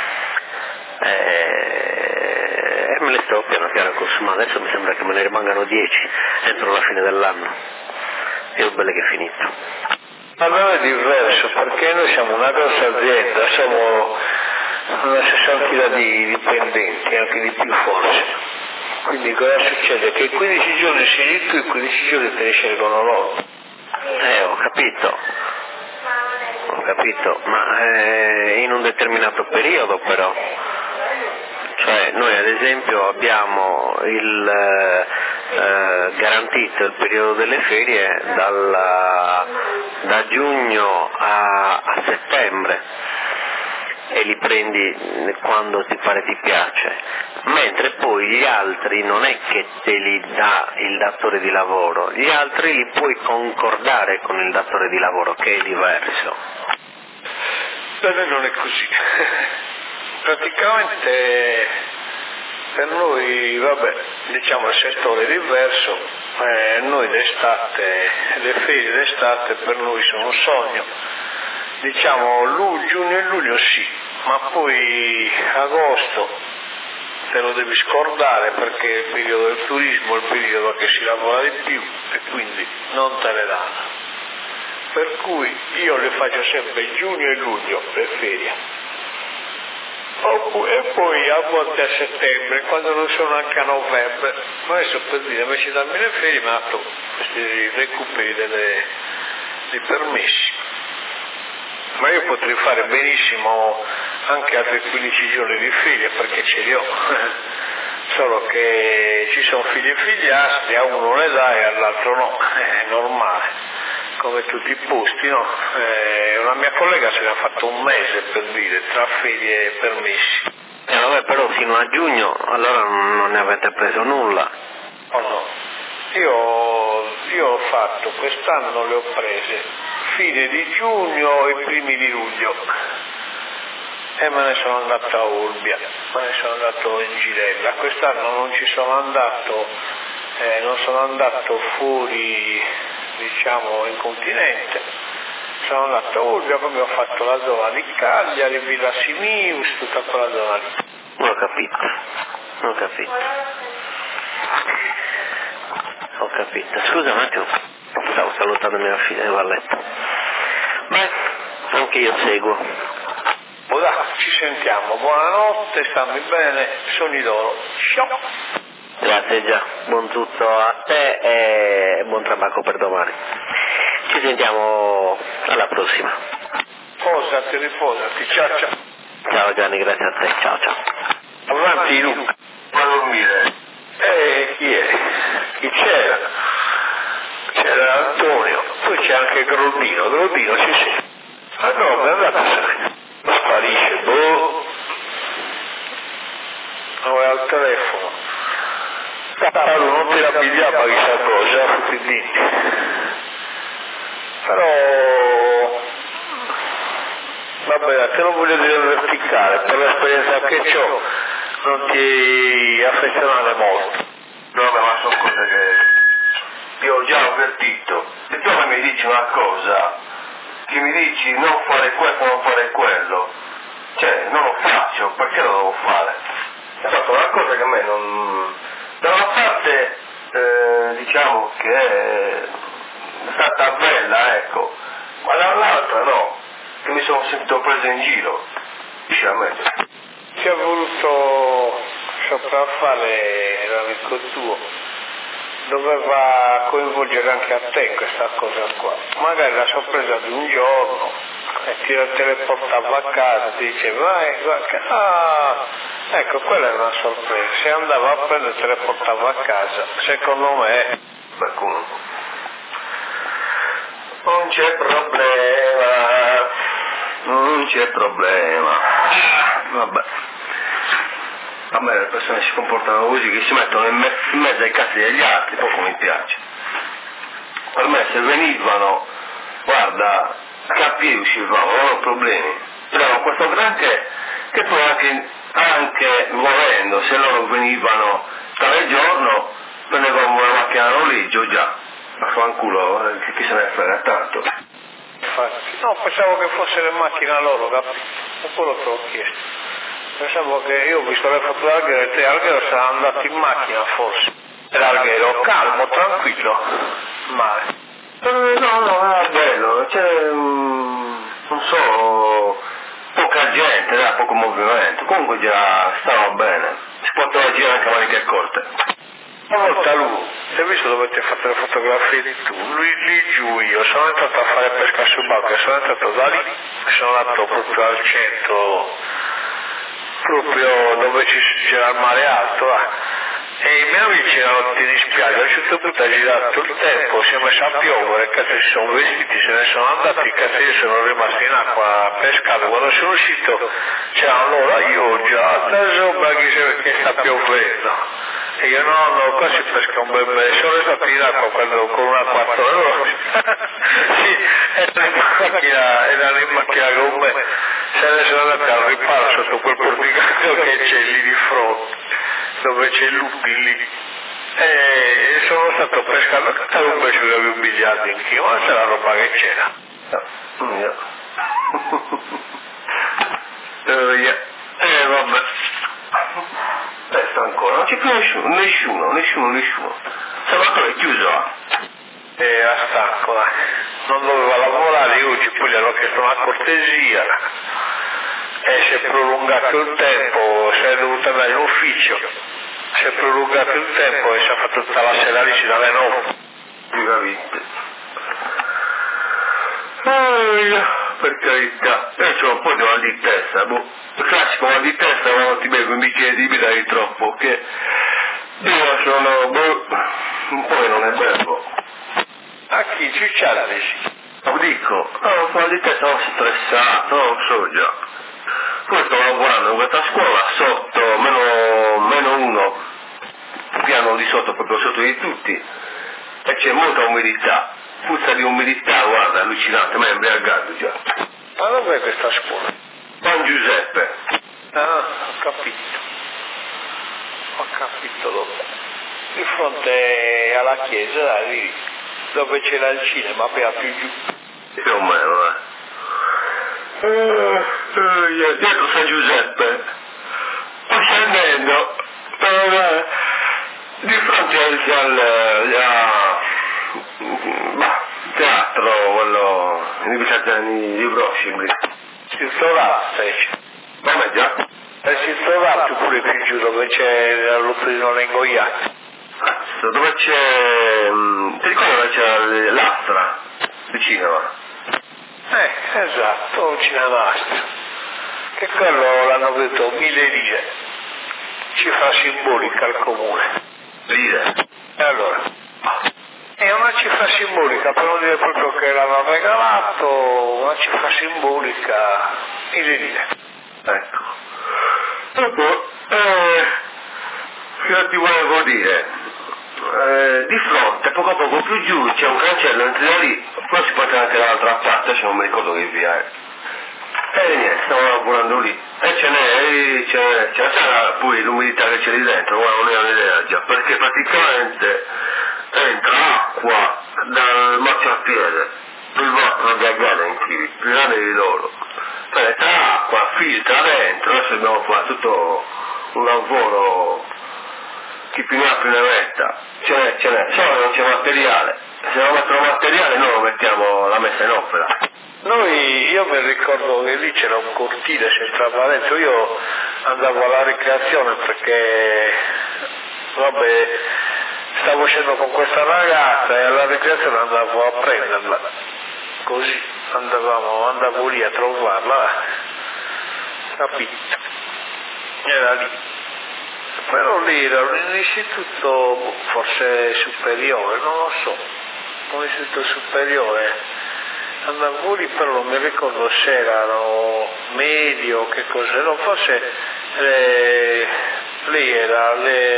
e me le sto piano piano consumando. Adesso mi sembra che me ne rimangano 10 entro la fine dell'anno, e ho belle che è finito. Allora è diverso, perché noi siamo una grossa azienda, siamo una sessantina di dipendenti, anche di più forse. Quindi cosa succede? Che 15 giorni sei tu e 15 giorni te ne scelgono loro. Ho capito, ma in un determinato periodo però. Cioè noi ad esempio abbiamo garantito il periodo delle ferie da giugno a settembre, e li prendi quando ti pare ti piace, mentre poi gli altri non è che te li dà il datore di lavoro, gli altri li puoi concordare con il datore di lavoro, che è diverso. Per noi non è così. Praticamente per noi, diciamo il settore è diverso, noi d'estate, le ferie d'estate per noi sono un sogno, diciamo giugno e luglio sì, ma poi agosto te lo devi scordare perché è il periodo del turismo, è il periodo che si lavora di più e quindi non te le danno. Per cui io le faccio sempre giugno e luglio le ferie. E poi a volte a settembre, quando non sono anche a novembre, ma adesso per dire, invece di darmi le ferie mi ha dato questi recuperi dei permessi. Ma io potrei fare benissimo anche altri 15 giorni di ferie perché ce li ho, solo che ci sono figli e figliastri, a uno le dai e all'altro no, è normale, come tutti i posti, no? Una mia collega se ne ha fatto un mese per dire, tra ferie e permessi. Vabbè, però fino a giugno allora non ne avete preso nulla. Oh no, io ho fatto, quest'anno le ho prese fine di giugno e primi di luglio e me ne sono andato a Olbia, me ne sono andato in Girella. Quest'anno non ci sono andato, non sono andato fuori, diciamo, in continente, sono andato a Olbia, poi ho fatto la zona di Cagliari, Villa Simius, tutta quella zona lì. Non ho capito. Ho capito. Scusa un attimo, stavo salutando mia figlia che va a letto. Beh, anche io seguo. Ci sentiamo, buonanotte, stammi bene, sogni d'oro. Ciao! Grazie già, buon tutto a te e buon tabacco per domani. Ci sentiamo alla prossima. Riposati, ciao ciao. Ciao Gianni, grazie a te, ciao. Avanti Luca. Va a dormire. Chi è? Chi c'era? C'era Antonio, poi c'è anche Groldino sì. Ah no, è andato a sapere. Sparisce, non è al telefono. Paolo non ti rabbiava chissà cosa, quindi. Però vabbè, te lo voglio dire verticale, per l'esperienza che ho non ti affezionare molto. No, ma sono cose che io ho già avvertito. Se tu mi dici una cosa, che mi dici non fare questo, non fare quello, cioè non lo faccio, perché lo devo fare? È stata una cosa che a me non... Da una parte diciamo che è stata bella, ecco, ma dall'altra no, che mi sono sentito preso in giro, dice a me. Ci ha voluto sopraffare l'amico tuo, doveva coinvolgere anche a te in questa cosa qua, magari la sorpresa di un giorno e te le portava a casa, ti diceva ecco, quella è una sorpresa, se andava a prendere te le portava a casa, secondo me. Qualcuno non c'è problema, vabbè. A me le persone si comportano così, che si mettono in mezzo ai cazzi degli altri, poco mi piace. Per me se venivano, guarda, a piedi uscivamo, non ho problemi. Però questo granché che poi anche volendo, se loro venivano tale giorno, prendevamo una macchina a noleggio già, ma fanculo, chi se ne frega tanto. Infatti, no, pensavo che fosse le macchine a loro, capito? Per quello te l'ho chiesto. Pensavo che io ho visto le foto d'Alghero e te Alghero sarà andato in macchina forse. L'Alghero calmo, tranquillo, male. No, era bello, non so, poca gente, poco movimento, comunque già stava bene, si poteva girare anche a maniche corte. Una volta lui, hai visto dove ti hai fatto le fotografie di tu? Lì giù io sono entrato a fare pesca sul balcone, sono entrato da lì, sono andato proprio al centro, proprio dove c'era il mare alto, e i miei amici erano tutti in spiaggia. A un certo punto ha girato il tempo, si è messo a piovere, cazzo si sono vestiti, se ne sono andati, cazzo io sono rimasto in acqua a pescare. Quando sono uscito c'erano loro, io ho già da sopra che sta piovendo. E io no, qua si pesca un bel bel, sono stato in acqua con una 4 euro. Sì, erano in macchina con me, se ne sono andati al riparo sotto quel porticato che c'è lì di fronte, dove c'è il lupi lì. E sono stato pescando, avevo un pesce che avevo un biliardo in chilo, ma c'è la roba che c'era. Vabbè. Resta ancora, non c'è più nessuno. Salvatore è chiuso. A stanco, dai. Non doveva lavorare oggi, poi gli hanno chiesto una cortesia e si è prolungato il tempo, si è dovuto andare in ufficio, si è prolungato il tempo e si è fatto tutta la sera lì fino alle 9. Viva vite. per carità, io c'ho un po' di mal di testa, il classico mal di testa quando ti bevi un bicchiere di birra di troppo, che io sono, un po' che non è bello. A chi cicciare sì? Lo dico, no, mal di testa non sono stressato, non so già. Poi sto lavorando in questa scuola sotto, meno uno, piano di sotto, proprio sotto di tutti, e c'è molta umidità, puzza di umidità, guarda, allucinante, ma è embriagato già. Ma dov'è questa scuola? San Giuseppe. Ah, ho capito dove. Di fronte alla chiesa, lì, dove c'era il cinema, appena più giù. Più o meno, dietro San Giuseppe, poi scendendo, di fronte al teatro, quello di Broscibli. Si trovate, Come già? e si trovate pure più giù dove c'è l'Utrino Lengoiato. Dove c'è, ti ricordi dove c'è l'Astra, vicino? Esatto, Cinemastra. Che quello l'hanno detto 1000 lire, cifra simbolica al comune. Lire? E allora? È una cifra simbolica, per non dire proprio che l'hanno regalato, una cifra simbolica, 1000 lire. Ecco. Dopo, che ti volevo dire? Di fronte, poco a poco più giù, c'è un cancello, entri da lì, poi si parte anche dall'altra parte, se non mi ricordo che via è. E niente, stavo lavorando lì. E c'è la sala, poi l'umidità che c'è lì dentro, guarda, non è un'idea già, perché praticamente entra acqua dal marciapiede, il vostro gaggare in più, più grande di loro. Poi entra acqua, filtra dentro, adesso dobbiamo fare tutto un lavoro chi più ne ha più ne metta, ce n'è, solo non c'è materiale, se non mettono materiale noi lo mettiamo la messa in opera. Io mi ricordo che lì c'era un cortile, si entrava dentro, io andavo alla ricreazione perché, stavo uscendo con questa ragazza e alla ricreazione andavo a prenderla, così andavo lì a trovarla, capito? Era lì. Però lì era un istituto forse superiore, non lo so, un istituto superiore, andavo lì però non mi ricordo se erano medio o che cos'era, forse lì era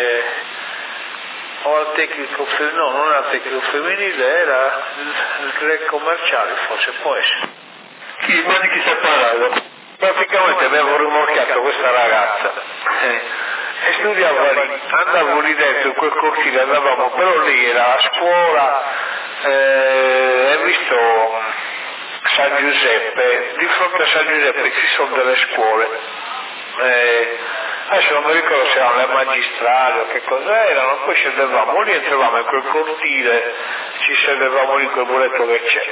o al tecnico femminile, no, non era il tecnico femminile, era il greco commerciale, forse può essere. Ma di chi stai parlando? Praticamente avevo rimorchiato questa ragazza. E studiavo lì, andavo lì dentro in quel cortile, andavamo, però lì era la scuola, hai visto San Giuseppe, di fronte a San Giuseppe ci sono delle scuole, adesso non mi ricordo se erano le magistrali o che cosa erano, poi scendevamo lì, entravamo in quel cortile, ci sedevamo lì in quel muretto che c'è.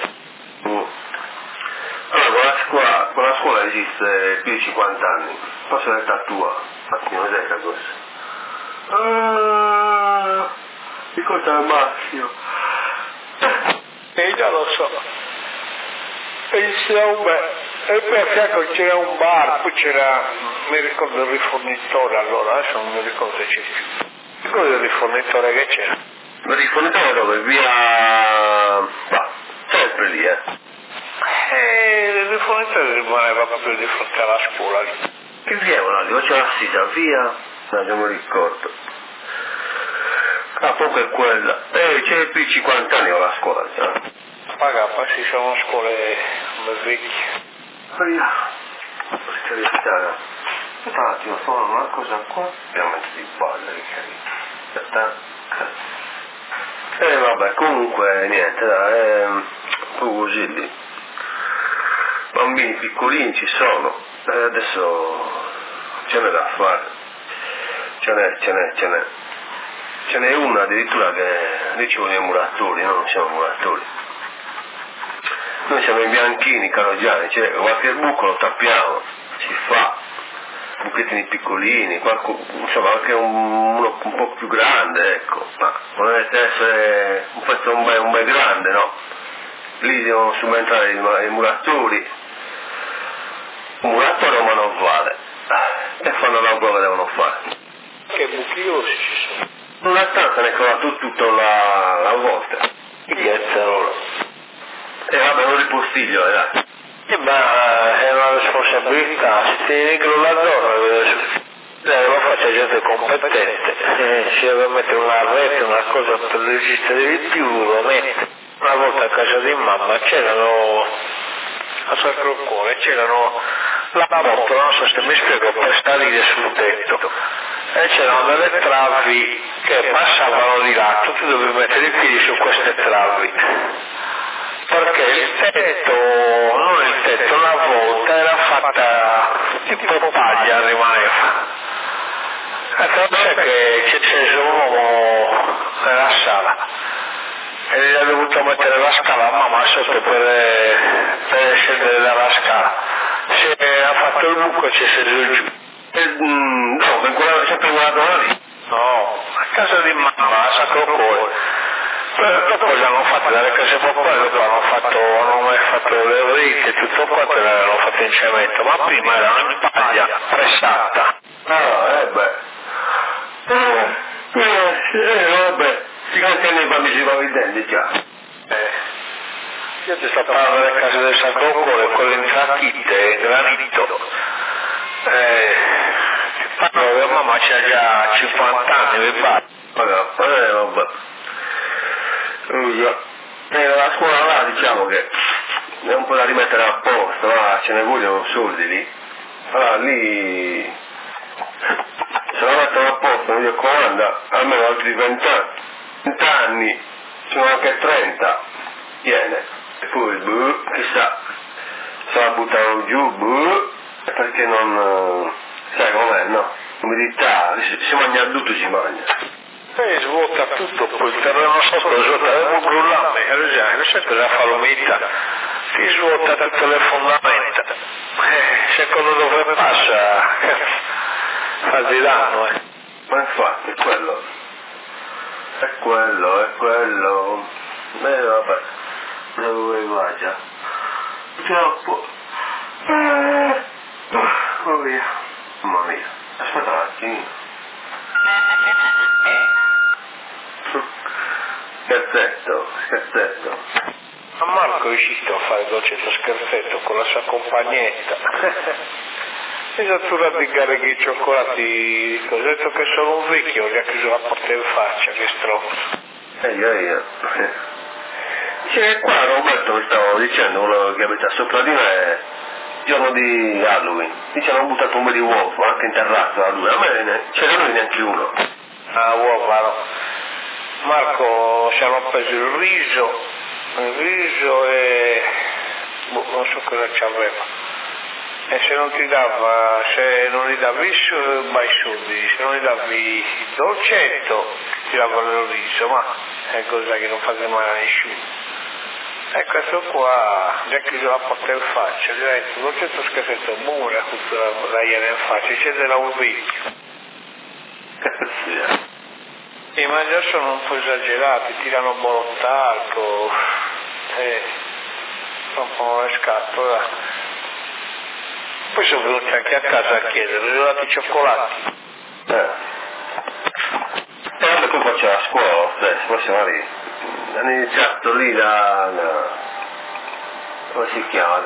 Allora, quella scuola esiste più di 50 anni, forse è l'età tua, infatti non è cosa. Ricorda al Massimo. Già lo so. E poi a fianco c'era un bar, poi c'era, mi ricordo il rifornitore allora, adesso non mi ricordo se c'è più. Ricordo il rifornitore che c'era. Il rifornitore dove? Via... sempre lì, il rifornitore rimaneva proprio di fronte alla scuola lì. Che via è lì? C'è la sita, via? No, non mi ricordo. Poco è quella. C'è più di 50 anni la scuola, Paga, poi ci sono scuole vecchie. Via. Per carità. Aspetta un attimo, sono una cosa qua. Abbiamo messo di palle, vabbè, comunque niente, dai, un po' così lì. Bambini piccolini ci sono, adesso ce n'è da fare, ce n'è una addirittura che lì ci vogliono i muratori, noi non siamo muratori, noi siamo i bianchini, canogiani, cioè qualche buco lo tappiamo, si fa, buchettini piccolini, insomma anche uno un po' più grande, ecco, ma non deve essere un pezzo un bel grande, no? Lì devono subentrare i muratori, murato a Roma non vale. E fanno la prova che devono fare. Che buchiosi ci sono. Una stanza ne è crollato tutto la volta. Ora. E vabbè, non ripostiglio, dai. Ma è una responsabilità, se tieni la zona, lo faccia gente competente, se deve mettere una rete, una cosa per resistere di più, lo mette. Una volta a casa di mamma c'erano, a Sacro Cuore, c'erano la moto, non so se mi spiego, per salire sul tetto. E c'erano delle travi che passavano di là, tu dovevi mettere i piedi su queste travi. Perché il tetto, non il tetto, una volta era fatta tipo paglia, rimaneva. E forse che c'è sceso un uomo nella sala e gli ha dovuto mettere la scala a mamma sotto per scendere dalla scala. Se ha fatto il buco e ci è sceso giù. No, sempre quella zona lì. No, a casa di mamma, a Sacro Cuore. Dopo l'hanno fatto dalle case popolari, dopo hanno mai fatto le reti e tutto quanto l'hanno fatto in cemento, ma prima erano in paglia, pressata. Vabbè, si cantiano i bambini pavidenti già. Io ti sto parlando delle case del Sacro Cuore, quelle in tracchite, in granito. Parlo che mamma c'ha già 50 anni, mi pare. Vabbè. La scuola là diciamo che è un po' da rimettere a posto, ce ne vogliono soldi lì. Allora lì se la mettono a posto non gli comanda almeno altri 20 anni, sono anche 30, viene. E poi chissà, se la buttano giù, perché non sai com'è, no? Umidità, si mangia tutto, si mangia. Svuota tutto, poi il terreno sotto svuota il grullame, ad esempio, sempre la fa l'umidità, si svuota tutte le fondamenta, secondo dove passa, fa di danno, Ma infatti, è quello, vabbè, dove va già, troppo, oh via, mamma mia, aspetta un attimo. Scherzetto. Ma Marco è riuscito a fare dolcetto scherzetto con la sua compagnetta. Esattura di gare i cioccolati, ho detto che sono un vecchio, gli ha chiuso la porta in faccia, che stronzo. Io. C'è qua Roberto mi stavo dicendo, quello che abita sopra di me, giorno di Halloween, dice hanno buttato un po' di uovo anche in terrazzo da lui, a me c'è da lui neanche uno. Uova no. Marco ci hanno preso il riso e non so cosa ci aveva. E se non gli davi i soldi, se non gli davi il dolcetto, ti davano il riso, ma è cosa che non fate mai a nessuno. E questo qua gli ha chiuso la porta in faccia, gli ha detto, dolcetto scherzetto, buono, la iene in faccia, c'è della un vecchio. Sì, ma già sono un po' esagerati, tirano bolottarco, rompono le scatole. Poi sono venuti anche a casa a chiedere, li ho dati i cioccolati. E vabbè, poi faccio la scuola, possiamo arrivare. Hanno iniziato lì come si chiama,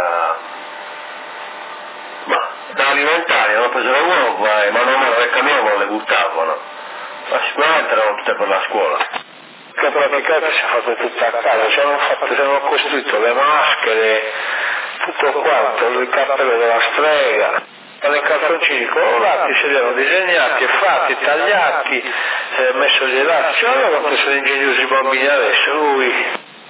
dall'alimentare, hanno preso le uova e mano a mano le cambiavano le buttavano. Ma sicuramente erano tutte per la scuola. Che praticamente si è fatto tutta a casa, ci hanno costruito le maschere, tutto quanto, il cappello della strega, con i cartoncini colorati, se li hanno disegnati, fatti, tagliati, messo gli elastici, guarda quanto sono ingegnosi i bambini adesso, lui.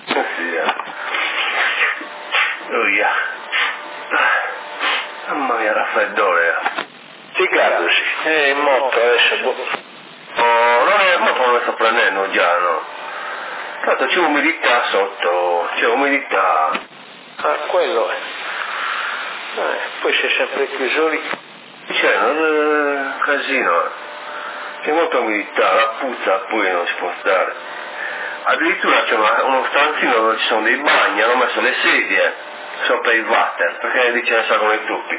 Mamma mia, raffreddore. Ti guardo, sì, è in moto adesso, non sto prendendo già, no? Tanto c'è umidità sotto, c'è umidità. Quello è. Poi sei sempre chiuso lì. C'è un casino, c'è molta umidità, la puzza poi non si può stare. Addirittura c'è uno stanzino dove ci sono dei bagni, hanno messo le sedie, sopra il water, perché dice non so come i tuppi.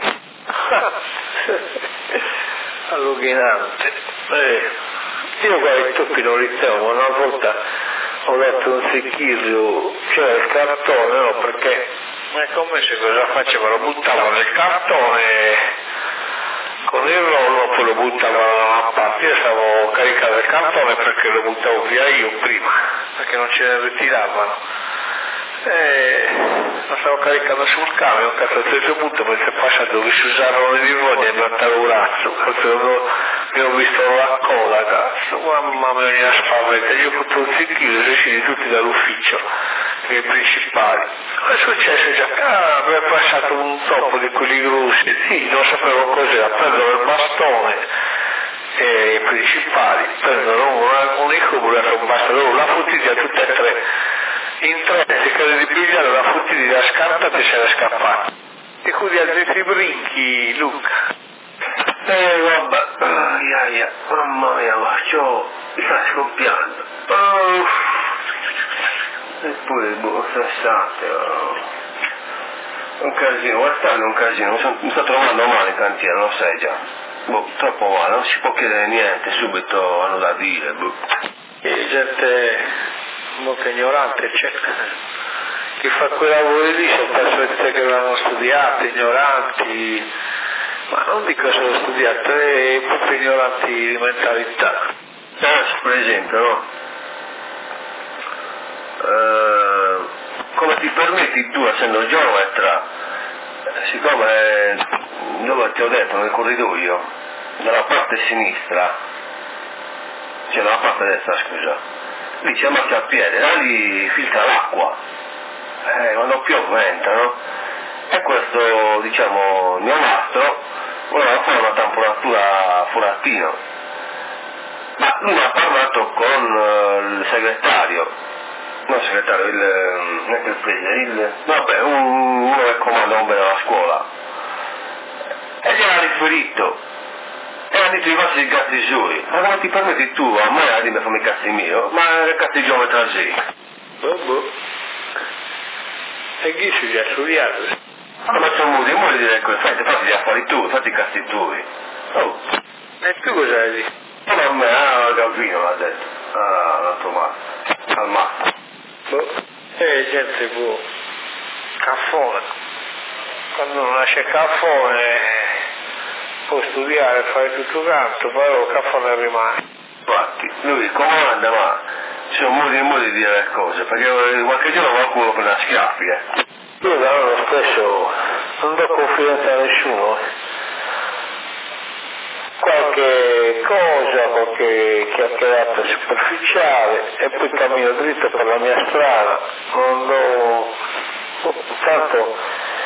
Allucinante. Io qua i tuppi non li temo, una volta ho letto un secchiglio, c'era il cartone, no, perché è come se cosa faceva, lo buttavo nel cartone con il rollo, poi lo buttavo da una parte. Io stavo caricando il cartone perché lo buttavo via io prima, perché non ce ne ritiravano. Lo stavo caricando sul camion, a un certo punto mentre passato vi si usarono i vivoni e mi hanno dato un razzo, perché mi ho visto la coda, cazzo, mamma mia, spaventa, io ho fatto un secchino, usciti tutti dall'ufficio, i principali. È successo già, mi è passato un topo di quelli grossi, sì, non sapevo cos'era, prendono il bastone e i principali prendono un incubula, un bastone, la futtita tutte e tre. In tre si crede di pigliare la futtita da scarpata e se n'è scappato. E quindi altri brinchi, Luca. Vabbè, mamma mia, mi sta scoppiando. E poi, stressante. Un casino, guardate, un casino, mi sto trovando male in cantiere, lo sai già. Troppo male, non si può chiedere niente, subito hanno da dire. E gente molto ignorante, c'è chi fa quei lavori lì sono persone che non hanno studiato, ignoranti, ma non dico solo studiato, è proprio ignoranti di mentalità. Per esempio, no? Come ti permetti tu, essendo geometra, siccome dove ti ho detto nel corridoio, dalla parte sinistra, cioè dalla parte destra, scusa, lì c'è il marciapiede, da lì filtra l'acqua, quando piove entra, no? E questo, diciamo, mio mastro voleva fare una tamponatura furattino, ma lui ha parlato con il segretario, non il segretario, non è che il presidente, vabbè, uno che comanda un bene alla scuola, e gli ha riferito. E ha detto i vostri cazzi suoi, ma come ti permetti tu a me a dirmi fammi i cazzi mio? Ma che cazzi geometra sei? E chi si è studiato? Ma c'è un modo di dire questo, fatti gli affari tu, fatti i cazzi tuoi. Oh. E tu cosa hai detto? Ma a me, Gavino l'ha detto. L'ha trovato. Al matto. Gente caffone. Quando non nasce caffone può studiare, fare tutto quanto, però il caffone rimane. Infatti, lui comanda, ma ci sono modi e modi di dire le cose, perché qualche giorno qualcuno prende a schiaffi, Io da lo stesso non do confidenza a nessuno. Qualche cosa, qualche chiacchierata superficiale e poi cammino dritto per la mia strada, non do... tanto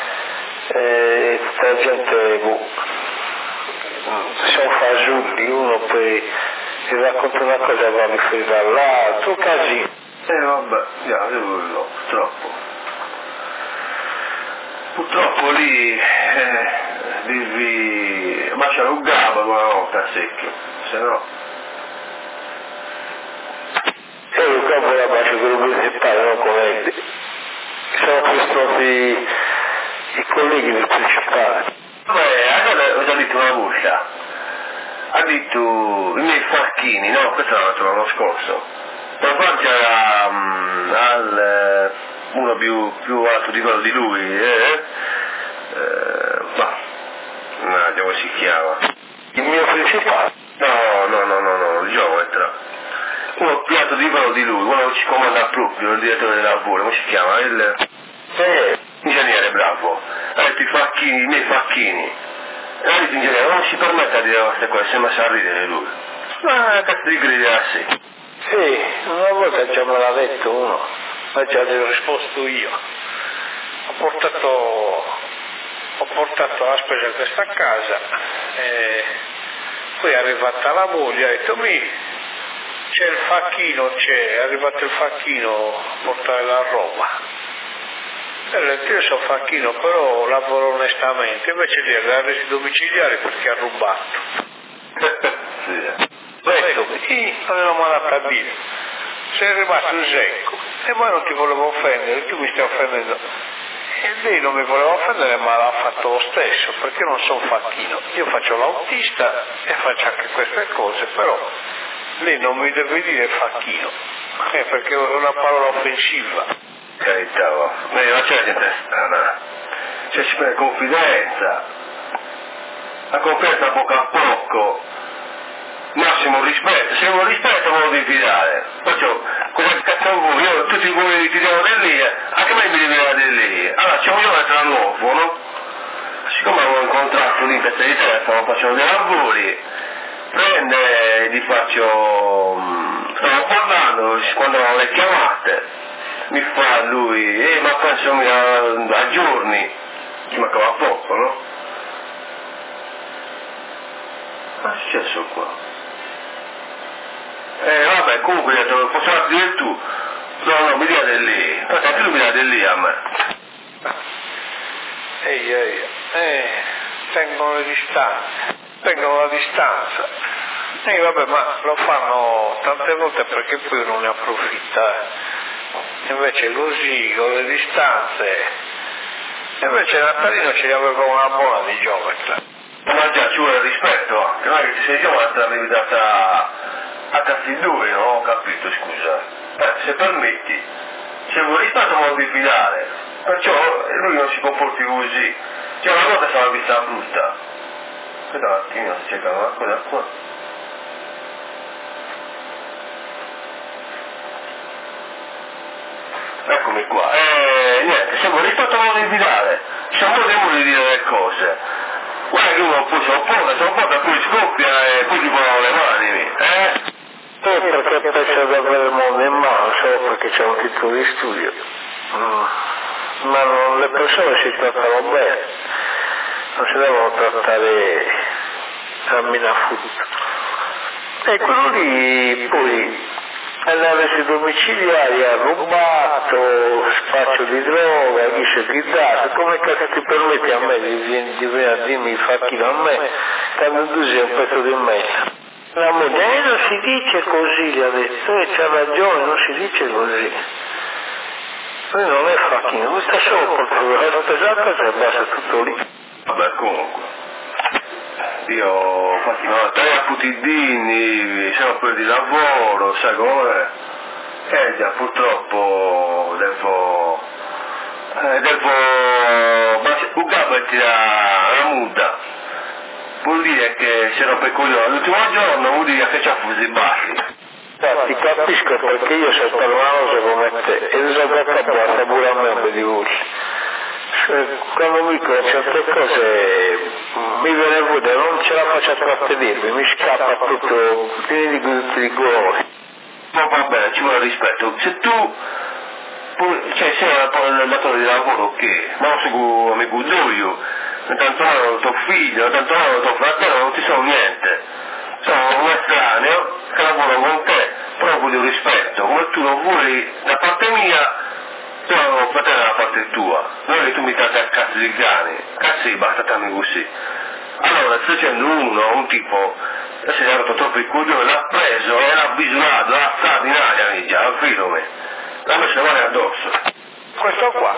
tutta gente sono fasulli, uno poi ti racconta una cosa e va a riferire all'altro, casino. Vabbè, purtroppo lì devi baciare un gabbo buonanotte a secchio, se no. E il gabbo la bacio quello principale, non come sono questi i colleghi del principale. Vabbè, ho già detto una busta, ha detto i miei facchini, no, questo l'anno scorso, davanti al uno più alto di quello di lui, come si chiama? Il mio principale? No, il geometra. Uno più alto di quello di lui, quello che ci comanda proprio, il direttore del lavoro, come si chiama? Ingegnere bravo. Ha detto i miei facchini. E ha detto ingegnere, non si permette di dire queste cose, sembra sa ridere lui. Ma cazzo di gridere sì. Sì, una volta già me l'ha detto uno, ma già gli ho risposto io. Ho portato la spesa a questa casa e poi è arrivata la moglie, ha detto c'è il facchino, è arrivato il facchino a portare la roba. E ho detto io sono facchino però lavoro onestamente, invece di arresti domiciliari perché ha rubato. Sì. Avevo mandato a dire, sei rimasto secco e poi non ti volevo offendere, tu mi stai offendendo. E lei non mi voleva offendere, ma l'ha fatto lo stesso, perché non sono facchino. Io faccio l'autista e faccio anche queste cose, però lei non mi deve dire facchino, perché è una parola offensiva. Carità, ma c'è gente strana, cioè ci prende confidenza, la confidenza a poco a poco, massimo rispetto, se non rispetto me lo devi fidare, perciò come cazzo vuoi, io tutti i uomini ti diamo di lì, anche me mi devi dare di lì, allora c'è un giorno tra nuovo, no? Siccome avevo incontrato lì in pezzo di telefono, facciamo dei lavori, prende e gli faccio, stavo parlando, quando erano le chiamate, mi fa lui, ma penso a giorni, ci mancava poco, no? Ma è successo qua? Vabbè, comunque gli ho detto, posso farti dire tu? No, mi dia del lì, perché lui mi dà del lì a me. Tengono la distanza. Vabbè, ma lo fanno tante volte perché poi uno ne approfitta. Invece così, con le distanze, invece Natalino ci aveva una buona di geometra. Ma già ci vuole rispetto anche, non è che ti sei geometra devi data a cazzi due, no? Ho capito, scusa. Se permetti, se vuoi rispetto non lo devi fidare, perciò lui non si comporti così. Cioè una volta stava vista brutta. Aspetta un attimo, si cerca una cosa qua. Eccomi qua. Niente, se vuoi rispetto non lo devi fidare. C'è un po' tempo di dire le cose. Guarda che uno poi se lo porta, poi scoppia e poi ti volano le mani, Perché penso di avere il mondo in mano, solo perché c'è un titolo di studio. Ma le persone si trattano bene, non si devono trattare a minafutto. E quello lì poi all'arresto domiciliare ha rubato spazio di droga, chi si è gridato, come cazzo ti permetti a me di venire a dirmi facchino a me, quando tu sei un pezzo di merda? La moglie non si dice così, gli ha detto, c'ha ragione, non si dice così. Lui non è facchino, lui sta solo col resto pesante e basta tutto lì. Vabbè, comunque. Io infatti no, 3 apputidini, siamo per di lavoro, sai come? Già, purtroppo devo bucarmi la muta. Vuol dire che se rompe il coglione l'ultimo giorno, vuol dire che c'ha fusi bassi. Ti capisco perché io sono parlando come te e lo so che basta pure a me un po' di voce. Quando mi dicono certe cose mi viene vuoto, non ce la faccio a trattenermi, mi scappa tutto pieno di colori. Ma va bene, ci vuole rispetto. Se tu sei un datore di lavoro, ok, ma non sei amico io, tanto non tuo figlio, tanto non tuo fratello, non ti so niente. Sono un estraneo che lavora con te, però voglio rispetto, come tu lo vuoi da parte mia, io non lo fratello dalla parte tua, non è che tu mi tratti a cazzo di cani, cazzi, basta tanto così. Allora, sto dicendo un tipo, si è rotto troppo il coglione, l'ha preso, l'ha bisurato, l'ha alzato in aria, già, al filo me, l'ha messo le mani addosso. Questo qua,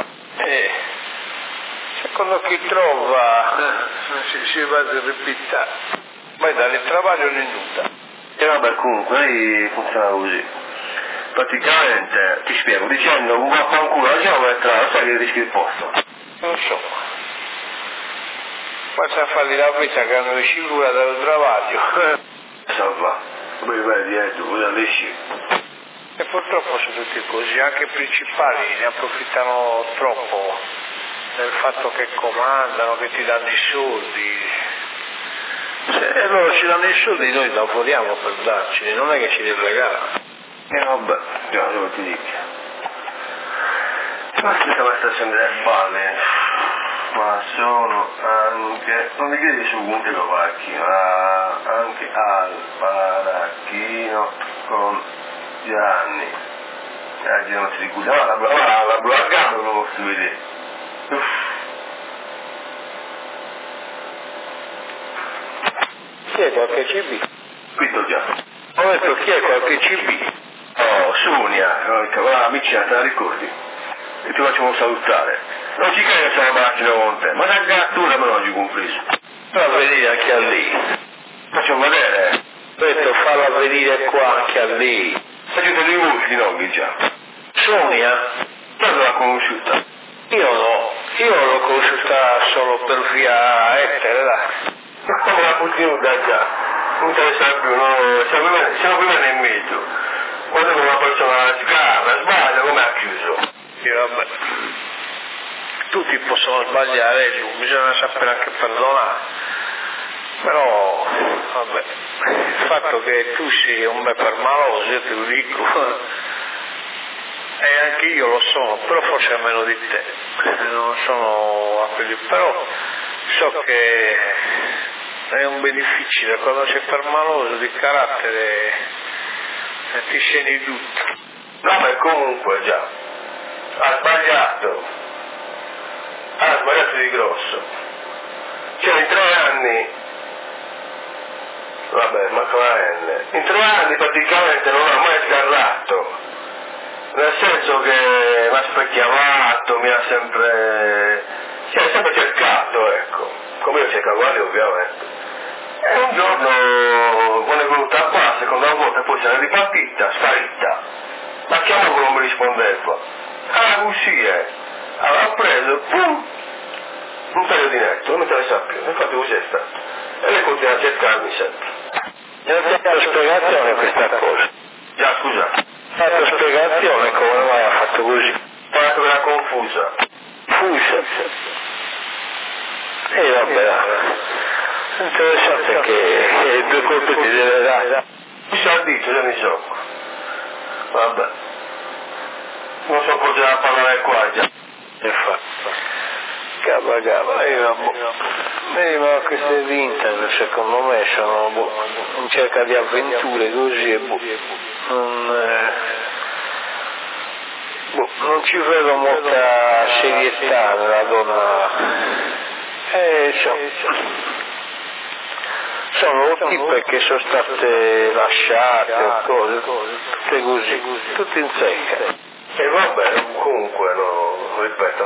secondo chi trova, si va a ripittare, poi dalle travaglio in nuda. E vabbè, comunque, lei funziona così. Praticamente, ti spiego, dicendo un vaffanculo alla geometra, sai che rischi il posto. Non so. Basta fargli la vita che hanno sicura dal travaglio. Salva, come vai dietro, cosa riesci? E purtroppo sono tutti così, anche i principali ne approfittano troppo del fatto che comandano, che ti danno i soldi. Se loro ci danno i soldi noi lavoriamo per darceli, non è che ci li regalano. Vabbè, già, devo ti dico. Ma che sta facendo le balle? Ma sono anche, non mi chiedi su un Tecovacchino, ma anche al Paracchino con Gianni. Oggi non si ricorda, la Buragano non lo posso vedere. Chi è qualche CB? Questo già. Ho detto chi è qualche CB? Oh, Sonia, la amici, te la ricordi? E ti facciamo salutare. non ci credo se la macchina con te, ma la gattura me l'ho compreso. Fa venire anche a lì. Faccio vedere. Ho detto falla venire qua anche a lì. Facete dei volti, no, che già. Sonia? Dove l'ha conosciuta? Io no, io l'ho conosciuta solo per via etera. Come la continuità già? Non interessa più, no? Siamo prima nel mezzo. Quando una persona sbaglia, come ha chiuso? E vabbè. Tutti possono sbagliare, bisogna sapere anche perdonare. Però, vabbè, il fatto che tu sia un bel permaloso, io te lo dico, e anche io lo sono, però forse meno di te, non sono a quelli, però so che è un bel difficile, quando sei permaloso di carattere ti scegli tutto. No, ma comunque già, ha sbagliato di grosso. Cioè in 3 anni, vabbè, ma come in 3 anni praticamente non ha mai sgarrato, nel senso che mi ha specchiavato, mi ha sempre cercato, ecco, come io cerco guardi ovviamente. E un giorno, quando è venuta qua, la seconda volta, poi se n'è ripartita, sparita. La chiamo che non mi rispondeva. Ah, così è. Aveva preso, pum, un paio di netto, non mi interessa più, infatti così è stato. E lei continua a cercarmi sempre. Mi ha dato spiegazione questa cosa. Già, scusa. Mi ha dato spiegazione come mai ha fatto così. Guarda che era confusa. Fusa. E vabbè, interessante che 2 colpi ti deve dare. Mi sa dito, già mi so. Vabbè. Non so cosa da parlare qua già. Ma queste vinte secondo me sono in cerca di avventure così e non ci vedo molta serietà nella donna. Sono tipe che sono state lasciate o cose, tutte così, tutte in secca. E vabbè, comunque, no, ripeto,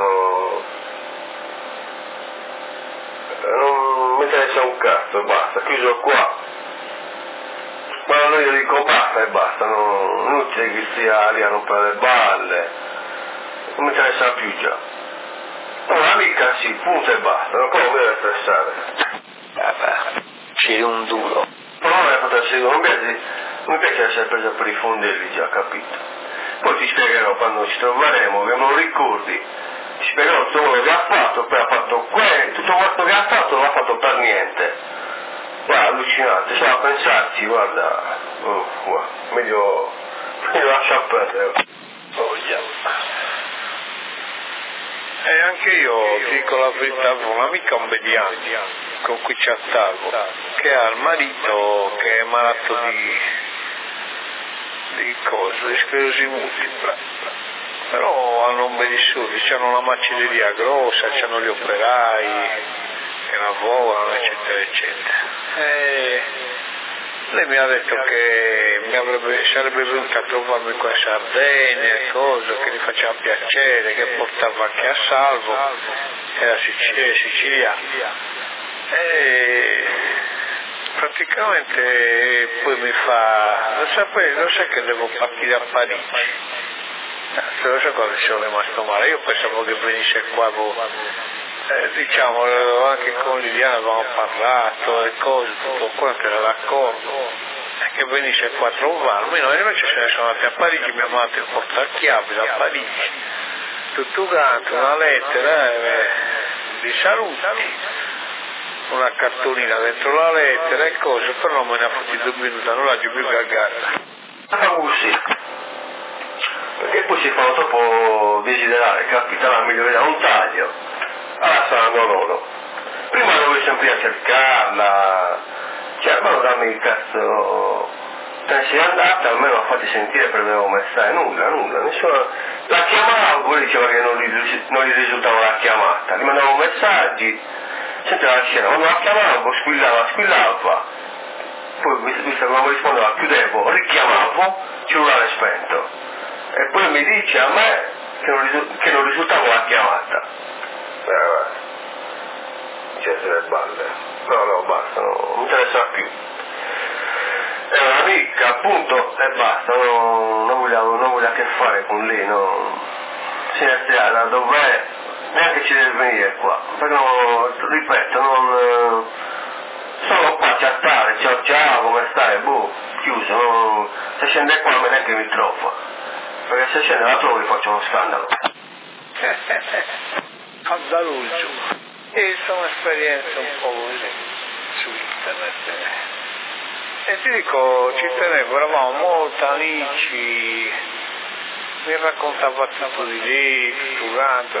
non mi interessa un cazzo, basta, chiuso qua. Ma io dico basta e basta, non c'è che stia lì a rompere le balle, non mi interessa più già. Un'amica sì, punto e basta, non può deve stressare. Vabbè, c'è un duro. Ma non è fantastico, non mi piace essere preso per i fondelli già, capito? Poi ti spiegherò quando ci troveremo, che me lo ricordi, ti spiegherò tutto quello che ha fatto, poi ha fatto tutto questo che ha fatto non l'ha fatto per niente. Guarda, allucinante, stava a pensarci, guarda, meglio lascia perdere. E anche io, ti dico la verità, avevo un'amica un bel di anni con cui chattavo, che ha il marito che è malato di sclerosi multipla, però hanno un bel di soldi, hanno una macelleria grossa, hanno gli operai che lavorano, eccetera, eccetera. E lei mi ha detto che sarebbe venuta a trovarmi qua in Sardegna, che gli faceva piacere, che portava anche a Salvo, era siciliano. E praticamente poi mi fa, lo sai che devo partire a Parigi. Lo so cosa sono rimasto male, io pensavo che venisse qua, diciamo, anche con Liliana avevamo parlato e cose, tutto quanto era d'accordo, che venisse qua a trovarmi, no, invece se ne sono andati a Parigi, mi hanno dato il portachiavi da Parigi, tutto quanto, una lettera di saluti, una cartolina dentro la lettera e cose, però non me ne ha fatti 2 minuti, non la più cagata. Sì. Perché poi si fanno troppo desiderare, capita la migliore un taglio, alla sangue loro. Prima dovevi sempre a cercarla, cioè ma non dammi il cazzo, te ne sei andata, almeno a farti sentire per avevo messaggio, nulla, nessuno. La chiamavo, poi diceva che non gli risultava la chiamata, gli mandavo messaggi, senti la scena, quando la chiamavo squillava, poi visto che non mi rispondeva chiudevo, richiamavo, cellulare spento. E poi mi dice a me che non risultava la chiamata. Cioè, le balle. No, basta, non mi interessa più. È un'amica, appunto, e basta, non voglio a che fare con lei, no. Se ne stia da dov'è, neanche ci deve venire qua. Però, ripeto, non... solo qua a chattare, ciao, come stai, chiuso, no, se scende qua me neanche mi trova. Perché se scende la trovo gli faccio uno scandalo. Andaluccio. E sono esperienze un po' così su internet. E ti dico, ci tenevo, eravamo molti amici, mi raccontava tutto di lì, durante,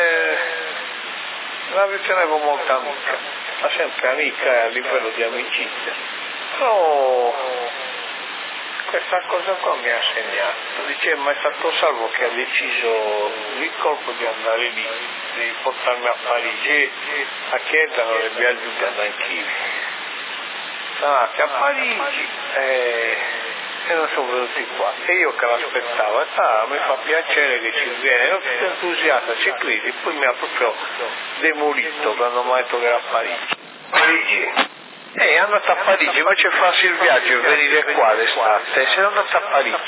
la ritenevo molto amica, ma sempre amica a livello di amicizia. Però questa cosa qua mi ha segnato, dice, ma è stato Salvo che ha deciso di colpo di andare lì, di portarmi a Parigi a chiedere le mie aiuti ad anch'io. Sono andati a Parigi e non sono venuti qua. E io che l'aspettavo, mi fa piacere che ci viene, ero tutto entusiasta, ci credi, poi mi ha proprio demolito quando mi ha detto che era a Parigi. Parigi? È andato a Parigi, invece farsi il viaggio e venire qua d'estate, se n'è andato a Parigi.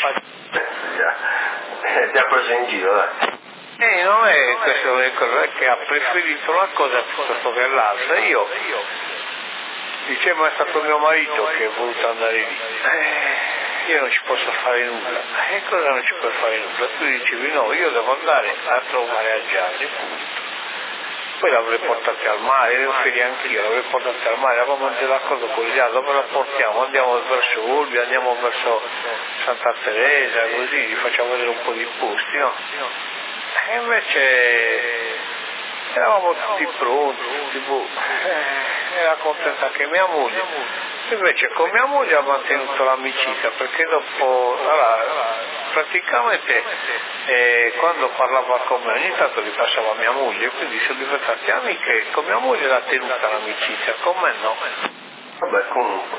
Ti ha preso in giro, dai. Non è questo è che ha preferito una cosa piuttosto che l'altra. Io dicevo, ma è stato mio marito che è voluto andare lì. Io non ci posso fare nulla. E cosa non ci puoi fare nulla? Tu dicevi no, io devo andare a trovare a Gianni, punto. Poi l'avrei portati al mare, ero felice anch'io, l'avrei portati al mare, eravamo già d'accordo con gli altri, dove la portiamo? Andiamo verso Olbia, andiamo verso Santa Teresa, così gli facciamo vedere un po' di posti, no? E invece eravamo tutti pronti, era contenta anche mia moglie, invece con mia moglie ha mantenuto l'amicizia, perché dopo, praticamente quando parlava con me ogni tanto gli passava mia moglie, quindi sono diventati amiche e con mia moglie l'ha tenuta l'amicizia, con me no. Vabbè, comunque,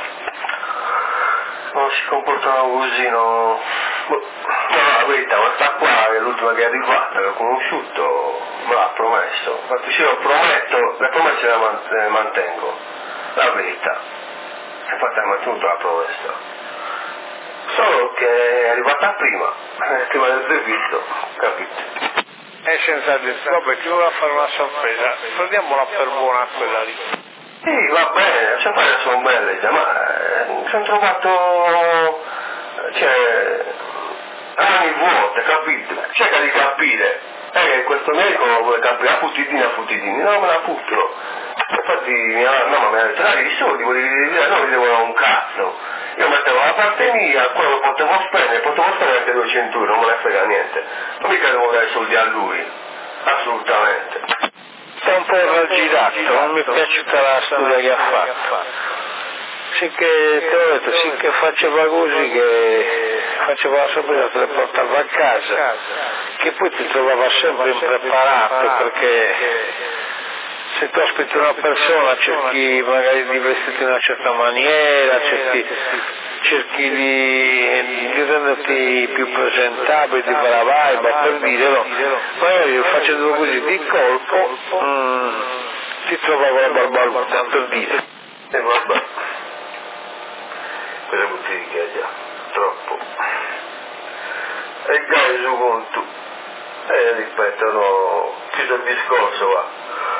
non si comportano così, no. La verità, ma sta qua è l'ultima che è arrivata, che ho conosciuto, me l'ha promesso. Infatti se io prometto, le promesse le mantengo, la verità. Infatti ha mantenuto la promessa. Solo che è arrivata prima del previsto, capito? E senza dire, vabbè, ti volevo fare una sorpresa, prendiamola per buona quella lì. Sì, va bene, sempre sono belle, ma mi sono trovato, anni vuote, capito? Cerca di capire, questo medico non vuole capire, a futidini, non me la futuro. Infatti mia mamma mi ha detto, dai, i soldi volevi dire, non mi devono un cazzo. Io mettevo la parte mia, quello potevo spendere anche 200 euro, non me ne frega niente. Non mica devo dare soldi a lui, assolutamente. Sta un po' raggirato, non mi è piaciuta la storia che ha fatto. Sì che, te l'ho detto, sì che faceva così, che faceva la sorpresa, te le portava a casa, che poi ti trovava sempre impreparato, perché se tu aspetti una persona cerchi magari di vestirti in una certa maniera, cerchi di renderti più presentabile, di fare la vibe, per dire no, magari facendo così di colpo ti trovavo la barbaluta, per dire. E vabbè, quelle bottiglie già, troppo. E già reso conto, ripeto, no, chiuso il discorso, va.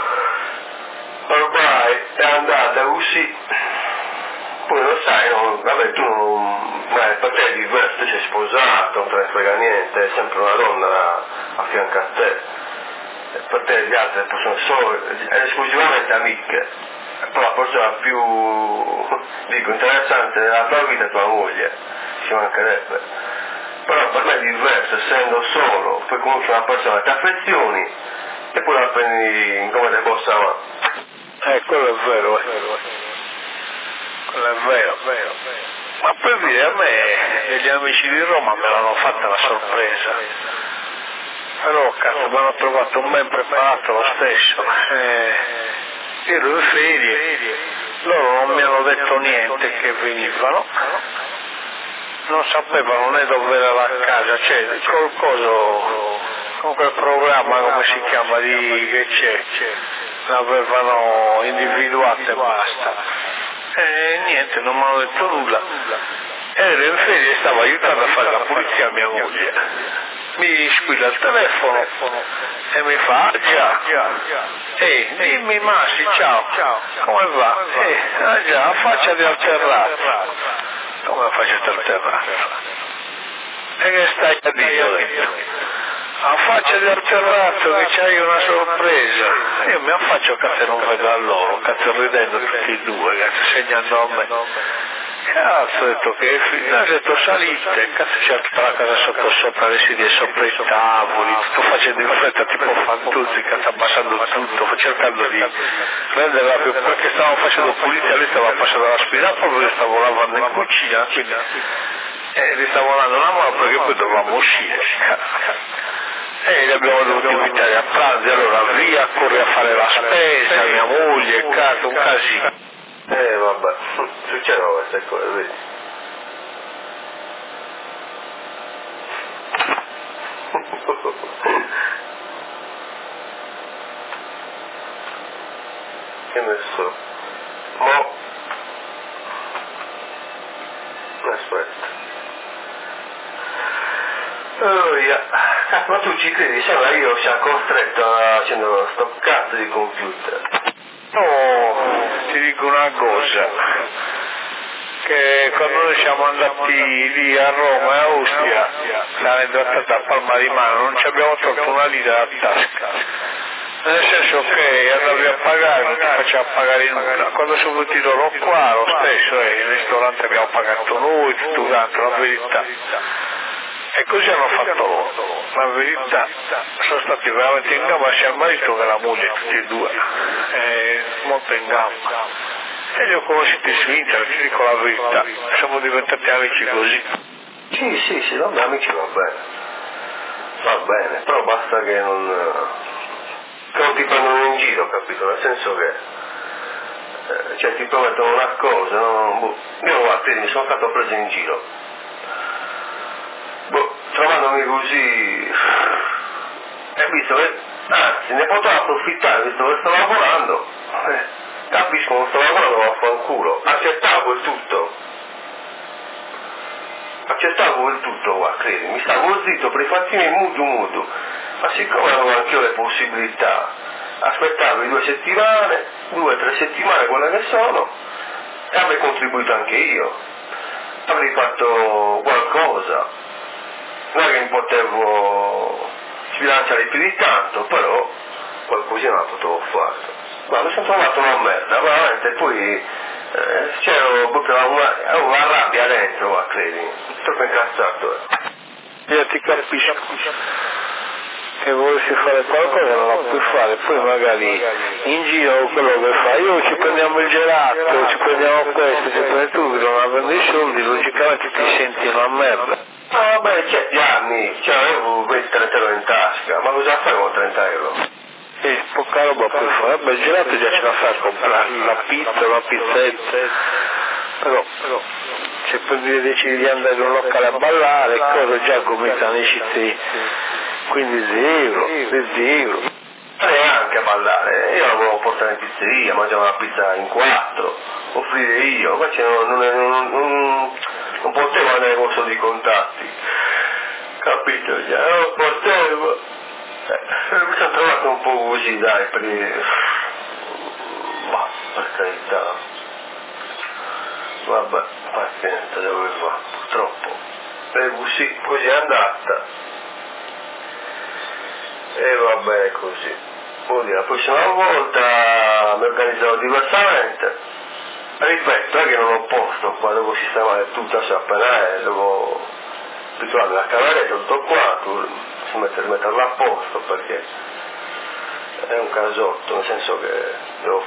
Ormai è andata così, poi lo sai, no? Vabbè, tu per te è diverso, tu sei sposato, non te ne frega niente, è sempre una donna a fianco a te, e per te gli altri sono esclusivamente amiche, e poi la persona più, interessante della tua vita è tua moglie, ci mancherebbe, però per me è diverso, essendo solo, poi conosci una persona, ti affezioni, e poi la prendi come te possa amare. Quello è vero, quello è vero. Ma per dire, a me gli amici di Roma me l'hanno fatta la sorpresa, però cazzo mi hanno trovato un ben preparato lo stesso, io ero in ferie, loro non mi hanno detto niente che venivano, non sapevano né dove era la casa, col coso con quel programma, come si chiama, che c'è, l'avevano individuato e basta. E niente, non mi hanno detto nulla. Ero in ferie e stavo aiutando a fare la pulizia a mia moglie. Mi squilla il telefono e mi fa, già, dimmi Massi, ciao, come va? Già, faccia di alterrazza. Come la faccia di alterrazza? E che stai a dire? Ho detto, a faccia di alterrazzo che c'hai una sorpresa. Io mi affaccio, cazzo, non vedo a loro, cazzo, ridendo tutti e due, cazzo, segnando a me. Cazzo, ho detto che ho detto salite, cazzo, c'è tutta la casa sotto sopra le sedie, sopra i tavoli, tutto facendo in fretta tipo Fantuzzi, cazzo, abbassando tutto, cercando di renderla più, perché stavamo facendo pulizia, lui stava passando l'aspirapolvere, io stavo lavando in cucina, quindi gli stavo dando una mano perché poi dovevamo uscire. E li abbiamo dovuti invitare a pranzo, allora via, corri a fare la spesa, mia moglie, cazzo, un casino. Vabbè, succedono queste cose, vedi? Che ne so? Aspetta. Oh, yeah. Ma tu ci credi? Sembra io sia costretto a accendere sto cazzo di computer. No, ti dico una cosa, che quando noi siamo andati lì a Roma e a Austria, salendo a Palma di Mano, non ci abbiamo tolto una lira da tasca, nel senso che andavi a pagare, non ti faceva pagare nulla. Quando sono venuti loro qua, lo stesso, il ristorante abbiamo pagato noi, tutto quanto, la verità. E così hanno fatto loro, la verità, sono stati veramente in gamba sia il marito che la moglie, tutti e due, molto in gamba. E li ho conosciuti su internet, ti dico la verità, siamo diventati amici così. Sì, vabbè, amici va bene, però basta che non ti prendono in giro, capito? Nel senso che, cioè ti promettono una cosa, no? Io guarda, mi sono stato preso in giro. Trovandomi così, e visto che, anzi, ne potrò approfittare, visto che sto lavorando, capisco, non sto lavorando, vaffanculo, accettavo il tutto qua, credi, mi stavo zitto per i fatti miei mutu, ma siccome avevo anch'io le possibilità, aspettavo 2 settimane, 2-3 settimane quelle che sono, e avrei contribuito anche io, avrei fatto qualcosa. Non è che mi potevo sbilanciare più di tanto, però qualcosina la potevo fare. Ma mi sono trovato una merda, veramente, poi c'era proprio una rabbia dentro, ma credi, troppo incazzato. Io ti capisco, se volessi fare qualcosa non la puoi fare, poi magari in giro quello che fai, io ci prendiamo il gelato, ci prendiamo questo, ci prendi tu, non avendo i soldi, logicamente ti senti una merda. Ah, vabbè, c'è Gianni, avevo 30 euro in tasca, ma cosa fai con 30 euro? Poca roba puoi fare, vabbè il gelato già ce la fai a comprare, la pizza, la pizzetta, però se poi decidi di andare in un locale a ballare, cosa già cominciano a esci 15 euro, 10 euro. Neanche a ballare, io la volevo portare in pizzeria, mangiavo la pizza in 4, offrire io, invece non potevo andare con soldi contatti, capito già, non potevo, mi sono trovato un po' così, dai, ma per carità, vabbè, pazienza, dove va, purtroppo, e così è andata. E vabbè, così. Vuol dire, la prossima volta mi organizzerò diversamente. Ripeto, è che non ho posto qua, devo sistemare tutto, se appena devo ritrovarmi la cameretta, tutto quanto, metterla a posto, perché è un casotto, nel senso che devo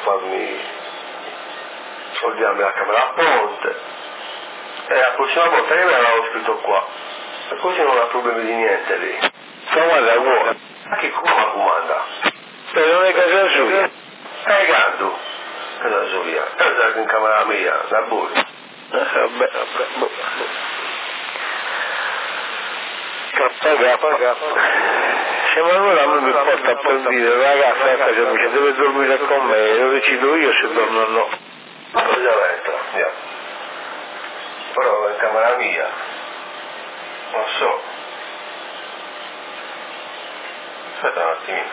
ordinarmi la camera a ponte, e la prossima volta che me l'avevo scritto qua, e così non ho problemi di niente lì. Guarda, vuoi? Che come comanda? Non è casa sua? Cagando. Casa sua. Casa in camera mia, da buia. Vabbè. Cappa. Se Manuela a me mi porta per dire ragazzi a casa mi dice deve dormire con me, lo decido io se dormo o no. Già entra, andiamo. Però in camera mia, non so. Aspetta un attimino.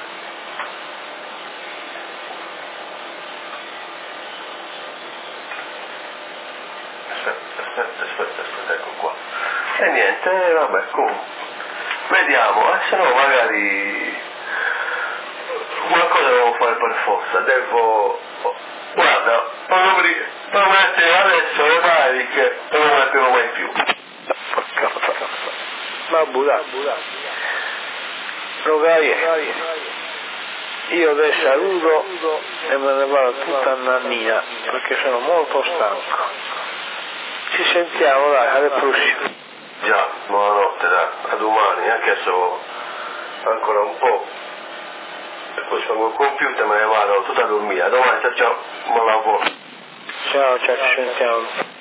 Aspetta, ecco qua. E niente, vabbè, comunque. Vediamo, se no magari qualcosa devo fare per forza, guarda, prometti adesso le maniche non lo metterò mai più. Ma buda. Rogai, io adesso saluto e me ne vado tutta a Nannina perché sono molto stanco. Ci sentiamo, dai, alle prossime. Già, buonanotte, dai, a domani, anche se ancora un po'. E poi spengo il computer e me ne vado tutta a dormire. A domani, ciao, buon lavoro. Ciao, ci sentiamo.